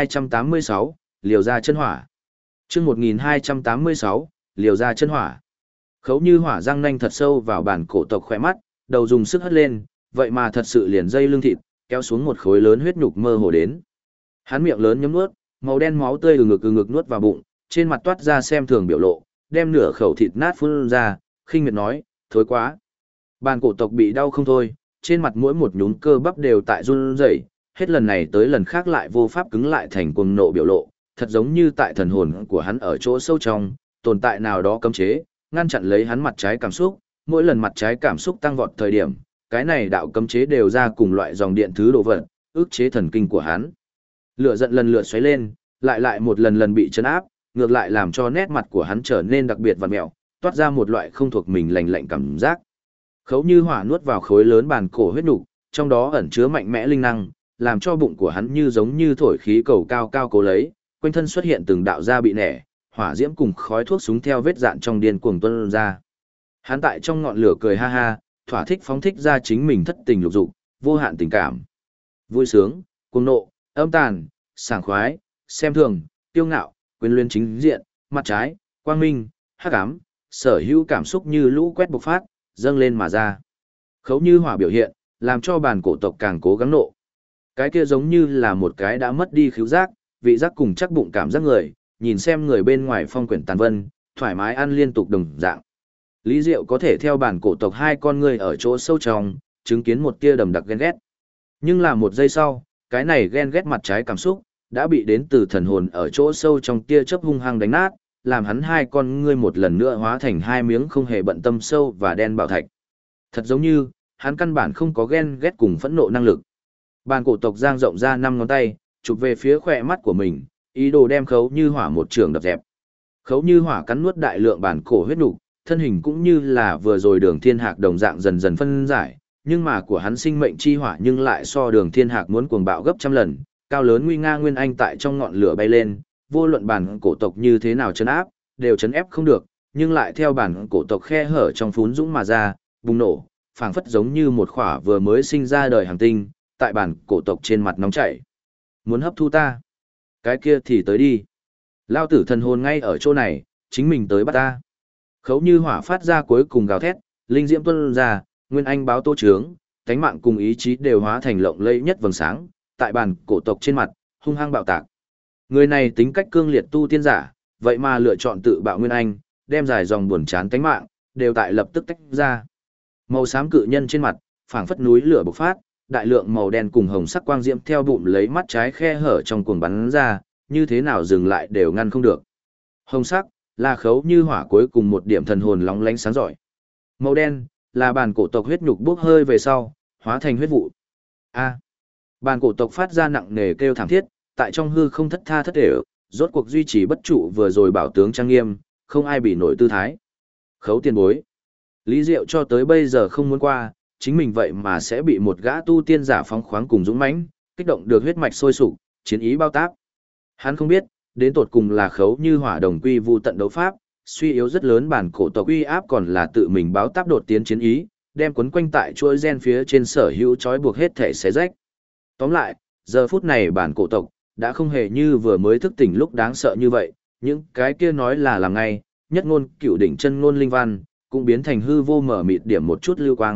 1286, liều ra chân hỏa. Chương 1286, liều ra chân hỏa. Khấu Như Hỏa răng nanh thật sâu vào bản cổ tộc khỏe mắt, đầu dùng sức hất lên, vậy mà thật sự liền dây lưng thịt, kéo xuống một khối lớn huyết nhục mơ hồ đến. Hắn miệng lớn nhấm nuốt, màu đen máu tươi từ ngực nuốt vào bụng, trên mặt toát ra xem thường biểu lộ, đem nửa khẩu thịt nát phun ra, khinh miệt nói, thối quá. Bản cổ tộc bị đau không thôi, trên mặt mỗi một nhún cơ bắp đều tại run rẩy, hết lần này tới lần khác lại vô pháp cứng lại thành cuồng nộ biểu lộ, thật giống như tại thần hồn của hắn ở chỗ sâu trong, tồn tại nào đó cấm chế, ngăn chặn lấy hắn mặt trái cảm xúc, mỗi lần mặt trái cảm xúc tăng vọt thời điểm, cái này đạo cấm chế đều ra cùng loại dòng điện thứ đồ vật, ức chế thần kinh của hắn. Lửa giận lần lượt xoáy lên, lại một lần bị chấn áp, ngược lại làm cho nét mặt của hắn trở nên đặc biệt vặn mèo, toát ra một loại không thuộc mình lạnh lạnh cảm giác. Khấu Như Hỏa nuốt vào khối lớn bản cổ huyết nục, trong đó ẩn chứa mạnh mẽ linh năng, làm cho bụng của hắn như giống như thổi khí cầu cao cao cố lấy, quanh thân xuất hiện từng đạo da bị nẻ, hỏa diễm cùng khói thuốc súng theo vết dạn trong điên cuồng tuôn ra. Hắn tại trong ngọn lửa cười ha ha, thỏa thích phóng thích ra chính mình thất tình lục dục, vô hạn tình cảm. Vui sướng, cuồng nộ, âm tàn, sảng khoái, xem thường, tiêu ngạo, quyền luyến chính diện, mặt trái, quang minh, hắc ám, sở hữu cảm xúc như lũ quét bộc phát, dâng lên mà ra. Khấu Như Hỏa biểu hiện, làm cho bản cổ tộc càng cố gắng nộ. Cái kia giống như là một cái đã mất đi khứu giác, vị giác cùng chắc bụng cảm giác người, nhìn xem người bên ngoài phong quyển tàn vân, thoải mái ăn liên tục đồng dạng. Lý Diệu có thể theo bản cổ tộc hai con người ở chỗ sâu trong, chứng kiến một tia đầm đặc ghen ghét. Nhưng là một giây sau, cái này ghen ghét mặt trái cảm xúc, đã bị đến từ thần hồn ở chỗ sâu trong tia chớp hung hăng đánh nát, làm hắn hai con ngươi một lần nữa hóa thành hai miếng không hề bận tâm sâu và đen bảo thạch. Thật giống như, hắn căn bản không có ghen ghét cùng phẫn nộ năng lực. Bản cổ tộc giang rộng ra 5 ngón tay, chụp về phía khỏe mắt của mình, ý đồ đem Khấu Như Hỏa một trường đập dẹp. Khấu Như Hỏa cắn nuốt đại lượng bản cổ huyết nục, thân hình cũng như là vừa rồi Đường Thiên Hạc đồng dạng dần dần phân giải, nhưng mà của hắn sinh mệnh chi hỏa nhưng lại so Đường Thiên Hạc muốn cuồng bạo gấp trăm lần, cao lớn nguy nga nguyên anh tại trong ngọn lửa bay lên, vô luận bản cổ tộc như thế nào trấn áp, đều trấn ép không được, nhưng lại theo bản cổ tộc khe hở trong phún dũng mà ra, bùng nổ, phảng phất giống như một khỏa vừa mới sinh ra đời hành tinh, tại bản cổ tộc trên mặt nóng chảy. Muốn hấp thu ta? Cái kia thì tới đi. Lao tử thần hồn ngay ở chỗ này, chính mình tới bắt ta. Khấu Như Hỏa phát ra cuối cùng gào thét, linh diễm tuôn ra, nguyên anh báo tô trướng, cánh mạng cùng ý chí đều hóa thành lộng lẫy nhất vầng sáng, tại bản cổ tộc trên mặt, hung hăng bạo tạc. Người này tính cách cương liệt tu tiên giả, vậy mà lựa chọn tự bạo nguyên anh, đem dài dòng buồn chán cánh mạng, đều tại lập tức tách ra. Màu xám cự nhân trên mặt, phảng phất núi lửa bộc phát, đại lượng màu đen cùng hồng sắc quang diễm theo bụng lấy mắt trái khe hở trong cuồng bắn ra, như thế nào dừng lại đều ngăn không được. Hồng sắc là Khấu Như Hỏa cuối cùng một điểm thần hồn lóng lánh sáng rọi. Màu đen là bản cổ tộc huyết nhục bốc hơi về sau, hóa thành huyết vụ. A. Bản cổ tộc phát ra nặng nề kêu thảm thiết, tại trong hư không thất tha thất để, rốt cuộc duy trì bất trụ vừa rồi bảo tướng trang nghiêm, không ai bị nổi tư thái. Khấu tiền bối. Lý Diệu cho tới bây giờ không muốn qua, chính mình vậy mà sẽ bị một gã tu tiên giả phóng khoáng cùng dũng mãnh, kích động được huyết mạch sôi sục, chiến ý bao táp. Hắn không biết, đến tột cùng là Khấu Như Hỏa đồng quy vu tận đấu pháp, suy yếu rất lớn bản cổ tộc uy áp còn là tự mình báo táp đột tiến chiến ý, đem quấn quanh tại chuỗi gen phía trên sở hữu trói buộc hết thể xé rách. Tóm lại, giờ phút này bản cổ tộc đã không hề như vừa mới thức tỉnh lúc đáng sợ như vậy, những cái kia nói là làm ngay, nhất ngôn cựu đỉnh chân ngôn linh văn, cũng biến thành hư vô mở mịt điểm một chút lưu quang,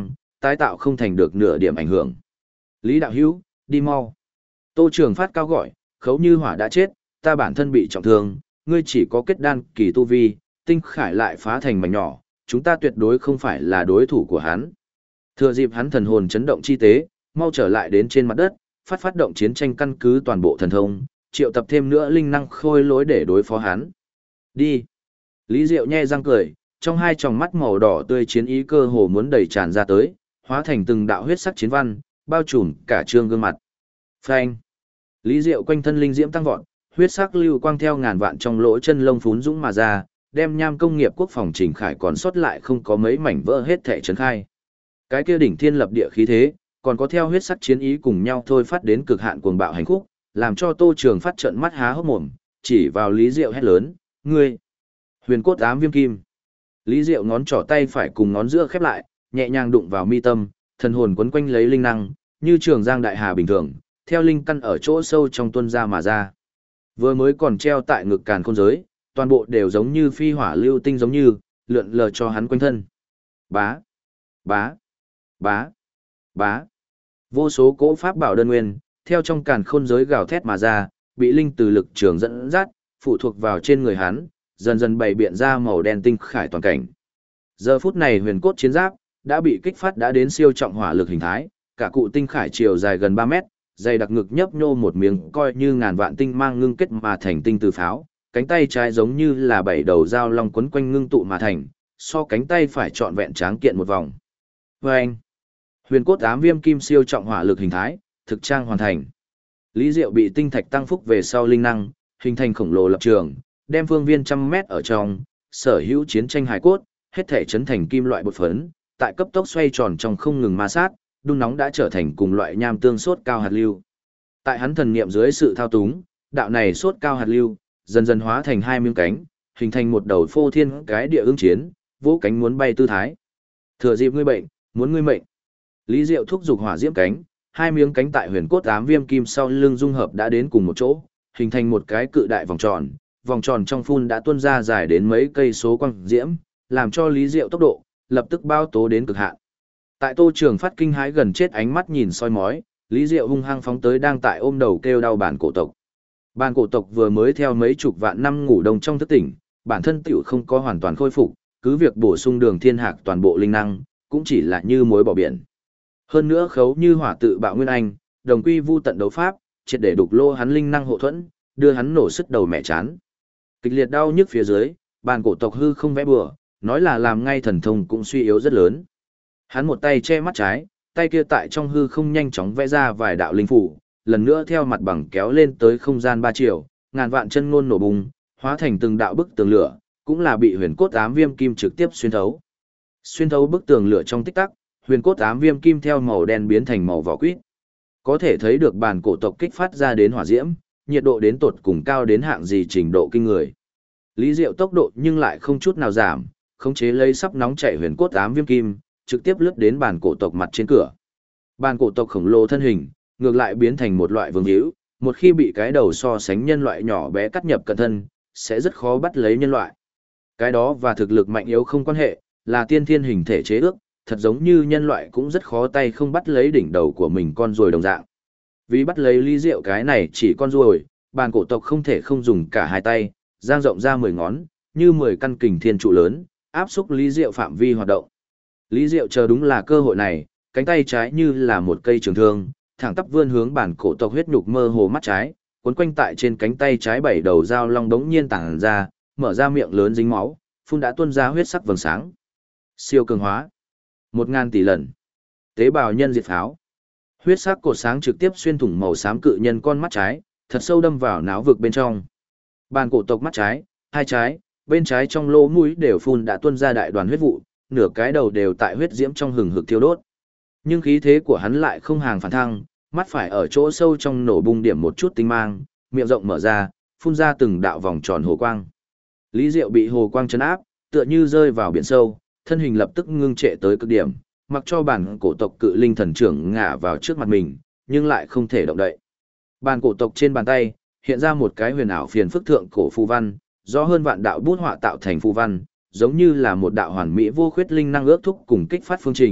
tái tạo không thành được nửa điểm ảnh hưởng. Lý đạo hữu, đi mau. Tô Trường Phát cao gọi, Khấu Như Hỏa đã chết, ta bản thân bị trọng thương, ngươi chỉ có kết đan kỳ tu vi, tinh khải lại phá thành mảnh nhỏ, chúng ta tuyệt đối không phải là đối thủ của hắn. Thừa dịp hắn thần hồn chấn động chi tế, mau trở lại đến trên mặt đất, phát động chiến tranh căn cứ toàn bộ thần thông, triệu tập thêm nữa linh năng khôi lối để đối phó hắn. Đi. Lý Diệu nhe răng cười, trong hai tròng mắt màu đỏ tươi chiến ý cơ hồ muốn đẩy tràn ra tới, hóa thành từng đạo huyết sắc chiến văn, bao trùm cả trương gương mặt. Phanh. Lý Diệu quanh thân linh diễm tăng vọt, huyết sắc lưu quang theo ngàn vạn trong lỗ chân lông phún dũng mà ra, đem Nham Công Nghiệp Quốc phòng Trình Khải còn sót lại không có mấy mảnh vỡ hết thể trấn khai. Cái kia đỉnh thiên lập địa khí thế, còn có theo huyết sắc chiến ý cùng nhau thôi phát đến cực hạn cuồng bạo hành khúc, làm cho Tô Trường Phát trợn mắt há hốc mồm, chỉ vào Lý Diệu hét lớn, "Ngươi!" Huyền cốt ám viêm kim. Lý Diệu ngón trỏ tay phải cùng ngón giữa khép lại, nhẹ nhàng đụng vào mi tâm, thần hồn quấn quanh lấy linh năng, như trường giang đại hà bình thường, theo linh căn ở chỗ sâu trong tuôn ra mà ra. Vừa mới còn treo tại ngực càn khôn giới, toàn bộ đều giống như phi hỏa lưu tinh giống như, lượn lờ cho hắn quanh thân. Bá, bá, bá, bá. Vô số cỗ pháp bảo đơn nguyên, theo trong càn khôn giới gào thét mà ra, bị linh từ lực trường dẫn dắt, phụ thuộc vào trên người hắn, dần dần bày biện ra màu đen tinh khải toàn cảnh. Giờ phút này huyền cốt chiến giáp đã bị kích phát đã đến siêu trọng hỏa lực hình thái, cả cụ tinh khải chiều dài gần 3 mét, dày đặc ngực nhấp nhô một miếng coi như ngàn vạn tinh mang ngưng kết mà thành tinh từ pháo, cánh tay trái giống như là 7 đầu dao long quấn quanh ngưng tụ mà thành, so cánh tay phải trọn vẹn tráng kiện một vòng. Vâng! Huyền cốt ám viêm kim siêu trọng hỏa lực hình thái, thực trang hoàn thành. Lý Diệu bị tinh thạch tăng phúc về sau linh năng, hình thành khổng lồ lập trường, đem phương viên 100 mét ở trong, sở hữu chiến tranh hải cốt, hết thể chấn thành kim loại bột phấn, tại cấp tốc xoay tròn trong không ngừng ma sát, đun nóng đã trở thành cùng loại nham tương sốt cao hạt lưu. Tại hắn thần niệm dưới sự thao túng, đạo này sốt cao hạt lưu, dần dần hóa thành 2 miếng cánh, hình thành một đầu phô thiên cái địa ương chiến, vỗ cánh muốn bay tư thái. Thừa dịp ngươi bệnh, muốn ngươi mệnh. Lý Diệu thúc giục hỏa diễm cánh, 2 miếng cánh tại huyền cốt ám viêm kim sau lưng dung hợp đã đến cùng một chỗ, hình thành một cái cự đại vòng tròn trong phun đã tuôn ra dài đến mấy cây số quang diễm, làm cho Lý Diệu tốc độ lập tức bao tố đến cực hạn. Tại Tô Trường Phát kinh hãi gần chết ánh mắt nhìn soi mói, Lý Diệu hung hăng phóng tới đang tại ôm đầu kêu đau bản cổ tộc. Bản cổ tộc vừa mới theo mấy chục vạn năm ngủ đông trong thức tỉnh, bản thân tiểu không có hoàn toàn khôi phục, cứ việc bổ sung đường thiên hạc toàn bộ linh năng, cũng chỉ là như muối bỏ biển. Hơn nữa Khấu Như Hỏa tự bạo nguyên anh, đồng quy vu tận đấu pháp, triệt để đục lô hắn linh năng hộ thuẫn, đưa hắn nổ sứt đầu mẹ chán. Kịch liệt đau nhức phía dưới, bản cổ tộc hư không vẽ bừa, nói là làm ngay thần thông cũng suy yếu rất lớn. Hắn một tay che mắt trái, tay kia tại trong hư không nhanh chóng vẽ ra vài đạo linh phủ, lần nữa theo mặt bằng kéo lên tới không gian 3 triệu, ngàn vạn chân ngôn nổ bùng, hóa thành từng đạo bức tường lửa, cũng là bị huyền cốt ám viêm kim trực tiếp xuyên thấu. Xuyên thấu bức tường lửa trong tích tắc, huyền cốt ám viêm kim theo màu đen biến thành màu vỏ quýt. Có thể thấy được bản cổ tộc kích phát ra đến hỏa diễm, nhiệt độ đến tột cùng cao đến hạng gì trình độ kinh người. Lý Diệu tốc độ nhưng lại không chút nào giảm, khống chế lấy sắp nóng chảy huyền cốt ám viêm kim, trực tiếp lướt đến bản cổ tộc mặt trên cửa. Bản cổ tộc khổng lồ thân hình, ngược lại biến thành một loại vương hữu, một khi bị cái đầu so sánh nhân loại nhỏ bé cắt nhập cận thân, sẽ rất khó bắt lấy nhân loại. Cái đó và thực lực mạnh yếu không quan hệ, là tiên thiên hình thể chế ước, thật giống như nhân loại cũng rất khó tay không bắt lấy đỉnh đầu của mình con ruồi đồng dạng. Vì bắt lấy Lý Diệu cái này chỉ con ruồi, bản cổ tộc không thể không dùng cả hai tay, dang rộng ra 10 ngón, như 10 căn kình thiên trụ lớn, áp xúc Lý Diệu phạm vi hoạt động. Lý Diệu chờ đúng là cơ hội này, cánh tay trái như là một cây trường thương, thẳng tắp vươn hướng bản cổ tộc huyết nhục mơ hồ mắt trái, cuốn quanh tại trên cánh tay trái 7 đầu dao long đống nhiên tản ra, mở ra miệng lớn dính máu, phun đã tuôn ra huyết sắc vầng sáng. Siêu cường hóa, 1000 tỷ lần. Tế bào nhân diệt pháo. Huyết sắc cột sáng trực tiếp xuyên thủng màu xám cự nhân con mắt trái, thật sâu đâm vào não vực bên trong. Bản cổ tộc mắt trái, hai trái, bên trái trong lỗ mũi đều phun đã tuôn ra đại đoàn huyết vụ, nửa cái đầu đều tại huyết diễm trong hừng hực thiêu đốt. Nhưng khí thế của hắn lại không hàng phản thăng, mắt phải ở chỗ sâu trong nổ bung điểm một chút tinh mang, miệng rộng mở ra, phun ra từng đạo vòng tròn hồ quang. Lý Diệu bị hồ quang chấn áp, tựa như rơi vào biển sâu, thân hình lập tức ngưng trệ tới cực điểm, mặc cho bản cổ tộc cự linh thần trưởng ngã vào trước mặt mình, nhưng lại không thể động đậy. Bản cổ tộc trên bàn tay hiện ra một cái huyền ảo phiền phức thượng cổ phù văn, do hơn vạn đạo bút họa tạo thành phù văn, giống như là một đạo hoàn mỹ vô khuyết linh năng ước thúc cùng kích phát phương trình,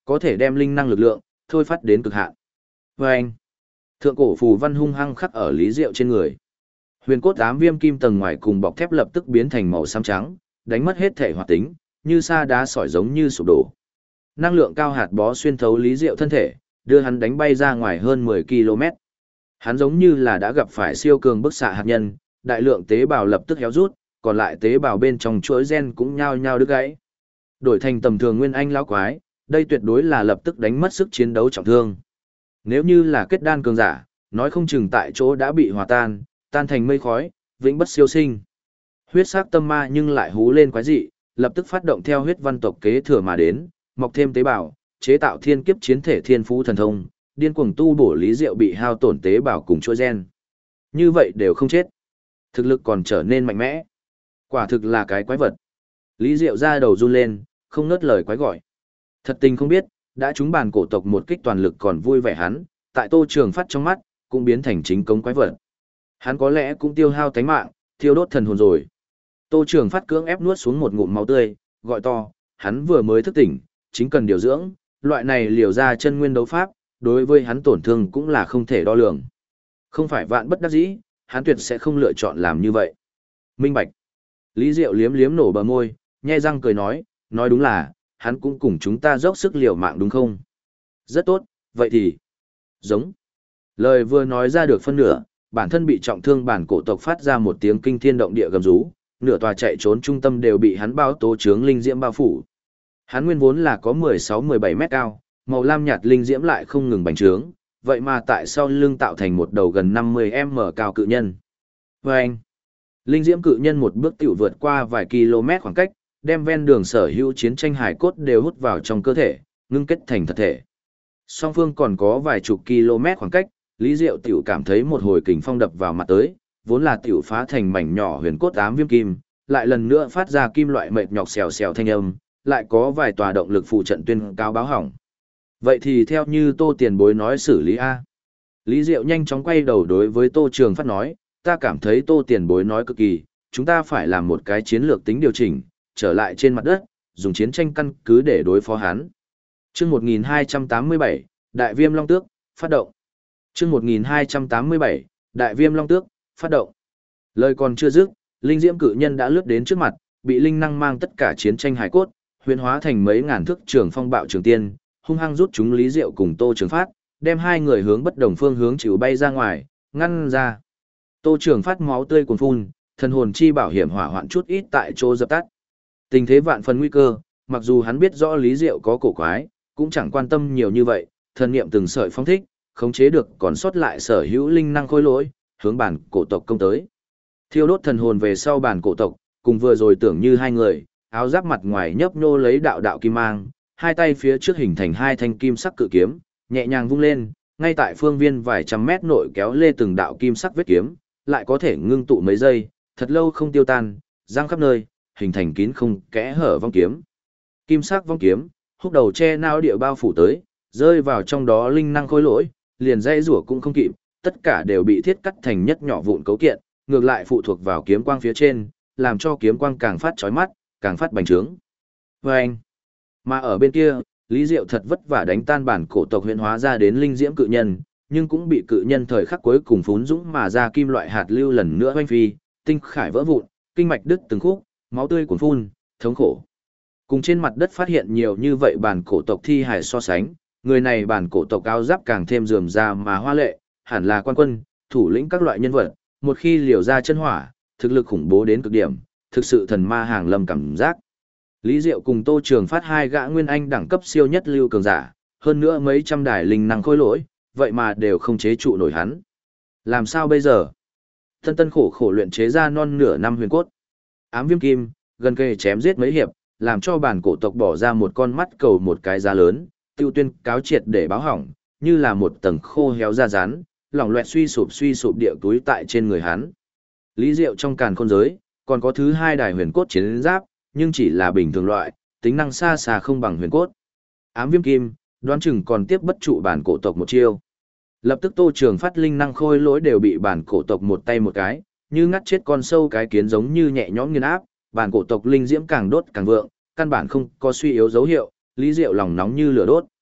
có thể đem linh năng lực lượng thôi phát đến cực hạn. Và anh, thượng cổ phù văn hung hăng khắc ở Lý Diệu trên người. Huyền cốt ám viêm kim tầng ngoài cùng bọc thép lập tức biến thành màu xám trắng, đánh mất hết thể hoạt tính, như sa đá sỏi giống như sụp đổ. Năng lượng cao hạt bó xuyên thấu Lý Diệu thân thể, đưa hắn đánh bay ra ngoài hơn 10 km. Hắn giống như là đã gặp phải siêu cường bức xạ hạt nhân, đại lượng tế bào lập tức héo rút, còn lại tế bào bên trong chuỗi gen cũng nhao nhao đứt gãy. Đổi thành tầm thường nguyên anh lão quái, đây tuyệt đối là lập tức đánh mất sức chiến đấu trọng thương. Nếu như là kết đan cường giả, nói không chừng tại chỗ đã bị hòa tan, tan thành mây khói, vĩnh bất siêu sinh. Huyết sắc tâm ma nhưng lại hú lên quái dị, lập tức phát động theo huyết văn tộc kế thừa mà đến, mọc thêm tế bào, chế tạo thiên kiếp chiến thể thiên phú thần thông, điên cuồng tu bổ Lý Diệu bị hao tổn tế bào cùng chuỗi gen. Như vậy đều không chết, thực lực còn trở nên mạnh mẽ. Quả thực là cái quái vật. Lý Diệu ra đầu run lên, không ngớt lời quái gọi. Thật tình không biết, đã trúng bàn cổ tộc một kích toàn lực còn vui vẻ hắn, tại Tô Trường Phát trong mắt, cũng biến thành chính cống quái vật. Hắn có lẽ cũng tiêu hao tánh mạng, thiêu đốt thần hồn rồi. Tô Trường Phát cưỡng ép nuốt xuống một ngụm máu tươi, gọi to, hắn vừa mới thức tỉnh, chính cần điều dưỡng, loại này liều ra chân nguyên đấu pháp, đối với hắn tổn thương cũng là không thể đo lường. Không phải vạn bất đắc dĩ, hắn tuyệt sẽ không lựa chọn làm như vậy. Minh bạch. Lý Diệu liếm liếm nổ bờ môi, nhe răng cười nói đúng là, hắn cũng cùng chúng ta dốc sức liều mạng đúng không? Rất tốt, vậy thì... Giống. Lời vừa nói ra được phân nửa, bản thân bị trọng thương bản cổ tộc phát ra một tiếng kinh thiên động địa gầm rú, nửa tòa chạy trốn trung tâm đều bị hắn bao tố chướng linh diễm bao phủ. Hắn nguyên vốn là có 16-17 mét cao, màu lam nhạt linh diễm lại không ngừng bành trướng, vậy mà tại sau lưng tạo thành một đầu gần 50m cao cự nhân. Vâng! Linh diễm cự nhân một bước tiểu vượt qua vài km khoảng cách, đem ven đường sở hữu chiến tranh hải cốt đều hút vào trong cơ thể, ngưng kết thành thật thể. Song phương còn có vài chục km khoảng cách, Lý Diệu tiểu cảm thấy một hồi kình phong đập vào mặt tới, vốn là tiểu phá thành mảnh nhỏ huyền cốt ám viêm kim, lại lần nữa phát ra kim loại mệt nhọc xèo xèo thanh âm, lại có vài tòa động lực phụ trận tuyên cao báo hỏng. Vậy thì theo như Tô Tiền Bối nói xử lý A. Lý Diệu nhanh chóng quay đầu đối với Tô Trường Phát nói, ta cảm thấy Tô Tiền Bối nói cực kỳ, chúng ta phải làm một cái chiến lược tính điều chỉnh, trở lại trên mặt đất, dùng chiến tranh căn cứ để đối phó hắn. Chương 1287, Đại Viêm Long Tước, phát động. Chương 1287, Đại Viêm Long Tước, phát động. Lời còn chưa dứt, linh diễm cự nhân đã lướt đến trước mặt, bị linh năng mang tất cả chiến tranh hải cốt, huyền hóa thành mấy ngàn thước trường phong bạo trường tiên, hung hăng rút chúng Lý Diệu cùng Tô Trường Phát, đem hai người hướng bất đồng phương hướng chịu bay ra ngoài, ngăn ra. Tô Trường Phát máu tươi cuồn phun, thần hồn chi bảo hiểm hỏa hoạn chút ít tại chỗ dập tắt. Tình thế vạn phần nguy cơ, mặc dù hắn biết rõ Lý Diệu có cổ quái, cũng chẳng quan tâm nhiều như vậy, thần niệm từng sợi phong thích, khống chế được còn sót lại sở hữu linh năng khôi lỗi, hướng bản cổ tộc công tới. Thiêu đốt thần hồn về sau bản cổ tộc, cùng vừa rồi tưởng như hai người, áo giáp mặt ngoài nhấp nhô lấy đạo đạo kim mang, hai tay phía trước hình thành hai thanh kim sắc cự kiếm, nhẹ nhàng vung lên, ngay tại phương viên vài trăm mét nội kéo lê từng đạo kim sắc vết kiếm, lại có thể ngưng tụ mấy giây, thật lâu không tiêu tan, giăng khắp nơi, hình thành kín không kẽ hở vong kiếm. Kim sắc vong kiếm, húc đầu che nao địa bao phủ tới, rơi vào trong đó linh năng khôi lỗi, liền dây rủa cũng không kịp, tất cả đều bị thiết cắt thành nhất nhỏ vụn cấu kiện, ngược lại phụ thuộc vào kiếm quang phía trên, làm cho kiếm quang càng phát chói mắt, càng phát bành trướng. Vâng! Mà ở bên kia, Lý Diệu thật vất vả đánh tan bản cổ tộc huyện hóa ra đến linh diễm cự nhân, nhưng cũng bị cự nhân thời khắc cuối cùng phún dũng mà ra kim loại hạt lưu lần nữa hoanh phi, tinh khải vỡ vụn, kinh mạch đứt từng khúc, máu tươi cuồn phun, thống khổ. Cùng trên mặt đất phát hiện nhiều như vậy bản cổ tộc thi hài so sánh, người này bản cổ tộc áo giáp càng thêm rườm rà mà hoa lệ, hẳn là quan quân, thủ lĩnh các loại nhân vật, một khi liều ra chân hỏa, thực lực khủng bố đến cực điểm, thực sự thần ma hàng lâm cảm giác. Lý Diệu cùng Tô Trường Phát hai gã nguyên anh đẳng cấp siêu nhất lưu cường giả, hơn nữa mấy trăm đài linh năng khôi lỗi, vậy mà đều không chế trụ nổi hắn. Làm sao bây giờ? Tân khổ khổ luyện chế ra non nửa năm huyền cốt. Ám viêm kim, gần kề chém giết mấy hiệp, làm cho bản cổ tộc bỏ ra một con mắt cầu một cái giá lớn, tiêu tuyên cáo triệt để báo hỏng, như là một tầng khô héo da rán, lỏng loẹt suy sụp địa túi tại trên người hắn. Lý Diệu trong càn khôn giới, còn có thứ hai đài huyền cốt chiến giáp, nhưng chỉ là bình thường loại, tính năng xa xa không bằng huyền cốt. Ám viêm kim, đoán chừng còn tiếp bất trụ bản cổ tộc một chiêu. Lập tức Tô Trường Phát linh năng khôi lỗi đều bị bản cổ tộc một tay một cái, như ngắt chết con sâu cái kiến giống như nhẹ nhõm nghiền áp, bản cổ tộc linh diễm càng đốt càng vượng, căn bản không có suy yếu dấu hiệu, Lý Diệu lòng nóng như lửa đốt,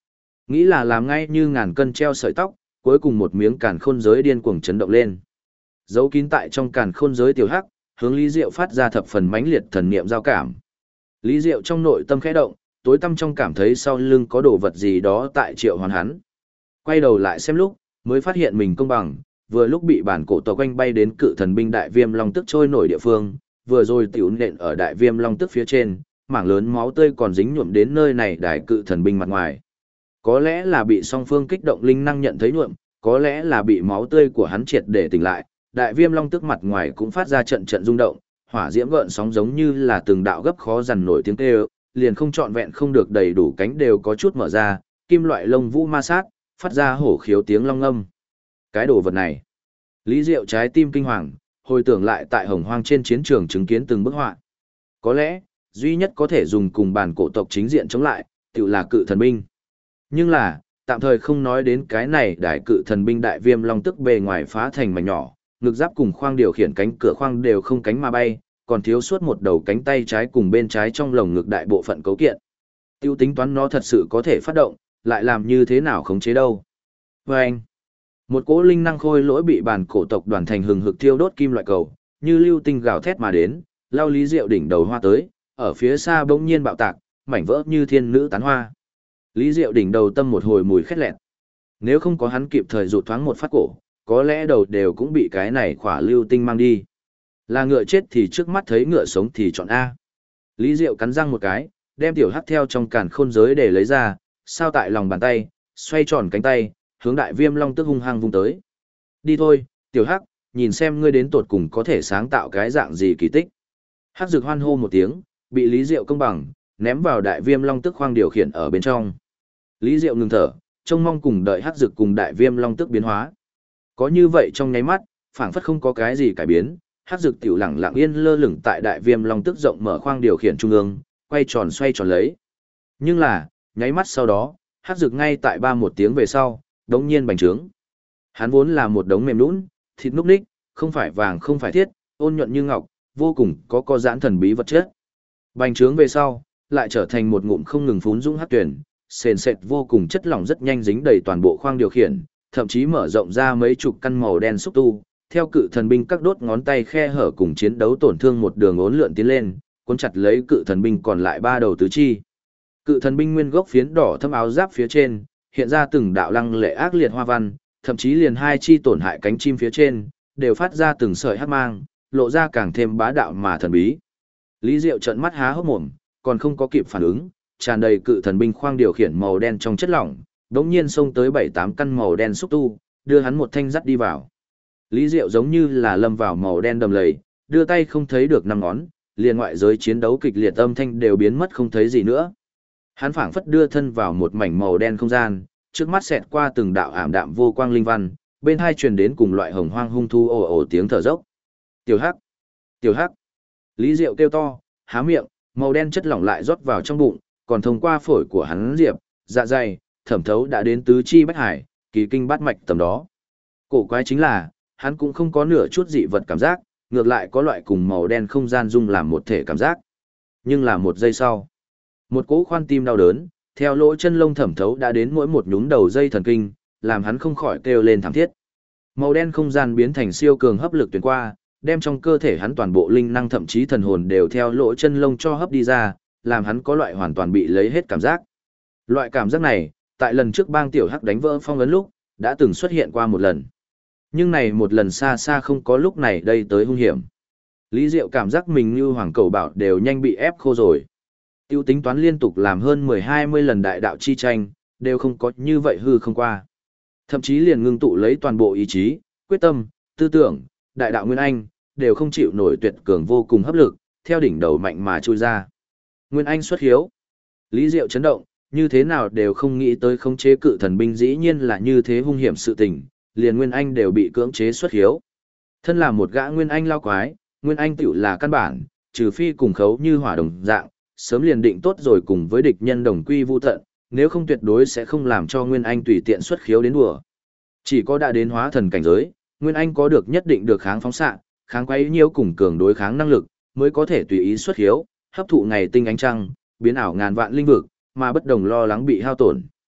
Nghĩ là làm ngay như ngàn cân treo sợi tóc, cuối cùng một miếng càn khôn giới điên cuồng chấn động lên. Giấu kín tại trong càn khôn giới tiểu hắc, hướng Lý Diệu phát ra thập phần mãnh liệt thần niệm giao cảm. Lý Diệu trong nội tâm khẽ động, tối tâm trong cảm thấy sau lưng có đồ vật gì đó tại triệu hoàn hắn. Quay đầu lại xem lúc, mới phát hiện mình công bằng, vừa lúc bị bản cổ tộc quanh bay đến cự thần binh đại viêm long tức trôi nổi địa phương, vừa rồi tiểu nện ở đại viêm long tức phía trên, mảng lớn máu tươi còn dính nhuộm đến nơi này đại cự thần binh mặt ngoài. Có lẽ là bị song phương kích động linh năng nhận thấy nhuộm, có lẽ là bị máu tươi của hắn triệt để tỉnh lại, đại viêm long tức mặt ngoài cũng phát ra trận trận rung động, hỏa diễm gợn sóng giống như là từng đạo gấp khó dằn nổi tiếng kêu, liền không trọn vẹn không được đầy đủ cánh đều có chút mở ra, kim loại lông vũ ma sát, phát ra hổ khiếu tiếng long ngâm. Cái đồ vật này, Lý Diệu trái tim kinh hoàng, hồi tưởng lại tại Hồng Hoang trên chiến trường chứng kiến từng bức họa. Có lẽ, duy nhất có thể dùng cùng bản cổ tộc chính diện chống lại, tự là cự thần binh. Nhưng là, tạm thời không nói đến cái này đại cự thần binh đại viêm long tức bề ngoài phá thành mảnh nhỏ, ngực giáp cùng khoang điều khiển cánh cửa khoang đều không cánh mà bay, còn thiếu suốt một đầu cánh tay trái cùng bên trái trong lồng ngực đại bộ phận cấu kiện. Tiêu tính toán nó thật sự có thể phát động, lại làm như thế nào khống chế đâu. Và anh, một cỗ linh năng khôi lỗi bị bản cổ tộc đoàn thành hừng hực thiêu đốt kim loại cầu, như lưu tinh gào thét mà đến, lao Lý Diệu đỉnh đầu hoa tới, ở phía xa bỗng nhiên bạo tạc, mảnh vỡ như thiên nữ tán hoa. Lý Diệu đỉnh đầu tâm một hồi mùi khét lẹt. Nếu không có hắn kịp thời rụt thoáng một phát cổ, có lẽ đầu đều cũng bị cái này khỏa lưu tinh mang đi. Là ngựa chết thì trước mắt thấy ngựa sống thì chọn A. Lý Diệu cắn răng một cái, đem tiểu hắc theo trong càn khôn giới để lấy ra, sao tại lòng bàn tay, xoay tròn cánh tay, hướng đại viêm long tức hung hăng vung tới. Đi thôi, tiểu hắc, nhìn xem ngươi đến tột cùng có thể sáng tạo cái dạng gì kỳ tích. Hắc Dực hoan hô một tiếng, bị Lý Diệu công bằng, ném vào đại viêm long tức khoang điều khiển ở bên trong. Lý Diệu ngừng thở, trông mong cùng đợi Hắc Dực cùng đại viêm long tức biến hóa. Có như vậy trong nháy mắt, phảng phất không có cái gì cải biến, Hắc Dực tiểu lặng lặng yên lơ lửng tại đại viêm long tức rộng mở khoang điều khiển trung ương, quay tròn xoay tròn lấy. Nhưng là, nháy mắt sau đó, Hắc Dực ngay tại một tiếng về sau, đống nhiên bành trướng. Hắn vốn là một đống mềm nhũn, thịt núc ních, không phải vàng không phải thiết, ôn nhuận như ngọc, vô cùng có giãn thần bí vật chất. Bành trướng về sau, lại trở thành một ngụm không ngừng phún dũng hắc tuyển, sền sệt vô cùng chất lỏng rất nhanh dính đầy toàn bộ khoang điều khiển, thậm chí mở rộng ra mấy chục căn màu đen xúc tu, theo cự thần binh các đốt ngón tay khe hở cùng chiến đấu tổn thương một đường uốn lượn tiến lên, cuốn chặt lấy cự thần binh còn lại ba đầu tứ chi. Cự thần binh nguyên gốc phiến đỏ thâm áo giáp phía trên, hiện ra từng đạo lăng lệ ác liệt hoa văn, thậm chí liền hai chi tổn hại cánh chim phía trên, đều phát ra từng sợi hắc mang, lộ ra càng thêm bá đạo mà thần bí. Lý Diệu trợn mắt há hốc mồm, còn không có kịp phản ứng, tràn đầy cự thần binh khoang điều khiển màu đen trong chất lỏng, đống nhiên xông tới 7-8 căn màu đen xúc tu, đưa hắn một thanh dắt đi vào. Lý Diệu giống như là lâm vào màu đen đầm lầy, đưa tay không thấy được năm ngón, liền ngoại giới chiến đấu kịch liệt âm thanh đều biến mất không thấy gì nữa. Hắn phảng phất đưa thân vào một mảnh màu đen không gian, trước mắt xẹt qua từng đạo ảm đạm vô quang linh văn, bên hai truyền đến cùng loại hồng hoang hung thu ồ ồ tiếng thở dốc. Tiểu Hắc! Tiểu Hắc! Lý Diệu kêu to, há miệng, màu đen chất lỏng lại rót vào trong bụng, còn thông qua phổi của hắn diệp, dạ dày, thẩm thấu đã đến tứ chi bách hải, kỳ kinh bát mạch tầm đó. Cổ quái chính là, hắn cũng không có nửa chút dị vật cảm giác, ngược lại có loại cùng màu đen không gian dung làm một thể cảm giác. Nhưng là một giây sau, một cỗ khoan tim đau đớn, theo lỗ chân lông thẩm thấu đã đến mỗi một nhúm đầu dây thần kinh, làm hắn không khỏi kêu lên thảm thiết. Màu đen không gian biến thành siêu cường hấp lực truyền qua, đem trong cơ thể hắn toàn bộ linh năng thậm chí thần hồn đều theo lỗ chân lông cho hấp đi ra, làm hắn có loại hoàn toàn bị lấy hết cảm giác. Loại cảm giác này, tại lần trước bang tiểu hắc đánh vỡ phong ấn lúc, đã từng xuất hiện qua một lần. Nhưng này một lần xa xa không có lúc này đây tới hung hiểm. Lý Diệu cảm giác mình như hoàng cầu bảo đều nhanh bị ép khô rồi. Tiêu tính toán liên tục làm hơn 10-20 lần đại đạo chi tranh, đều không có như vậy hư không qua. Thậm chí liền ngưng tụ lấy toàn bộ ý chí, quyết tâm, tư tưởng, đại đạo Nguyên Anh, đều không chịu nổi tuyệt cường vô cùng hấp lực, theo đỉnh đầu mạnh mà trôi ra. Nguyên Anh xuất hiếu. Lý Diệu chấn động, như thế nào đều không nghĩ tới khống chế cự thần binh dĩ nhiên là như thế hung hiểm sự tình, liền Nguyên Anh đều bị cưỡng chế xuất hiếu. Thân là một gã Nguyên Anh lao quái, Nguyên Anh tiểu là căn bản, trừ phi cùng khấu như hỏa đồng dạng, sớm liền định tốt rồi cùng với địch nhân đồng quy vu tận, nếu không tuyệt đối sẽ không làm cho Nguyên Anh tùy tiện xuất khiếu đến đùa. Chỉ có đã đến hóa thần cảnh giới, Nguyên Anh có được nhất định được kháng phóng xạ, kháng quấy nhiễu cùng cường đối kháng năng lực, mới có thể tùy ý xuất khiếu, hấp thụ ngày tinh ánh trăng, biến ảo ngàn vạn linh vực, mà bất đồng lo lắng bị hao tổn.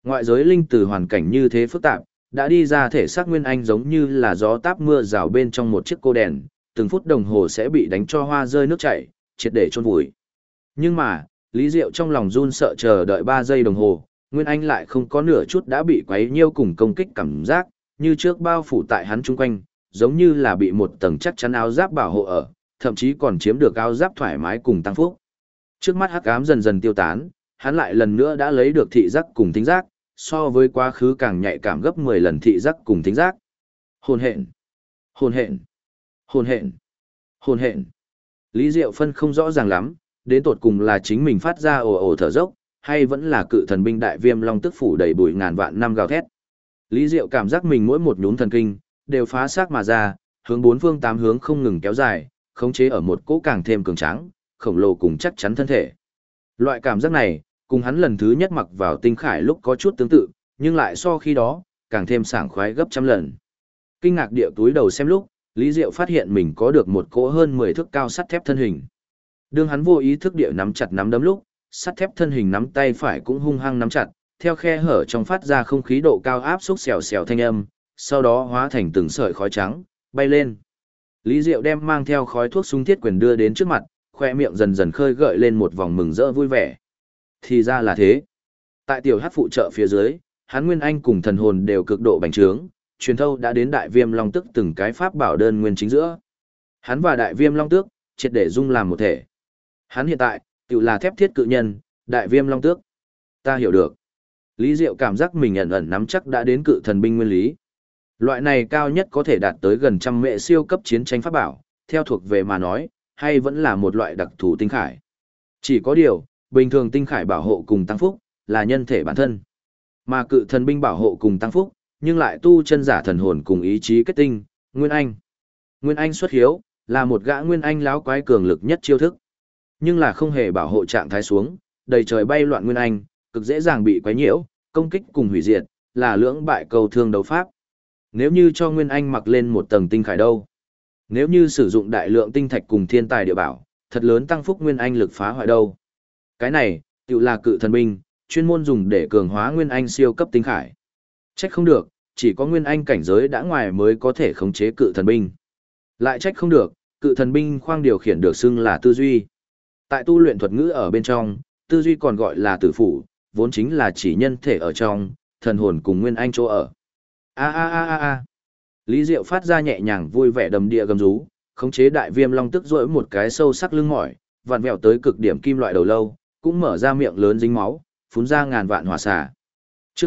Ngoại giới linh từ hoàn cảnh như thế phức tạp, đã đi ra thể xác Nguyên Anh giống như là gió táp mưa rào bên trong một chiếc cô đèn, từng phút đồng hồ sẽ bị đánh cho hoa rơi nước chảy, triệt để chôn vùi. Nhưng mà, Lý Diệu trong lòng run sợ chờ đợi 3 giây đồng hồ, Nguyên Anh lại không có nửa chút đã bị quấy nhiêu cùng công kích cảm giác, như trước bao phủ tại hắn chung quanh, giống như là bị một tầng chắc chắn áo giáp bảo hộ ở, thậm chí còn chiếm được áo giáp thoải mái cùng tăng phúc. Trước mắt hắc ám dần dần tiêu tán, hắn lại lần nữa đã lấy được thị giác cùng thính giác, so với quá khứ càng nhạy cảm gấp 10 lần thị giác cùng thính giác. Hồn hện, hồn hện, hồn hện, hồn hện. Lý Diệu phân không rõ ràng lắm, đến tột cùng là chính mình phát ra ồ ồ thở dốc, hay vẫn là cự thần binh đại viêm long tức phủ đầy bụi ngàn vạn năm gào thét. Lý Diệu cảm giác mình mỗi một nhún thần kinh đều phá xác mà ra, hướng bốn phương tám hướng không ngừng kéo dài, khống chế ở một cỗ càng thêm cường tráng, khổng lồ cùng chắc chắn thân thể. Loại cảm giác này, cùng hắn lần thứ nhất mặc vào tinh khải lúc có chút tương tự, nhưng lại so khi đó, càng thêm sảng khoái gấp trăm lần. Kinh ngạc địa túi đầu xem lúc, Lý Diệu phát hiện mình có được một cỗ hơn 10 thước cao sắt thép thân hình. Đương hắn vô ý thức địa nắm chặt nắm đấm lúc, sắt thép thân hình nắm tay phải cũng hung hăng nắm chặt, theo khe hở trong phát ra không khí độ cao áp xúc xèo xèo thanh âm, sau đó hóa thành từng sợi khói trắng, bay lên. Lý Diệu đem mang theo khói thuốc súng thiết quyền đưa đến trước mặt, khoe miệng dần dần khơi gợi lên một vòng mừng rỡ vui vẻ. Thì ra là thế. Tại tiểu hắc phụ trợ phía dưới, hắn Nguyên Anh cùng thần hồn đều cực độ bành trướng, truyền thâu đã đến đại viêm long tức từng cái pháp bảo đơn nguyên chính giữa. Hắn và đại viêm long tước, triệt để dung làm một thể. Hắn hiện tại, tự là thép thiết cự nhân, đại viêm long tước. Ta hiểu được. Lý Diệu cảm giác mình ẩn ẩn nắm chắc đã đến cự thần binh nguyên lý. Loại này cao nhất có thể đạt tới gần trăm mệ siêu cấp chiến tranh pháp bảo, theo thuộc về mà nói, hay vẫn là một loại đặc thù tinh khải. Chỉ có điều, bình thường tinh khải bảo hộ cùng tăng phúc, là nhân thể bản thân. Mà cự thần binh bảo hộ cùng tăng phúc, nhưng lại tu chân giả thần hồn cùng ý chí kết tinh, Nguyên Anh. Nguyên Anh xuất hiếu, là một gã Nguyên Anh láo quái cường lực nhất chiêu thức. Nhưng là không hề bảo hộ trạng thái xuống, đầy trời bay loạn Nguyên Anh, cực dễ dàng bị quấy nhiễu, công kích cùng hủy diệt, là lưỡng bại cầu thương đấu pháp. Nếu như cho Nguyên Anh mặc lên một tầng tinh khải đâu? Nếu như sử dụng đại lượng tinh thạch cùng thiên tài địa bảo, thật lớn tăng phúc Nguyên Anh lực phá hoại đâu? Cái này, tự là cự thần binh, chuyên môn dùng để cường hóa Nguyên Anh siêu cấp tinh khải. Trách không được, chỉ có Nguyên Anh cảnh giới đã ngoài mới có thể khống chế cự thần binh. Lại trách không được, cự thần binh khoang điều khiển được xưng là tư duy. Tại tu luyện thuật ngữ ở bên trong, tư duy còn gọi là tử phủ, vốn chính là chỉ nhân thể ở trong, thần hồn cùng Nguyên Anh chỗ ở. A a a a a. Lý Diệu phát ra nhẹ nhàng vui vẻ đầm địa gầm rú, khống chế đại viêm long tức rỗi một cái sâu sắc lưng mỏi, vặn vẹo tới cực điểm kim loại đầu lâu, cũng mở ra miệng lớn dính máu, phun ra ngàn vạn hỏa xả. Chương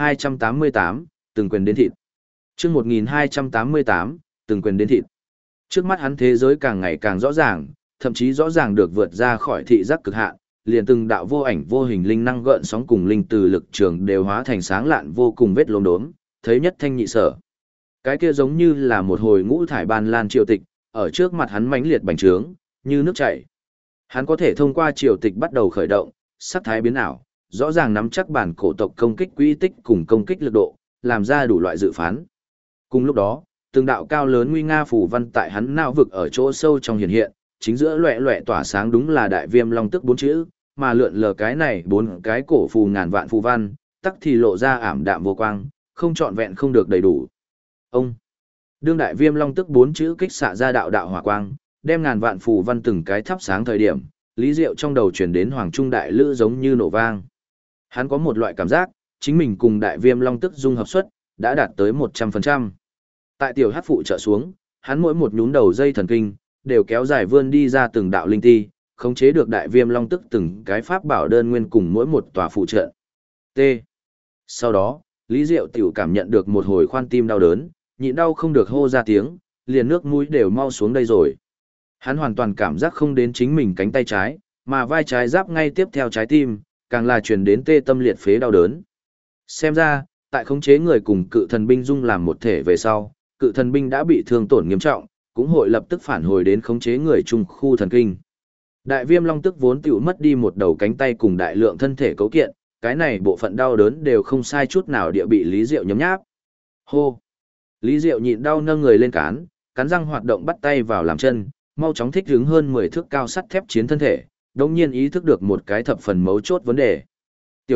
1288, từng quyền đến thịt. Chương 1288, từng quyền đến thịt. Trước mắt hắn thế giới càng ngày càng rõ ràng, thậm chí rõ ràng được vượt ra khỏi thị giác cực hạn, liền từng đạo vô ảnh vô hình linh năng gợn sóng cùng linh từ lực trường đều hóa thành sáng lạn vô cùng vết lốm đốm, thấy nhất thanh nhị sở. Cái kia giống như là một hồi ngũ thải ban lan triều tịch, ở trước mặt hắn mãnh liệt bành trướng, như nước chảy. Hắn có thể thông qua triều tịch bắt đầu khởi động, sắc thái biến ảo, rõ ràng nắm chắc bản cổ tộc công kích quỹ tích cùng công kích lực độ, làm ra đủ loại dự phán. Cùng lúc đó, từng đạo cao lớn nguy nga phù văn tại hắn não vực ở chỗ sâu trong hiện hiện, chính giữa loẻ loẻ tỏa sáng đúng là đại viêm long tức 4 chữ, mà lượn lờ cái này 4 cái cổ phù ngàn vạn phù văn, tắc thì lộ ra ảm đạm vô quang, không trọn vẹn không được đầy đủ. Ông đương đại viêm long tức 4 chữ kích xạ ra đạo đạo hỏa quang, đem ngàn vạn phù văn từng cái thắp sáng thời điểm, Lý Diệu trong đầu truyền đến hoàng trung đại lữ giống như nổ vang. Hắn có một loại cảm giác, chính mình cùng đại viêm long tức dung hợp suất đã đạt tới 100%. Tại tiểu hắc phụ trợ xuống, hắn mỗi một nhún đầu dây thần kinh đều kéo dài vươn đi ra từng đạo linh ti, khống chế được đại viêm long tức từng cái pháp bảo đơn nguyên cùng mỗi một tòa phụ trợ. T. Sau đó, Lý Diệu tiểu cảm nhận được một hồi khoan tim đau đớn, nhịn đau không được hô ra tiếng, liền nước mũi đều mau xuống đây rồi. Hắn hoàn toàn cảm giác không đến chính mình cánh tay trái, mà vai trái giáp ngay tiếp theo trái tim, càng là truyền đến tê tâm liệt phế đau đớn. Xem ra, tại khống chế người cùng cự thần binh dung làm một thể về sau, cự thần binh đã bị thương tổn nghiêm trọng, cũng hội lập tức phản hồi đến khống chế người trung khu thần kinh. Đại viêm long tức vốn tiểu mất đi một đầu cánh tay cùng đại lượng thân thể cấu kiện, cái này bộ phận đau đớn đều không sai chút nào địa bị Lý Diệu nhấm nháp. Hô! Lý Diệu nhịn đau nâng người lên cắn răng hoạt động bắt tay vào làm chân, mau chóng thích ứng hơn 10 thước cao sắt thép chiến thân thể, đồng nhiên ý thức được một cái thập phần mấu chốt vấn đề. Tiểu Hắc,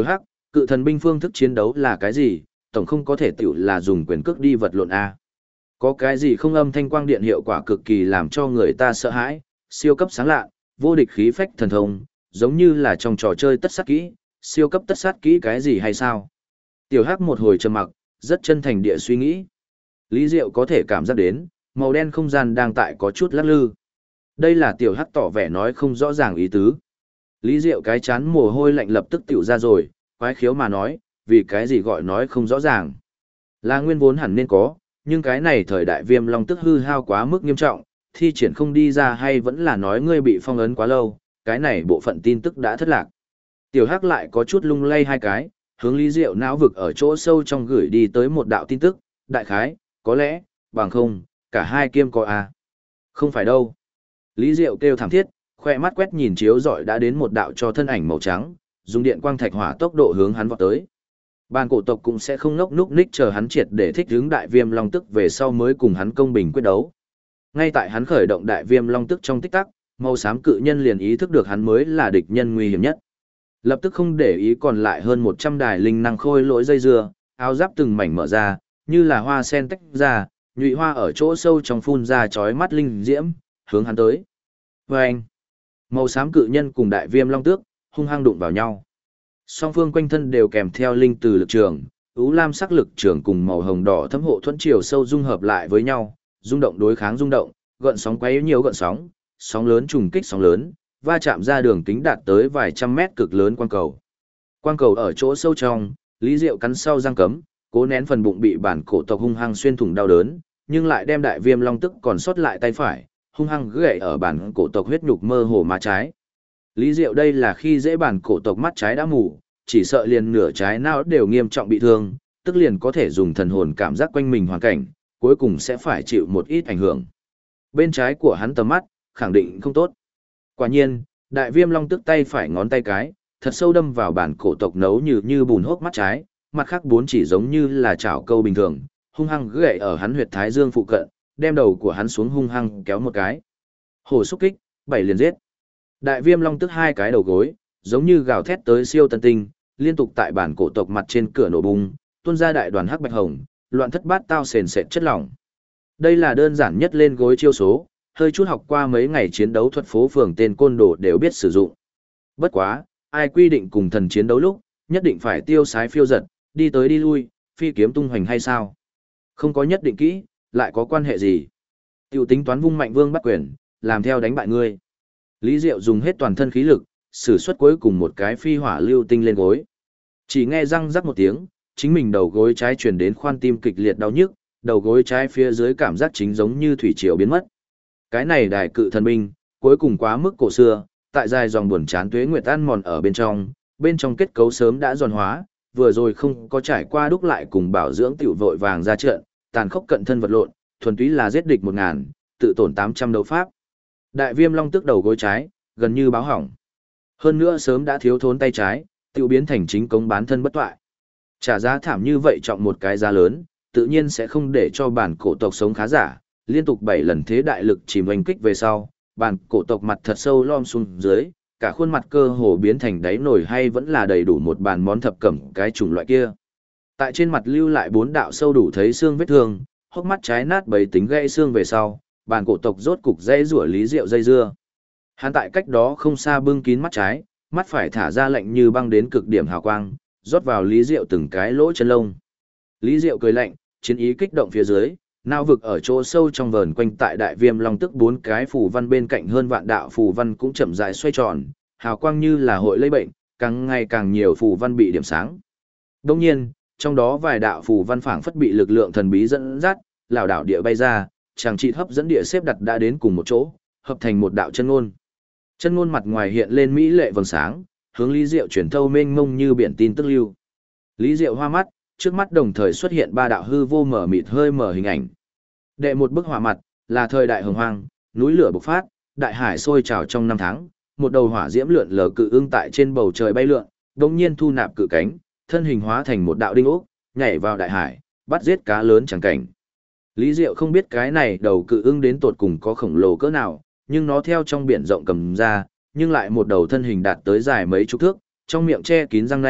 Cự thần binh phương thức chiến đấu là cái gì, tổng không có thể tiểu là dùng quyền cước đi vật lộn A. Có cái gì không âm thanh quang điện hiệu quả cực kỳ làm cho người ta sợ hãi, siêu cấp sáng lạ, vô địch khí phách thần thông, giống như là trong trò chơi tất sát kỹ, siêu cấp tất sát kỹ cái gì hay sao? Tiểu Hắc một hồi trầm mặc, rất chân thành địa suy nghĩ. Lý Diệu có thể cảm giác đến, màu đen không gian đang tại có chút lắc lư. Đây là Tiểu Hắc tỏ vẻ nói không rõ ràng ý tứ. Lý Diệu cái chán mồ hôi lạnh lập tức tiểu ra rồi, quái khiếu mà nói, vì cái gì gọi nói không rõ ràng. Là nguyên vốn hẳn nên có, nhưng cái này thời đại Viêm Long tức hư hao quá mức nghiêm trọng, thi triển không đi ra hay vẫn là nói ngươi bị phong ấn quá lâu, cái này bộ phận tin tức đã thất lạc. Tiểu Hắc lại có chút lung lay hai cái, hướng Lý Diệu não vực ở chỗ sâu trong gửi đi tới một đạo tin tức, đại khái, có lẽ, bằng không, cả hai kiêm có à. Không phải đâu. Lý Diệu kêu thảm thiết, khoe mắt quét nhìn chiếu rọi đã đến một đạo cho thân ảnh màu trắng, dùng điện quang thạch hỏa tốc độ hướng hắn vọt tới. Bàn cổ tộc cũng sẽ không ngốc núc ních chờ hắn triệt để thích ứng đại viêm long tức về sau mới cùng hắn công bình quyết đấu. Ngay tại hắn khởi động đại viêm long tức trong tích tắc, màu xám cự nhân liền ý thức được hắn mới là địch nhân nguy hiểm nhất. Lập tức không để ý còn lại hơn 100 đài linh năng khôi lỗi dây dưa, áo giáp từng mảnh mở ra, như là hoa sen tách ra, nhụy hoa ở chỗ sâu trong phun ra chói mắt linh diễm, hướng hắn tới. Vâng! Màu xám cự nhân cùng đại viêm long tước, hung hăng đụng vào nhau. Song phương quanh thân đều kèm theo linh từ lực trường, ú lam sắc lực trường cùng màu hồng đỏ thấm hộ thuẫn chiều sâu dung hợp lại với nhau, rung động đối kháng rung động, gợn sóng quấy nhiều gợn sóng, sóng lớn trùng kích sóng lớn, va chạm ra đường kính đạt tới vài trăm mét cực lớn quang cầu. Quang cầu ở chỗ sâu trong, Lý Diệu cắn sau răng cấm, cố nén phần bụng bị bản cổ tộc hung hăng xuyên thủng đau đớn, nhưng lại đem đại viêm long tức còn sót lại tay phải, hung hăng gãy ở bản cổ tộc huyết nhục mơ hồ má trái. Lý Diệu đây là khi dễ bản cổ tộc mắt trái đã mù, chỉ sợ liền nửa trái não đều nghiêm trọng bị thương, tức liền có thể dùng thần hồn cảm giác quanh mình hoàn cảnh, cuối cùng sẽ phải chịu một ít ảnh hưởng. Bên trái của hắn tầm mắt, khẳng định không tốt. Quả nhiên, đại viêm long tức tay phải ngón tay cái, thật sâu đâm vào bản cổ tộc nấu như bùn hốc mắt trái, mặt khác bốn chỉ giống như là chảo câu bình thường, hung hăng gãy ở hắn huyệt thái dương phụ cận, đem đầu của hắn xuống hung hăng kéo một cái. Hổ xúc kích, 7 liền giết. Đại viêm long tức hai cái đầu gối, giống như gào thét tới siêu tân tinh, liên tục tại bản cổ tộc mặt trên cửa nổ bung, tuôn ra đại đoàn hắc bạch hồng, loạn thất bát tao sền sệt chất lỏng. Đây là đơn giản nhất lên gối chiêu số, hơi chút học qua mấy ngày chiến đấu thuật phố phường tên côn đồ đều biết sử dụng. Bất quá, ai quy định cùng thần chiến đấu lúc, nhất định phải tiêu sái phiêu giật, đi tới đi lui, phi kiếm tung hoành hay sao? Không có nhất định kỹ, lại có quan hệ gì? Tiểu tính toán vung mạnh vương bắt quyền, làm theo đánh bại ngươi. Lý Diệu dùng hết toàn thân khí lực, sử xuất cuối cùng một cái phi hỏa lưu tinh lên gối. Chỉ nghe răng rắc một tiếng, chính mình đầu gối trái truyền đến khoan tim kịch liệt đau nhức, đầu gối trái phía dưới cảm giác chính giống như thủy triều biến mất. Cái này đại cự thần binh, cuối cùng quá mức cổ xưa, tại dài dòng buồn chán tuế nguyệt ăn mòn ở bên trong kết cấu sớm đã giòn hóa, vừa rồi không có trải qua đúc lại cùng bảo dưỡng tiểu vội vàng ra trận, tàn khốc cận thân vật lộn, thuần túy là giết địch 1000, tự tổn 800 đấu pháp. Đại viêm long tức đầu gối trái, gần như báo hỏng. Hơn nữa sớm đã thiếu thốn tay trái, tiểu biến thành chính cống bán thân bất toại. Trả giá thảm như vậy trọng một cái giá lớn, tự nhiên sẽ không để cho bản cổ tộc sống khá giả, liên tục 7 lần thế đại lực chìm oanh kích về sau, bản cổ tộc mặt thật sâu lom xuống dưới, cả khuôn mặt cơ hồ biến thành đáy nổi hay vẫn là đầy đủ một bàn món thập cẩm cái chủng loại kia. Tại trên mặt lưu lại 4 đạo sâu đủ thấy xương vết thương, hốc mắt trái nát bầy tính gãy xương về sau, bản cổ tộc rốt cục dây rủa Lý Diệu dây dưa. Hắn tại cách đó không xa bưng kín mắt trái, mắt phải thả ra lạnh như băng đến cực điểm hào quang, rót vào Lý Diệu từng cái lỗ chân lông. Lý Diệu cười lạnh, chiến ý kích động phía dưới, não vực ở chỗ sâu trong vờn quanh tại đại viêm long tức 4 cái phù văn bên cạnh hơn vạn đạo phù văn cũng chậm rãi xoay tròn, hào quang như là hội lây bệnh, càng ngày càng nhiều phù văn bị điểm sáng. Đương nhiên, trong đó vài đạo phù văn phảng phất bị lực lượng thần bí dẫn dắt, lảo đảo địa bay ra, chàng trị hấp dẫn địa xếp đặt đã đến cùng một chỗ, hợp thành một đạo chân ngôn. Chân ngôn mặt ngoài hiện lên mỹ lệ vầng sáng, hướng Lý Diệu truyền thâu mênh mông như biển tin tức lưu. Lý Diệu hoa mắt, trước mắt đồng thời xuất hiện 3 đạo hư vô mở mịt hơi mở hình ảnh. Đệ một bức họa mặt là thời đại hồng hoang, núi lửa bộc phát, đại hải sôi trào trong 5 tháng, một đầu hỏa diễm lượn lờ cự ưng tại trên bầu trời bay lượn, đột nhiên thu nạp cự cánh, thân hình hóa thành một đạo đinh ốc, nhảy vào đại hải, bắt giết cá lớn chẳng cảnh. Lý Diệu không biết cái này đầu cự ưng đến tột cùng có khổng lồ cỡ nào, nhưng nó theo trong biển rộng cầm ra, nhưng lại một đầu thân hình đạt tới dài mấy chục thước, trong miệng che kín răng nanh,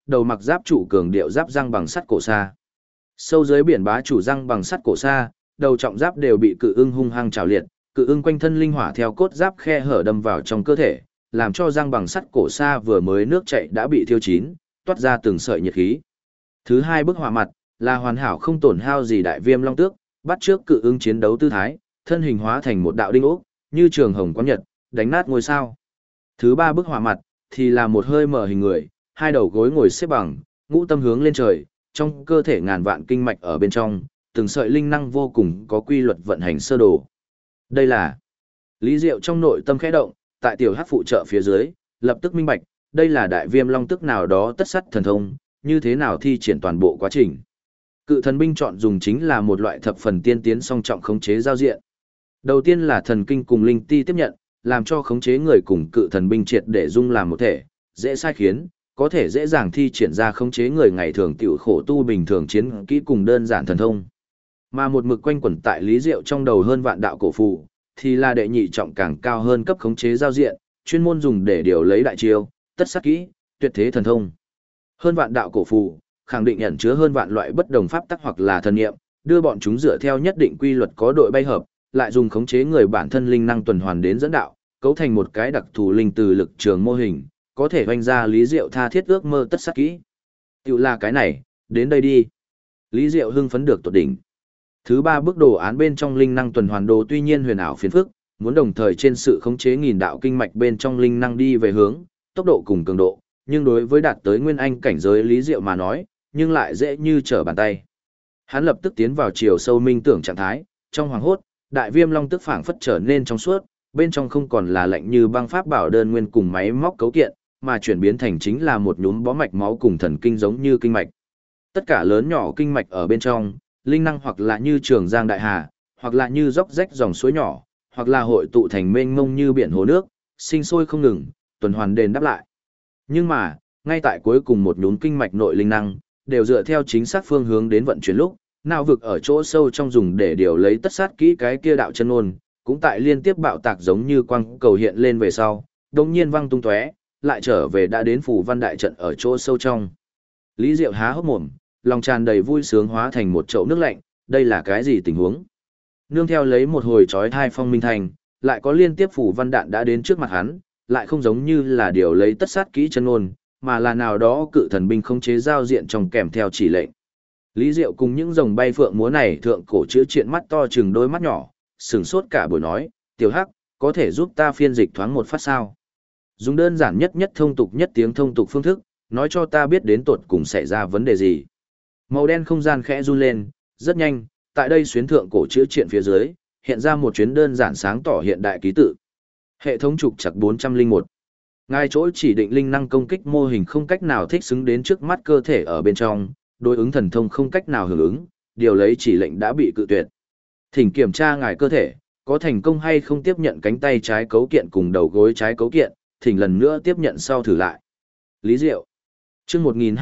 đầu mặc giáp trụ cường điệu giáp răng bằng sắt cổ xa. Sâu dưới biển bá chủ răng bằng sắt cổ xa, đầu trọng giáp đều bị cự ưng hung hăng trảo liệt, cự ưng quanh thân linh hỏa theo cốt giáp khe hở đâm vào trong cơ thể, làm cho răng bằng sắt cổ xa vừa mới nước chảy đã bị thiêu chín, toát ra từng sợi nhiệt khí. Thứ hai bức hỏa mặt là hoàn hảo không tổn hao gì đại viêm long tước, bắt trước cự ưng chiến đấu tư thái, thân hình hóa thành một đạo đinh ốc, như trường hồng quán nhật, đánh nát ngôi sao. Thứ ba bức hỏa mặt thì là một hơi mở hình người, hai đầu gối ngồi xếp bằng, ngũ tâm hướng lên trời, trong cơ thể ngàn vạn kinh mạch ở bên trong, từng sợi linh năng vô cùng có quy luật vận hành sơ đồ. Đây là Lý Diệu trong nội tâm khẽ động, tại tiểu hắc phụ trợ phía dưới, lập tức minh bạch, đây là đại viêm long tức nào đó tất sắt thần thông, như thế nào thi triển toàn bộ quá trình. Cự thần binh chọn dùng chính là một loại thập phần tiên tiến song trọng khống chế giao diện. Đầu tiên là thần kinh cùng linh ti tiếp nhận, làm cho khống chế người cùng cự thần binh triệt để dung làm một thể, dễ sai khiến, có thể dễ dàng thi triển ra khống chế người ngày thường tiểu khổ tu bình thường chiến kỹ cùng đơn giản thần thông. Mà một mực quanh quẩn tại Lý Diệu trong đầu hơn vạn đạo cổ phù, thì là đệ nhị trọng càng cao hơn cấp khống chế giao diện, chuyên môn dùng để điều lấy đại chiêu, tất sát kỹ, tuyệt thế thần thông. Hơn vạn đạo cổ phù, khẳng định ẩn chứa hơn vạn loại bất đồng pháp tắc hoặc là thần niệm, đưa bọn chúng dựa theo nhất định quy luật có đội bay hợp, lại dùng khống chế người bản thân linh năng tuần hoàn đến dẫn đạo, cấu thành một cái đặc thù linh từ lực trường mô hình, có thể hoành ra Lý Diệu tha thiết ước mơ tất sát kỹ. Tiểu là cái này, đến đây đi. Lý Diệu hưng phấn được tột đỉnh. Thứ ba bước đồ án bên trong linh năng tuần hoàn đồ tuy nhiên huyền ảo phiền phức, muốn đồng thời trên sự khống chế nghìn đạo kinh mạch bên trong linh năng đi về hướng, tốc độ cùng cường độ, nhưng đối với đạt tới nguyên anh cảnh giới Lý Diệu mà nói, nhưng lại dễ như trở bàn tay. Hắn lập tức tiến vào chiều sâu minh tưởng trạng thái, trong hoàng hốt, đại viêm long tức phảng phất trở nên trong suốt, bên trong không còn là lạnh như băng pháp bảo đơn nguyên cùng máy móc cấu kiện, mà chuyển biến thành chính là một nhúm bó mạch máu cùng thần kinh giống như kinh mạch. Tất cả lớn nhỏ kinh mạch ở bên trong, linh năng hoặc là như trường giang đại hà, hoặc là như róc rách dòng suối nhỏ, hoặc là hội tụ thành mênh mông như biển hồ nước, sinh sôi không ngừng, tuần hoàn đền đáp lại. Nhưng mà, ngay tại cuối cùng một nhúm kinh mạch nội linh năng, đều dựa theo chính xác phương hướng đến vận chuyển lúc, nào vực ở chỗ sâu trong dùng để điều lấy tất sát kỹ cái kia đạo chân ôn, cũng tại liên tiếp bạo tạc giống như quang cầu hiện lên về sau, đồng nhiên văng tung tóe, lại trở về đã đến phủ văn đại trận ở chỗ sâu trong. Lý Diệu há hốc mồm, lòng tràn đầy vui sướng hóa thành một chậu nước lạnh, đây là cái gì tình huống? Nương theo lấy một hồi chói tai phong minh thành, lại có liên tiếp phủ văn đạn đã đến trước mặt hắn, lại không giống như là điều lấy tất sát kỹ chân ôn, mà là nào đó cự thần binh không chế giao diện trong kèm theo chỉ lệnh. Lý Diệu cùng những rồng bay phượng múa này thượng cổ chữ triện mắt to chừng đôi mắt nhỏ, sửng sốt cả buổi nói, tiểu hắc, có thể giúp ta phiên dịch thoáng một phát sao? Dùng đơn giản nhất thông tục nhất tiếng thông tục phương thức, nói cho ta biết đến tột cùng xảy ra vấn đề gì. Màu đen không gian khẽ run lên, rất nhanh, tại đây xuyến thượng cổ chữ triện phía dưới, hiện ra một chuyến đơn giản sáng tỏ hiện đại ký tự. Hệ thống trục trặc 401. Ngay chỗ chỉ định linh năng công kích mô hình không cách nào thích xứng đến trước mắt cơ thể ở bên trong, đối ứng thần thông không cách nào hưởng ứng, điều lấy chỉ lệnh đã bị cự tuyệt. Thỉnh kiểm tra ngài cơ thể, có thành công hay không tiếp nhận cánh tay trái cấu kiện cùng đầu gối trái cấu kiện, thỉnh lần nữa tiếp nhận sau thử lại. Lý Diệu. Chương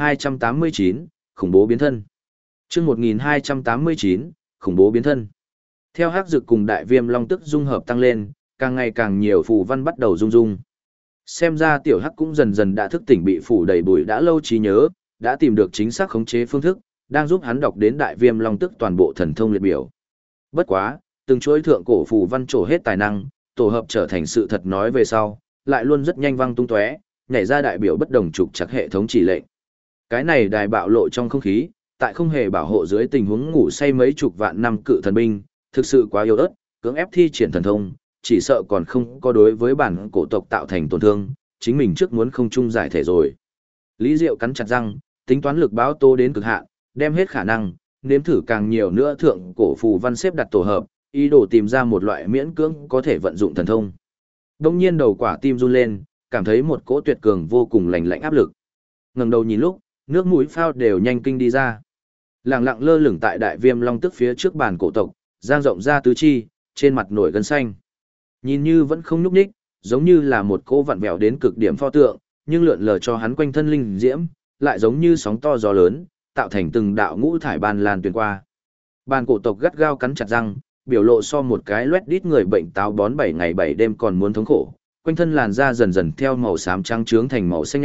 1289, khủng bố biến thân. Chương 1289, khủng bố biến thân. Theo hắc dược cùng đại viêm long tức dung hợp tăng lên, càng ngày càng nhiều phù văn bắt đầu rung rung. Xem ra tiểu hắc cũng dần dần đã thức tỉnh bị phủ đầy bụi đã lâu trí nhớ, đã tìm được chính xác khống chế phương thức, đang giúp hắn đọc đến đại viêm long tức toàn bộ thần thông liệt biểu. Bất quá, từng chuỗi thượng cổ phù văn trổ hết tài năng, tổ hợp trở thành sự thật nói về sau, lại luôn rất nhanh văng tung tóe, nhảy ra đại biểu bất đồng trục trặc hệ thống chỉ lệnh. Cái này đài bạo lộ trong không khí, tại không hề bảo hộ dưới tình huống ngủ say mấy chục vạn năm cự thần binh, thực sự quá yếu ớt, cưỡng ép thi triển thần thông, chỉ sợ còn không có đối với bản cổ tộc tạo thành tổn thương, chính mình trước muốn không chung giải thể rồi. Lý Diệu cắn chặt răng, tính toán lực báo tố đến cực hạn, đem hết khả năng, nếm thử càng nhiều nữa thượng cổ phù văn xếp đặt tổ hợp, ý đồ tìm ra một loại miễn cưỡng có thể vận dụng thần thông. Đông nhiên đầu quả tim run lên, cảm thấy một cỗ tuyệt cường vô cùng lạnh lạnh áp lực. Ngẩng đầu nhìn lúc, nước mũi phao đều nhanh kinh đi ra. Lặng lặng lơ lửng tại đại viêm long tức phía trước bàn cổ tộc, giang rộng ra tứ chi, trên mặt nổi gân xanh. Nhìn như vẫn không nhúc nhích, giống như là một cỗ vặn vẹo đến cực điểm pho tượng, nhưng lượn lờ cho hắn quanh thân linh diễm, lại giống như sóng to gió lớn, tạo thành từng đạo ngũ thải ban lan tuyền qua. Bàn cổ tộc gắt gao cắn chặt răng, biểu lộ so một cái loét đít người bệnh táo bón 7 ngày 7 đêm còn muốn thống khổ, quanh thân làn da dần dần theo màu xám trắng trướng thành màu xanh nhạt,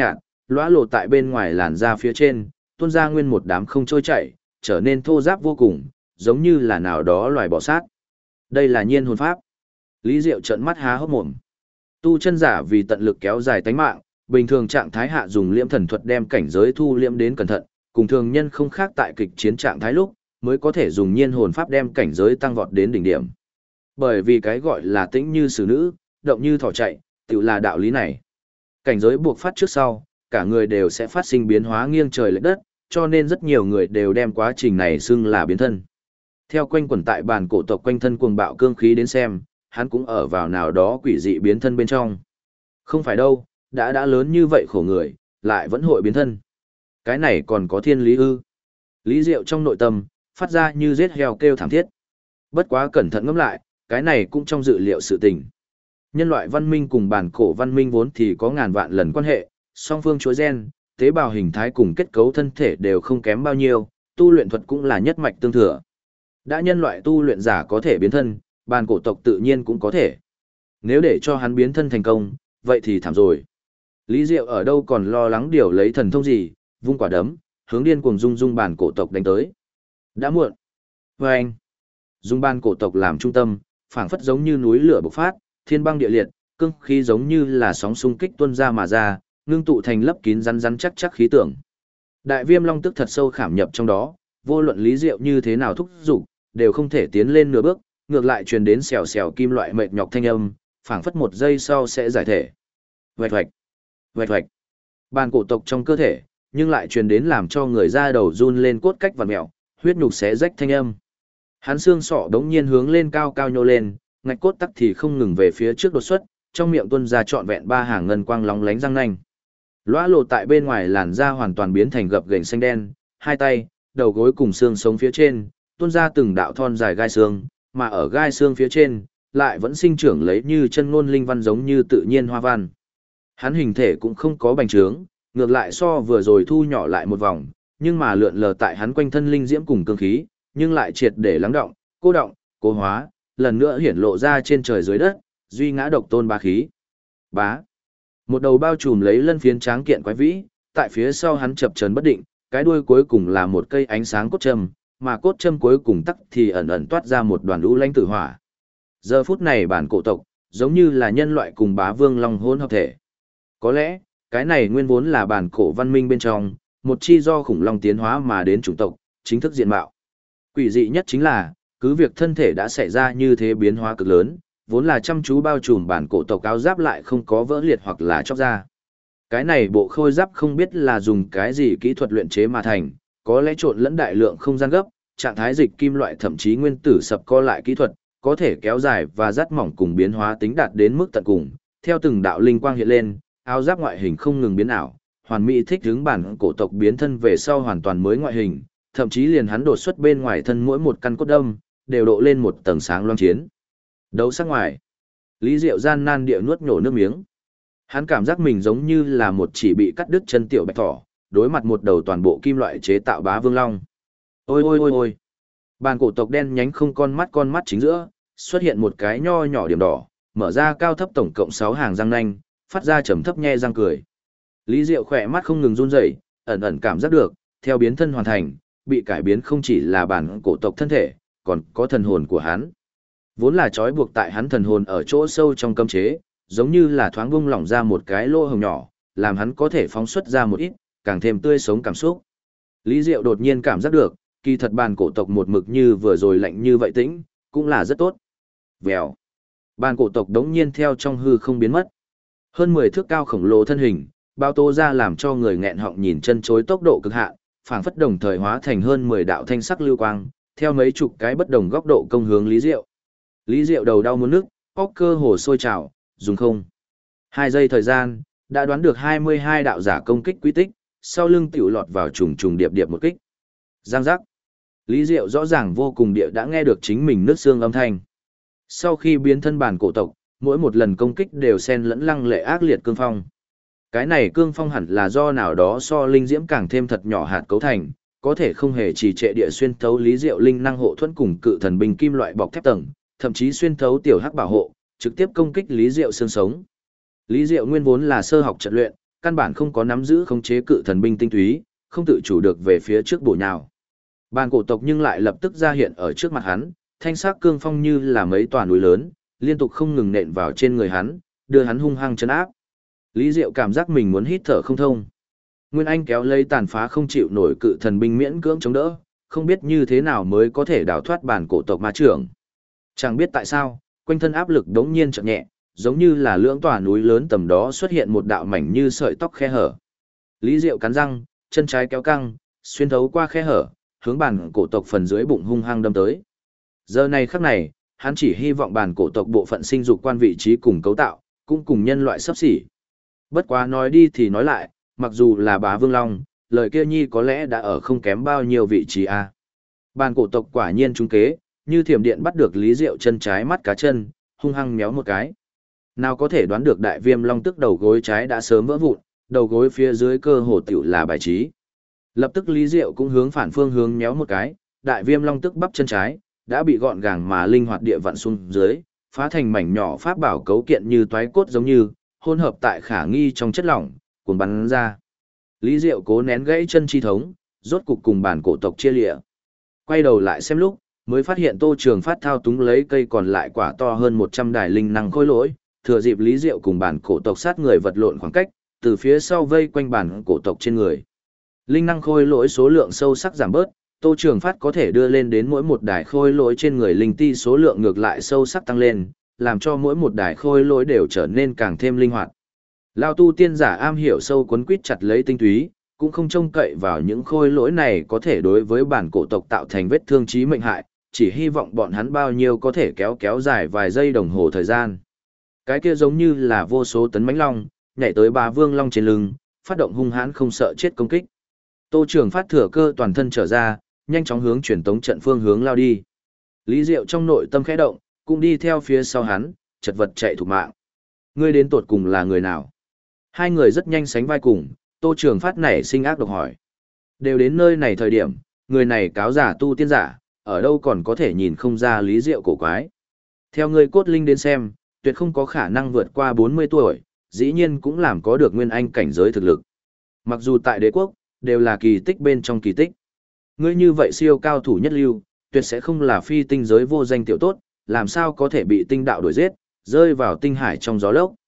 lóa lộ tại bên ngoài làn da phía trên, tuôn ra nguyên một đám không trôi chảy, trở nên thô ráp vô cùng, giống như là nào đó loài bọ sát. Đây là nhiên hồn pháp. Lý Diệu trợn mắt há hốc mồm. Tu chân giả vì tận lực kéo dài tánh mạng, bình thường trạng thái hạ dùng liễm thần thuật đem cảnh giới thu liễm đến cẩn thận, cùng thường nhân không khác tại kịch chiến trạng thái lúc, mới có thể dùng nhiên hồn pháp đem cảnh giới tăng vọt đến đỉnh điểm. Bởi vì cái gọi là tĩnh như xử nữ, động như thỏ chạy, tự là đạo lý này. Cảnh giới buộc phát trước sau, cả người đều sẽ phát sinh biến hóa nghiêng trời lệch đất, cho nên rất nhiều người đều đem quá trình này xưng là biến thân. Theo quanh quẩn tại bàn cổ tộc quanh thân cuồng bạo cương khí đến xem, hắn cũng ở vào nào đó quỷ dị biến thân bên trong. Không phải đâu, đã lớn như vậy khổ người, lại vẫn hội biến thân. Cái này còn có thiên lý ư? Lý Diệu trong nội tâm, phát ra như giết heo kêu thảm thiết. Bất quá cẩn thận ngẫm lại, cái này cũng trong dự liệu sự tình. Nhân loại văn minh cùng bản cổ văn minh vốn thì có ngàn vạn lần quan hệ, song phương chuỗi gen, tế bào hình thái cùng kết cấu thân thể đều không kém bao nhiêu, tu luyện thuật cũng là nhất mạch tương thừa. Đã nhân loại tu luyện giả có thể biến thân, bản cổ tộc tự nhiên cũng có thể. Nếu để cho hắn biến thân thành công, vậy thì thảm rồi. Lý Diệu ở đâu còn lo lắng điều lấy thần thông gì, vung quả đấm, hướng điên cuồng dung bản cổ tộc đánh tới. Đã muộn. Và anh, dùng bản cổ tộc làm trung tâm, phảng phất giống như núi lửa bộc phát, thiên băng địa liệt, cương khí giống như là sóng xung kích tuôn ra mà ra, ngưng tụ thành lấp kín rắn chắc khí tượng. Đại Viêm Long tức thật sâu khảm nhập trong đó, vô luận Lý Diệu như thế nào thúc giục, đều không thể tiến lên nửa bước, ngược lại truyền đến xèo xèo kim loại mệt nhọc thanh âm, phảng phất một giây sau sẽ giải thể. Vạch vạch, vạch vạch. Bàn cổ tộc trong cơ thể, nhưng lại truyền đến làm cho người da đầu run lên cốt cách vặn mèo, huyết nhục xé rách thanh âm. Hắn xương sọ đống nhiên hướng lên cao cao nhô lên, ngạch cốt tắc thì không ngừng về phía trước đột xuất, trong miệng tuôn ra trọn vẹn 3 hàng ngân quang lóng lánh răng nanh. Lóa lộ tại bên ngoài làn da hoàn toàn biến thành gập ghềnh xanh đen, hai tay, đầu gối cùng xương sống phía trên, tuôn ra từng đạo thon dài gai xương, mà ở gai xương phía trên, lại vẫn sinh trưởng lấy như chân ngôn linh văn giống như tự nhiên hoa văn. Hắn hình thể cũng không có bành trướng, ngược lại so vừa rồi thu nhỏ lại một vòng, nhưng mà lượn lờ tại hắn quanh thân linh diễm cùng cương khí, nhưng lại triệt để lắng động, cố hóa, lần nữa hiển lộ ra trên trời dưới đất, duy ngã độc tôn bá khí. Bá. Một đầu bao trùm lấy lân phiến tráng kiện quái vĩ, tại phía sau hắn chập chờn bất định, cái đuôi cuối cùng là một cây ánh sáng cốt châm, mà cốt châm cuối cùng tắc thì ẩn ẩn toát ra một đoàn lũ lãnh tử hỏa. Giờ phút này bản cổ tộc, giống như là nhân loại cùng bá vương long hỗn hợp thể. Có lẽ, cái này nguyên vốn là bản cổ văn minh bên trong, một chi do khủng long tiến hóa mà đến chủng tộc, chính thức diện mạo. Quỷ dị nhất chính là, cứ việc thân thể đã xảy ra như thế biến hóa cực lớn, vốn là chăm chú bao trùm bản cổ tộc áo giáp lại không có vỡ liệt hoặc là chóc ra. Cái này bộ khôi giáp không biết là dùng cái gì kỹ thuật luyện chế mà thành, có lẽ trộn lẫn đại lượng không gian gấp, trạng thái dịch kim loại thậm chí nguyên tử sập co lại kỹ thuật, có thể kéo dài và dắt mỏng cùng biến hóa tính đạt đến mức tận cùng. Theo từng đạo linh quang hiện lên, áo giáp ngoại hình không ngừng biến ảo, hoàn mỹ thích ứng bản cổ tộc biến thân về sau hoàn toàn mới ngoại hình, thậm chí liền hắn đột xuất bên ngoài thân mỗi một căn cốt đâm, đều độ lên một tầng sáng loang chiến. Đấu sắc ngoài. Lý Diệu gian nan địa nuốt nhổ nước miếng. Hắn cảm giác mình giống như là một chỉ bị cắt đứt chân tiểu bạch thỏ, đối mặt một đầu toàn bộ kim loại chế tạo bá vương long. Ôi ôi ôi ôi. Bàn cổ tộc đen nhánh không con mắt chính giữa, xuất hiện một cái nho nhỏ điểm đỏ, mở ra cao thấp tổng cộng 6 hàng răng nanh, phát ra trầm thấp nhe răng cười. Lý Diệu khỏe mắt không ngừng run rẩy, ẩn ẩn cảm giác được, theo biến thân hoàn thành, bị cải biến không chỉ là bản cổ tộc thân thể, còn có thần hồn của hắn. Vốn là trói buộc tại hắn thần hồn ở chỗ sâu trong cấm chế, giống như là thoáng bung lỏng ra một cái lỗ hổng nhỏ, làm hắn có thể phóng xuất ra một ít, càng thêm tươi sống cảm xúc. Lý Diệu đột nhiên cảm giác được, kỳ thật bản cổ tộc một mực như vừa rồi lạnh như vậy tĩnh, cũng là rất tốt. Vèo. Bản cổ tộc đống nhiên theo trong hư không biến mất. Hơn 10 thước cao khổng lồ thân hình, bao tô ra làm cho người nghẹn họng nhìn chân chối tốc độ cực hạn, phảng phất đồng thời hóa thành hơn 10 đạo thanh sắc lưu quang, theo mấy chục cái bất đồng góc độ công hướng Lý Diệu. Lý Diệu đầu đau muốn nức, óc cơ hồ sôi trào, dùng không. 2 giây thời gian, đã đoán được 22 đạo giả công kích quy tích, sau lưng tiểu lọt vào trùng trùng điệp điệp một kích. Giang giác. Lý Diệu rõ ràng vô cùng địa đã nghe được chính mình nứt xương âm thanh. Sau khi biến thân bản cổ tộc, mỗi một lần công kích đều xen lẫn lăng lệ ác liệt cương phong. Cái này cương phong hẳn là do nào đó so linh diễm càng thêm thật nhỏ hạt cấu thành, có thể không hề trì trệ địa xuyên thấu Lý Diệu linh năng hộ thuẫn cùng cự thần binh kim loại bọc thép tầng, thậm chí xuyên thấu tiểu hắc bảo hộ, trực tiếp công kích Lý Diệu xương sống. Lý Diệu nguyên vốn là sơ học trận luyện, căn bản không có nắm giữ khống chế cự thần binh tinh túy, không tự chủ được về phía trước bổ nhào. Bàn cổ tộc nhưng lại lập tức ra hiện ở trước mặt hắn, thanh sắc cương phong như là mấy tòa núi lớn, liên tục không ngừng nện vào trên người hắn, đưa hắn hung hăng chấn áp. Lý Diệu cảm giác mình muốn hít thở không thông. Nguyên Anh kéo lấy tàn phá không chịu nổi cự thần binh miễn cưỡng chống đỡ, không biết như thế nào mới có thể đào thoát bản cổ tộc ma trưởng. Chẳng biết tại sao, quanh thân áp lực đống nhiên chậm nhẹ, giống như là lưỡng tòa núi lớn tầm đó xuất hiện một đạo mảnh như sợi tóc khe hở. Lý Diệu cắn răng, chân trái kéo căng, xuyên thấu qua khe hở, hướng bản cổ tộc phần dưới bụng hung hăng đâm tới. Giờ này khắc này, hắn chỉ hy vọng bản cổ tộc bộ phận sinh dục quan vị trí cùng cấu tạo, cũng cùng nhân loại sắp xỉ. Bất quá nói đi thì nói lại, mặc dù là bá vương long, lời kia nhi có lẽ đã ở không kém bao nhiêu vị trí a. Bản cổ tộc quả nhiên trúng kế, như thiểm điện bắt được Lý Diệu chân trái mắt cá chân, hung hăng méo một cái. Nào có thể đoán được đại viêm long tức đầu gối trái đã sớm vỡ vụn, đầu gối phía dưới cơ hồ tiểu là bài trí. Lập tức Lý Diệu cũng hướng phản phương hướng méo một cái, đại viêm long tức bắp chân trái, đã bị gọn gàng mà linh hoạt địa vặn xuống dưới, phá thành mảnh nhỏ pháp bảo cấu kiện như toái cốt giống như, hỗn hợp tại khả nghi trong chất lỏng, cuốn bắn ra. Lý Diệu cố nén gãy chân chi thống, rốt cục cùng bản cổ tộc chia lịa. Quay đầu lại xem lúc, mới phát hiện Tô Trường Phát thao túng lấy cây còn lại quả to hơn 100 đài linh năng khôi lỗi, thừa dịp Lý Diệu cùng bản cổ tộc sát người vật lộn khoảng cách, từ phía sau vây quanh bản cổ tộc trên người. Linh năng khôi lỗi số lượng sâu sắc giảm bớt, Tô Trường Phát có thể đưa lên đến mỗi một đài khôi lỗi trên người linh ti số lượng ngược lại sâu sắc tăng lên, làm cho mỗi một đài khôi lỗi đều trở nên càng thêm linh hoạt. Lao tu tiên giả am hiểu sâu quấn quýt chặt lấy tinh túy, cũng không trông cậy vào những khôi lỗi này có thể đối với bản cổ tộc tạo thành vết thương chí mệnh hại, chỉ hy vọng bọn hắn bao nhiêu có thể kéo dài vài giây đồng hồ thời gian. Cái kia giống như là vô số tấn mãnh long, nhảy tới bá vương long trên lưng, phát động hung hãn không sợ chết công kích. Tô Trường Phát thừa cơ toàn thân trở ra, nhanh chóng hướng truyền tống trận phương hướng lao đi. Lý Diệu trong nội tâm khẽ động, cũng đi theo phía sau hắn, chật vật chạy thục mạng. Ngươi đến tột cùng là người nào? Hai người rất nhanh sánh vai cùng, Tô Trường Phát nảy sinh ác độc hỏi. Đều đến nơi này thời điểm, người này cáo giả tu tiên giả, ở đâu còn có thể nhìn không ra Lý Diệu cổ quái. Theo người cốt linh đến xem, tuyệt không có khả năng vượt qua 40 tuổi, dĩ nhiên cũng làm có được nguyên anh cảnh giới thực lực. Mặc dù tại đế quốc, đều là kỳ tích bên trong kỳ tích. Ngươi như vậy siêu cao thủ nhất lưu, tuyệt sẽ không là phi tinh giới vô danh tiểu tốt, làm sao có thể bị tinh đạo đuổi giết, rơi vào tinh hải trong gió lốc.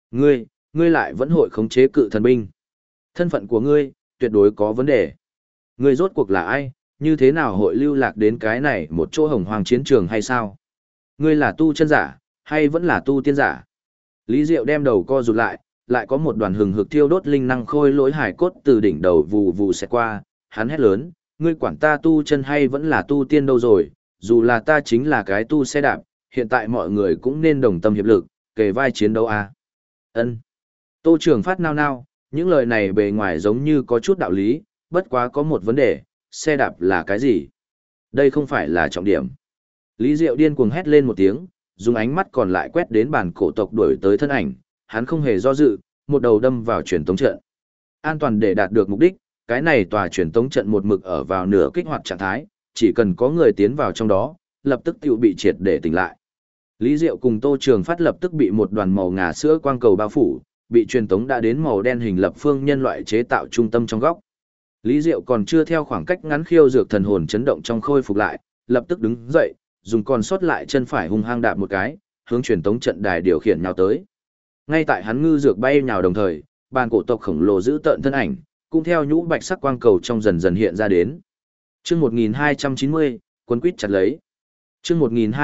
Ngươi lại vẫn hội khống chế cự thần binh. Thân phận của ngươi, tuyệt đối có vấn đề. Ngươi rốt cuộc là ai, như thế nào hội lưu lạc đến cái này một chỗ hồng hoàng chiến trường hay sao? Ngươi là tu chân giả, hay vẫn là tu tiên giả? Lý Diệu đem đầu co rụt lại có một đoàn hừng hực thiêu đốt linh năng khôi lỗi hải cốt từ đỉnh đầu vù vù xẹt qua, hắn hét lớn, ngươi quản ta tu chân hay vẫn là tu tiên đâu rồi, dù là ta chính là cái tu xe đạp, hiện tại mọi người cũng nên đồng tâm hiệp lực, kề vai chiến đấu à. Ân. Tô Trường Phát nao nao, những lời này bề ngoài giống như có chút đạo lý, bất quá có một vấn đề, xe đạp là cái gì? Đây không phải là trọng điểm. Lý Diệu điên cuồng hét lên một tiếng, dùng ánh mắt còn lại quét đến bản cổ tộc đuổi tới thân ảnh, hắn không hề do dự, một đầu đâm vào truyền tống trận. An toàn để đạt được mục đích, cái này tòa truyền tống trận một mực ở vào nửa kích hoạt trạng thái, chỉ cần có người tiến vào trong đó, lập tức tiểu bị triệt để tỉnh lại. Lý Diệu cùng Tô Trường Phát lập tức bị một đoàn màu ngà sữa quang cầu bao phủ, bị truyền tống đã đến màu đen hình lập phương nhân loại chế tạo trung tâm trong góc. Lý Diệu còn chưa theo khoảng cách ngắn khiêu dược thần hồn chấn động trong khôi phục lại, lập tức đứng dậy, dùng còn sót lại chân phải hung hăng đạp một cái, hướng truyền tống trận đài điều khiển nhào tới. Ngay tại hắn ngư dược bay nhào đồng thời, bàn cổ tộc khổng lồ giữ tợn thân ảnh, cũng theo nhũ bạch sắc quang cầu trong dần dần hiện ra đến. Chương 1290, quân quýt chặt lấy. Chương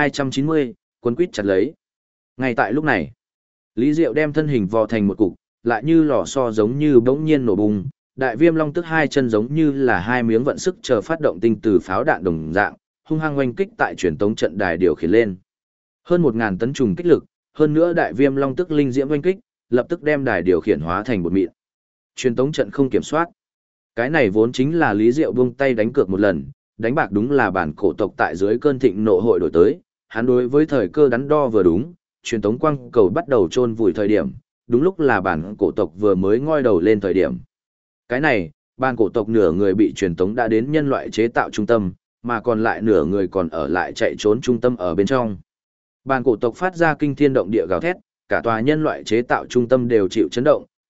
1290, quân quýt chặt lấy. Ngay tại lúc này, Lý Diệu đem thân hình vò thành một cục, lại như lò xo giống như bỗng nhiên nổ bùng, đại viêm long tức hai chân giống như là hai miếng vận sức chờ phát động tinh từ pháo đạn đồng dạng, hung hăng oanh kích tại truyền tống trận đài điều khiển lên. Hơn 1000 tấn trùng kích lực, hơn nữa đại viêm long tức linh diễm oanh kích, lập tức đem đài điều khiển hóa thành bột mịn. Truyền tống trận không kiểm soát. Cái này vốn chính là Lý Diệu buông tay đánh cược một lần, đánh bạc đúng là bản cổ tộc tại dưới cơn thịnh nộ hội đổi tới, hắn đối với thời cơ đắn đo vừa đúng, truyền tống quang cầu bắt đầu chôn vùi thời điểm, đúng lúc là bản cổ tộc vừa mới ngoi đầu lên thời điểm. Cái này, bản cổ tộc nửa người bị truyền tống đã đến nhân loại chế tạo trung tâm, mà còn lại nửa người còn ở lại chạy trốn trung tâm ở bên trong. Bản cổ tộc phát ra kinh thiên động địa gào thét, cả tòa nhân loại chế tạo trung tâm đều chịu chấn động,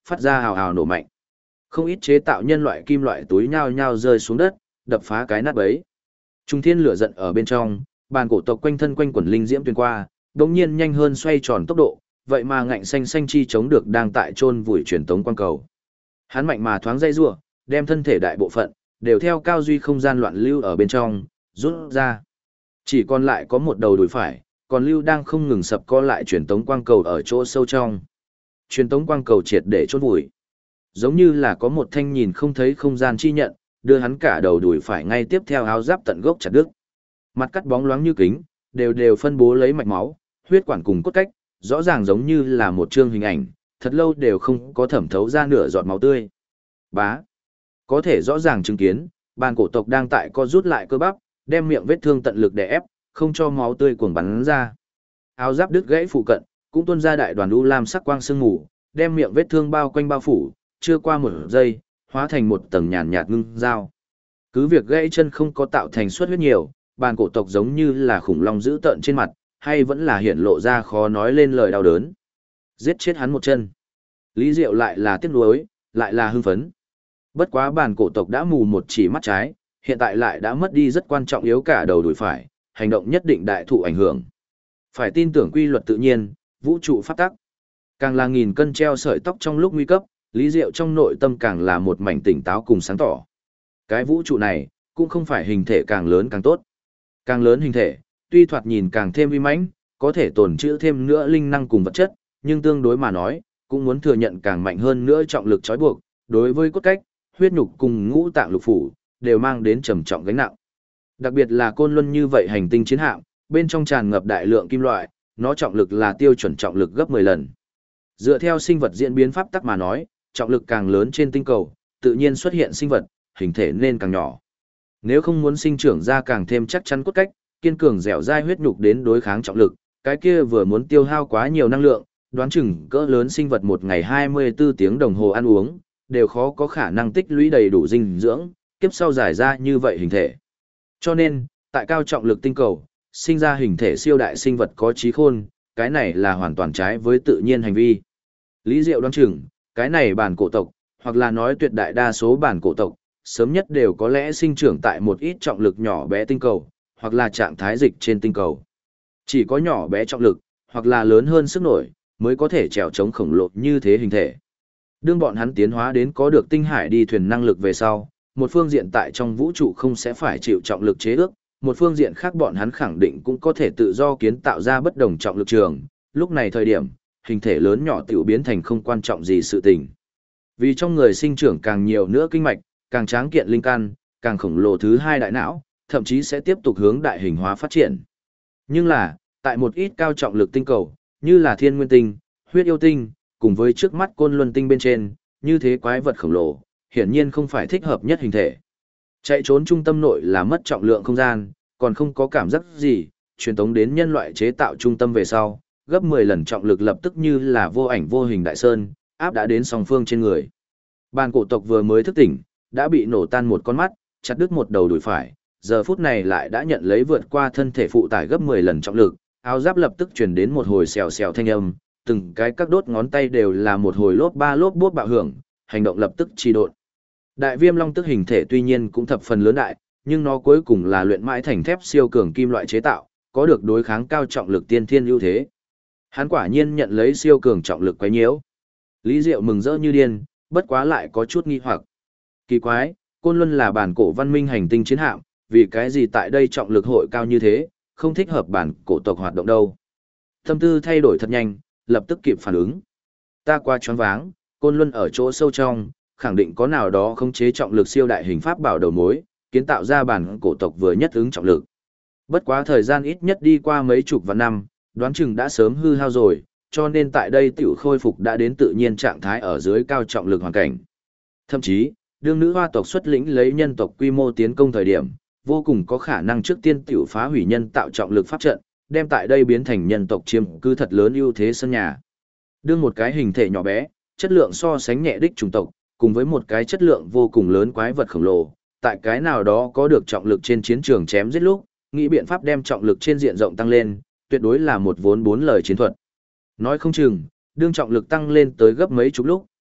phát ra hào hào nổ mạnh. Không ít chế tạo nhân loại kim loại túi nhao nhao rơi xuống đất, đập phá cái nát bấy. Trung thiên lửa giận ở bên trong, bàn cổ tộc quanh thân quanh quẩn linh diễm tuyền qua, đột nhiên nhanh hơn xoay tròn tốc độ, vậy mà ngạnh xanh xanh chi chống được đang tại chôn vùi truyền tống quang cầu. Hắn mạnh mà thoáng dây rủa, đem thân thể đại bộ phận đều theo cao duy không gian loạn lưu ở bên trong rút ra. Chỉ còn lại có một đầu đùi phải, còn lưu đang không ngừng sập co lại truyền tống quang cầu ở chỗ sâu trong. Truyền tống quang cầu triệt để chôn vùi. Giống như là có một thanh nhìn không thấy không gian chi nhận, đưa hắn cả đầu đùi phải ngay tiếp theo áo giáp tận gốc chặt đứt. Mặt cắt bóng loáng như kính, đều đều phân bố lấy mạch máu, huyết quản cùng cốt cách, rõ ràng giống như là một chương hình ảnh, thật lâu đều không có thẩm thấu ra nửa giọt máu tươi. Bá. Có thể rõ ràng chứng kiến, bàn cổ tộc đang tại co rút lại cơ bắp, đem miệng vết thương tận lực đè ép, không cho máu tươi cuồng bắn ra. Áo giáp đứt gãy phụ cận, cũng tuôn ra đại đoàn u lam sắc quang sương mù, đem miệng vết thương bao quanh bao phủ, chưa qua một giây, hóa thành một tầng nhàn nhạt ngưng dao. Cứ việc gãy chân không có tạo thành suất huyết nhiều, bàn cổ tộc giống như là khủng long dữ tợn trên mặt, hay vẫn là hiện lộ ra khó nói lên lời đau đớn. Giết chết hắn một chân. Lý Diệu lại là tiếc nuối, lại là hưng phấn. Bất quá bàn cổ tộc đã mù một chỉ mắt trái, hiện tại lại đã mất đi rất quan trọng yếu cả đầu đùi phải, hành động nhất định đại thụ ảnh hưởng. Phải tin tưởng quy luật tự nhiên, vũ trụ pháp tắc. Càng là nghìn cân treo sợi tóc trong lúc nguy cấp, Lý Diệu trong nội tâm càng là một mảnh tỉnh táo cùng sáng tỏ. Cái vũ trụ này, cũng không phải hình thể càng lớn càng tốt. Càng lớn hình thể, tuy thoạt nhìn càng thêm uy mãnh, có thể tồn trữ thêm nữa linh năng cùng vật chất, nhưng tương đối mà nói, cũng muốn thừa nhận càng mạnh hơn nữa trọng lực trói buộc, đối với cốt cách, huyết nhục cùng ngũ tạng lục phủ, đều mang đến trầm trọng gánh nặng. Đặc biệt là Côn Luân như vậy hành tinh chiến hạm, bên trong tràn ngập đại lượng kim loại, nó trọng lực là tiêu chuẩn trọng lực gấp 10 lần. Dựa theo sinh vật diễn biến pháp tắc mà nói, trọng lực càng lớn trên tinh cầu, tự nhiên xuất hiện sinh vật, hình thể nên càng nhỏ. Nếu không muốn sinh trưởng ra càng thêm chắc chắn cốt cách, kiên cường dẻo dai huyết nhục đến đối kháng trọng lực, cái kia vừa muốn tiêu hao quá nhiều năng lượng, đoán chừng cỡ lớn sinh vật một ngày 24 tiếng đồng hồ ăn uống, đều khó có khả năng tích lũy đầy đủ dinh dưỡng, kiếp sau giải ra như vậy hình thể. Cho nên, tại cao trọng lực tinh cầu, sinh ra hình thể siêu đại sinh vật có trí khôn, cái này là hoàn toàn trái với tự nhiên hành vi. Lý Diệu đoán chừng, cái này bản cổ tộc, hoặc là nói tuyệt đại đa số bản cổ tộc, sớm nhất đều có lẽ sinh trưởng tại một ít trọng lực nhỏ bé tinh cầu, hoặc là trạng thái dịch trên tinh cầu. Chỉ có nhỏ bé trọng lực, hoặc là lớn hơn sức nổi, mới có thể trèo chống khổng lồ như thế hình thể. Đương bọn hắn tiến hóa đến có được tinh hải đi thuyền năng lực về sau, một phương diện tại trong vũ trụ không sẽ phải chịu trọng lực chế ước, một phương diện khác bọn hắn khẳng định cũng có thể tự do kiến tạo ra bất đồng trọng lực trường, lúc này thời điểm, hình thể lớn nhỏ tiểu biến thành không quan trọng gì sự tình. Vì trong người sinh trưởng càng nhiều nữa kinh mạch, càng tráng kiện linh căn, càng khổng lồ thứ hai đại não, thậm chí sẽ tiếp tục hướng đại hình hóa phát triển. Nhưng là, tại một ít cao trọng lực tinh cầu, như là Thiên Nguyên tinh, Huyết Yêu tinh, cùng với trước mắt Côn Luân tinh bên trên, như thế quái vật khổng lồ, hiển nhiên không phải thích hợp nhất hình thể. Chạy trốn trung tâm nội là mất trọng lượng không gian, còn không có cảm giác gì, truyền tống đến nhân loại chế tạo trung tâm về sau, gấp 10 lần trọng lực lập tức như là vô ảnh vô hình đại sơn, áp đã đến song phương trên người. Bàn cổ tộc vừa mới thức tỉnh, đã bị nổ tan một con mắt, chặt đứt một đầu đùi phải, giờ phút này lại đã nhận lấy vượt qua thân thể phụ tải gấp 10 lần trọng lực, áo giáp lập tức truyền đến một hồi xèo xèo thanh âm, từng cái các đốt ngón tay đều là một hồi lốp ba lốp bốt bạo hưởng, hành động lập tức trì độn. Đại viêm long tức hình thể tuy nhiên cũng thập phần lớn đại, nhưng nó cuối cùng là luyện mãi thành thép siêu cường kim loại chế tạo, có được đối kháng cao trọng lực tiên thiên ưu thế. Hắn quả nhiên nhận lấy siêu cường trọng lực quấy nhiễu. Lý Diệu mừng rỡ như điên, bất quá lại có chút nghi hoặc. Kỳ quái, Côn Luân là bản cổ văn minh hành tinh chiến hạm, vì cái gì tại đây trọng lực hội cao như thế, không thích hợp bản cổ tộc hoạt động đâu. Tâm tư thay đổi thật nhanh, lập tức kịp phản ứng. Ta qua choáng váng, Côn Luân ở chỗ sâu trong, khẳng định có nào đó khống chế trọng lực siêu đại hình pháp bảo đầu mối, kiến tạo ra bản cổ tộc vừa nhất ứng trọng lực. Bất quá thời gian ít nhất đi qua mấy chục vạn năm, đoán chừng đã sớm hư hao rồi, cho nên tại đây tiểu khôi phục đã đến tự nhiên trạng thái ở dưới cao trọng lực hoàn cảnh. Thậm chí, đương nữ hoa tộc xuất lĩnh lấy nhân tộc quy mô tiến công thời điểm, vô cùng có khả năng trước tiên tiểu phá hủy nhân tạo trọng lực pháp trận, đem tại đây biến thành nhân tộc chiếm cứ thật lớn ưu thế sân nhà. Đương một cái hình thể nhỏ bé, chất lượng so sánh nhẹ đích chủng tộc, cùng với một cái chất lượng vô cùng lớn quái vật khổng lồ, tại cái nào đó có được trọng lực trên chiến trường chém giết lúc, nghĩ biện pháp đem trọng lực trên diện rộng tăng lên, tuyệt đối là một vốn bốn lời chiến thuật. Nói không chừng, đương trọng lực tăng lên tới gấp mấy chục lúc,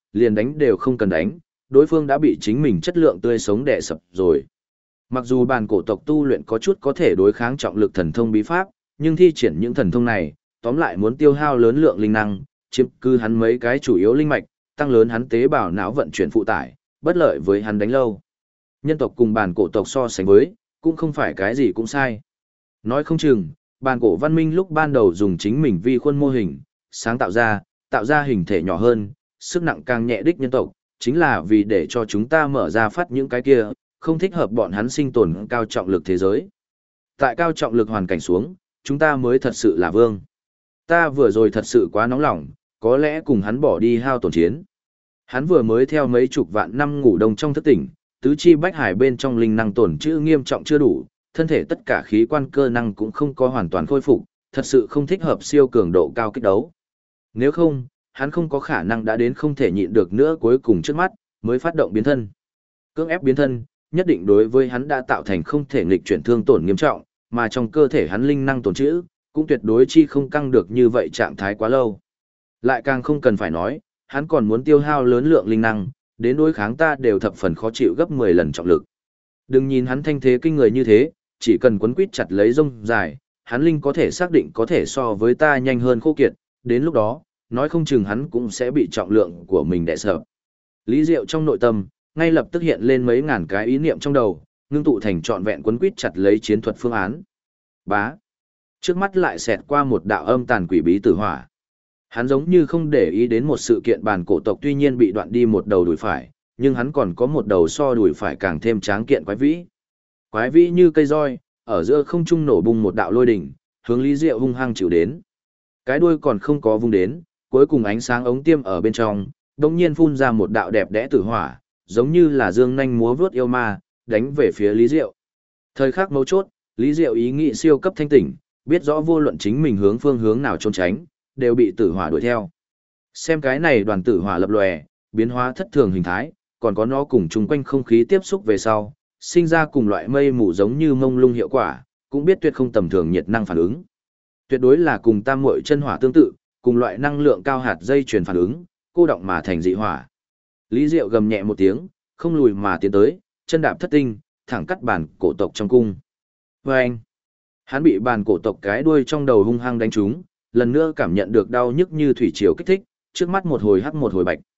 liền đánh đều không cần đánh, đối phương đã bị chính mình chất lượng tươi sống đè sập rồi. Mặc dù bàn cổ tộc tu luyện có chút có thể đối kháng trọng lực thần thông bí pháp, nhưng thi triển những thần thông này, tóm lại muốn tiêu hao lớn lượng linh năng, chiếm cứ hắn mấy cái chủ yếu linh mạch, tăng lớn hắn tế bào não vận chuyển phụ tải, bất lợi với hắn đánh lâu. Nhân tộc cùng bàn cổ tộc so sánh với, cũng không phải cái gì cũng sai. Nói không chừng, bàn cổ văn minh lúc ban đầu dùng chính mình vi khuôn mô hình, sáng tạo ra hình thể nhỏ hơn, sức nặng càng nhẹ đích nhân tộc, chính là vì để cho chúng ta mở ra phát những cái kia, không thích hợp bọn hắn sinh tồn cao trọng lực thế giới. Tại cao trọng lực hoàn cảnh xuống, chúng ta mới thật sự là vương. Ta vừa rồi thật sự quá nóng lòng, có lẽ cùng hắn bỏ đi hao tổn chiến. Hắn vừa mới theo mấy chục vạn năm ngủ đông trong thất tỉnh, tứ chi bách hải bên trong linh năng tổn trữ nghiêm trọng chưa đủ, thân thể tất cả khí quan cơ năng cũng không có hoàn toàn khôi phục, thật sự không thích hợp siêu cường độ cao kích đấu. Nếu không, hắn không có khả năng đã đến không thể nhịn được nữa cuối cùng trước mắt, mới phát động biến thân. Cưỡng ép biến thân, nhất định đối với hắn đã tạo thành không thể nghịch chuyển thương tổn nghiêm trọng, mà trong cơ thể hắn linh năng tổn trữ, cũng tuyệt đối chi không căng được như vậy trạng thái quá lâu. Lại càng không cần phải nói, hắn còn muốn tiêu hao lớn lượng linh năng, đến đối kháng ta đều thập phần khó chịu gấp 10 lần trọng lực. Đừng nhìn hắn thanh thế kinh người như thế, chỉ cần quấn quýt chặt lấy rông dài, hắn linh có thể xác định có thể so với ta nhanh hơn khô kiệt, đến lúc đó, nói không chừng hắn cũng sẽ bị trọng lượng của mình đè sợ. Lý Diệu trong nội tâm, ngay lập tức hiện lên mấy ngàn cái ý niệm trong đầu, ngưng tụ thành trọn vẹn quấn quýt chặt lấy chiến thuật phương án. Bá. Trước mắt lại xẹt qua một đạo âm tàn quỷ bí tử hỏa. Hắn giống như không để ý đến một sự kiện bàn cổ tộc tuy nhiên bị đoạn đi một đầu đùi phải, nhưng hắn còn có một đầu so đùi phải càng thêm tráng kiện quái vĩ. Quái vĩ như cây roi, ở giữa không trung nổ bung một đạo lôi đỉnh, hướng Lý Diệu hung hăng chịu đến. Cái đuôi còn không có vung đến, cuối cùng ánh sáng ống tiêm ở bên trong, đột nhiên phun ra một đạo đẹp đẽ tử hỏa, giống như là dương nhanh múa vớt yêu ma, đánh về phía Lý Diệu. Thời khắc mấu chốt, Lý Diệu ý nghĩ siêu cấp thanh tỉnh, biết rõ vô luận chính mình hướng phương hướng nào trốn tránh, đều bị tử hỏa đuổi theo. Xem cái này đoàn tử hỏa lập lòe, biến hóa thất thường hình thái, còn có nó cùng chung quanh không khí tiếp xúc về sau, sinh ra cùng loại mây mù giống như mông lung hiệu quả, cũng biết tuyệt không tầm thường nhiệt năng phản ứng. Tuyệt đối là cùng tam muội chân hỏa tương tự, cùng loại năng lượng cao hạt dây truyền phản ứng, cô động mà thành dị hỏa. Lý Diệu gầm nhẹ một tiếng, không lùi mà tiến tới, chân đạp thất tinh, thẳng cắt bàn cổ tộc trong cung. Vâng! Hắn bị bàn cổ tộc cái đuôi trong đầu hung hăng đánh trúng, lần nữa cảm nhận được đau nhức như thủy triều kích thích, trước mắt một hồi hắc một hồi bạch,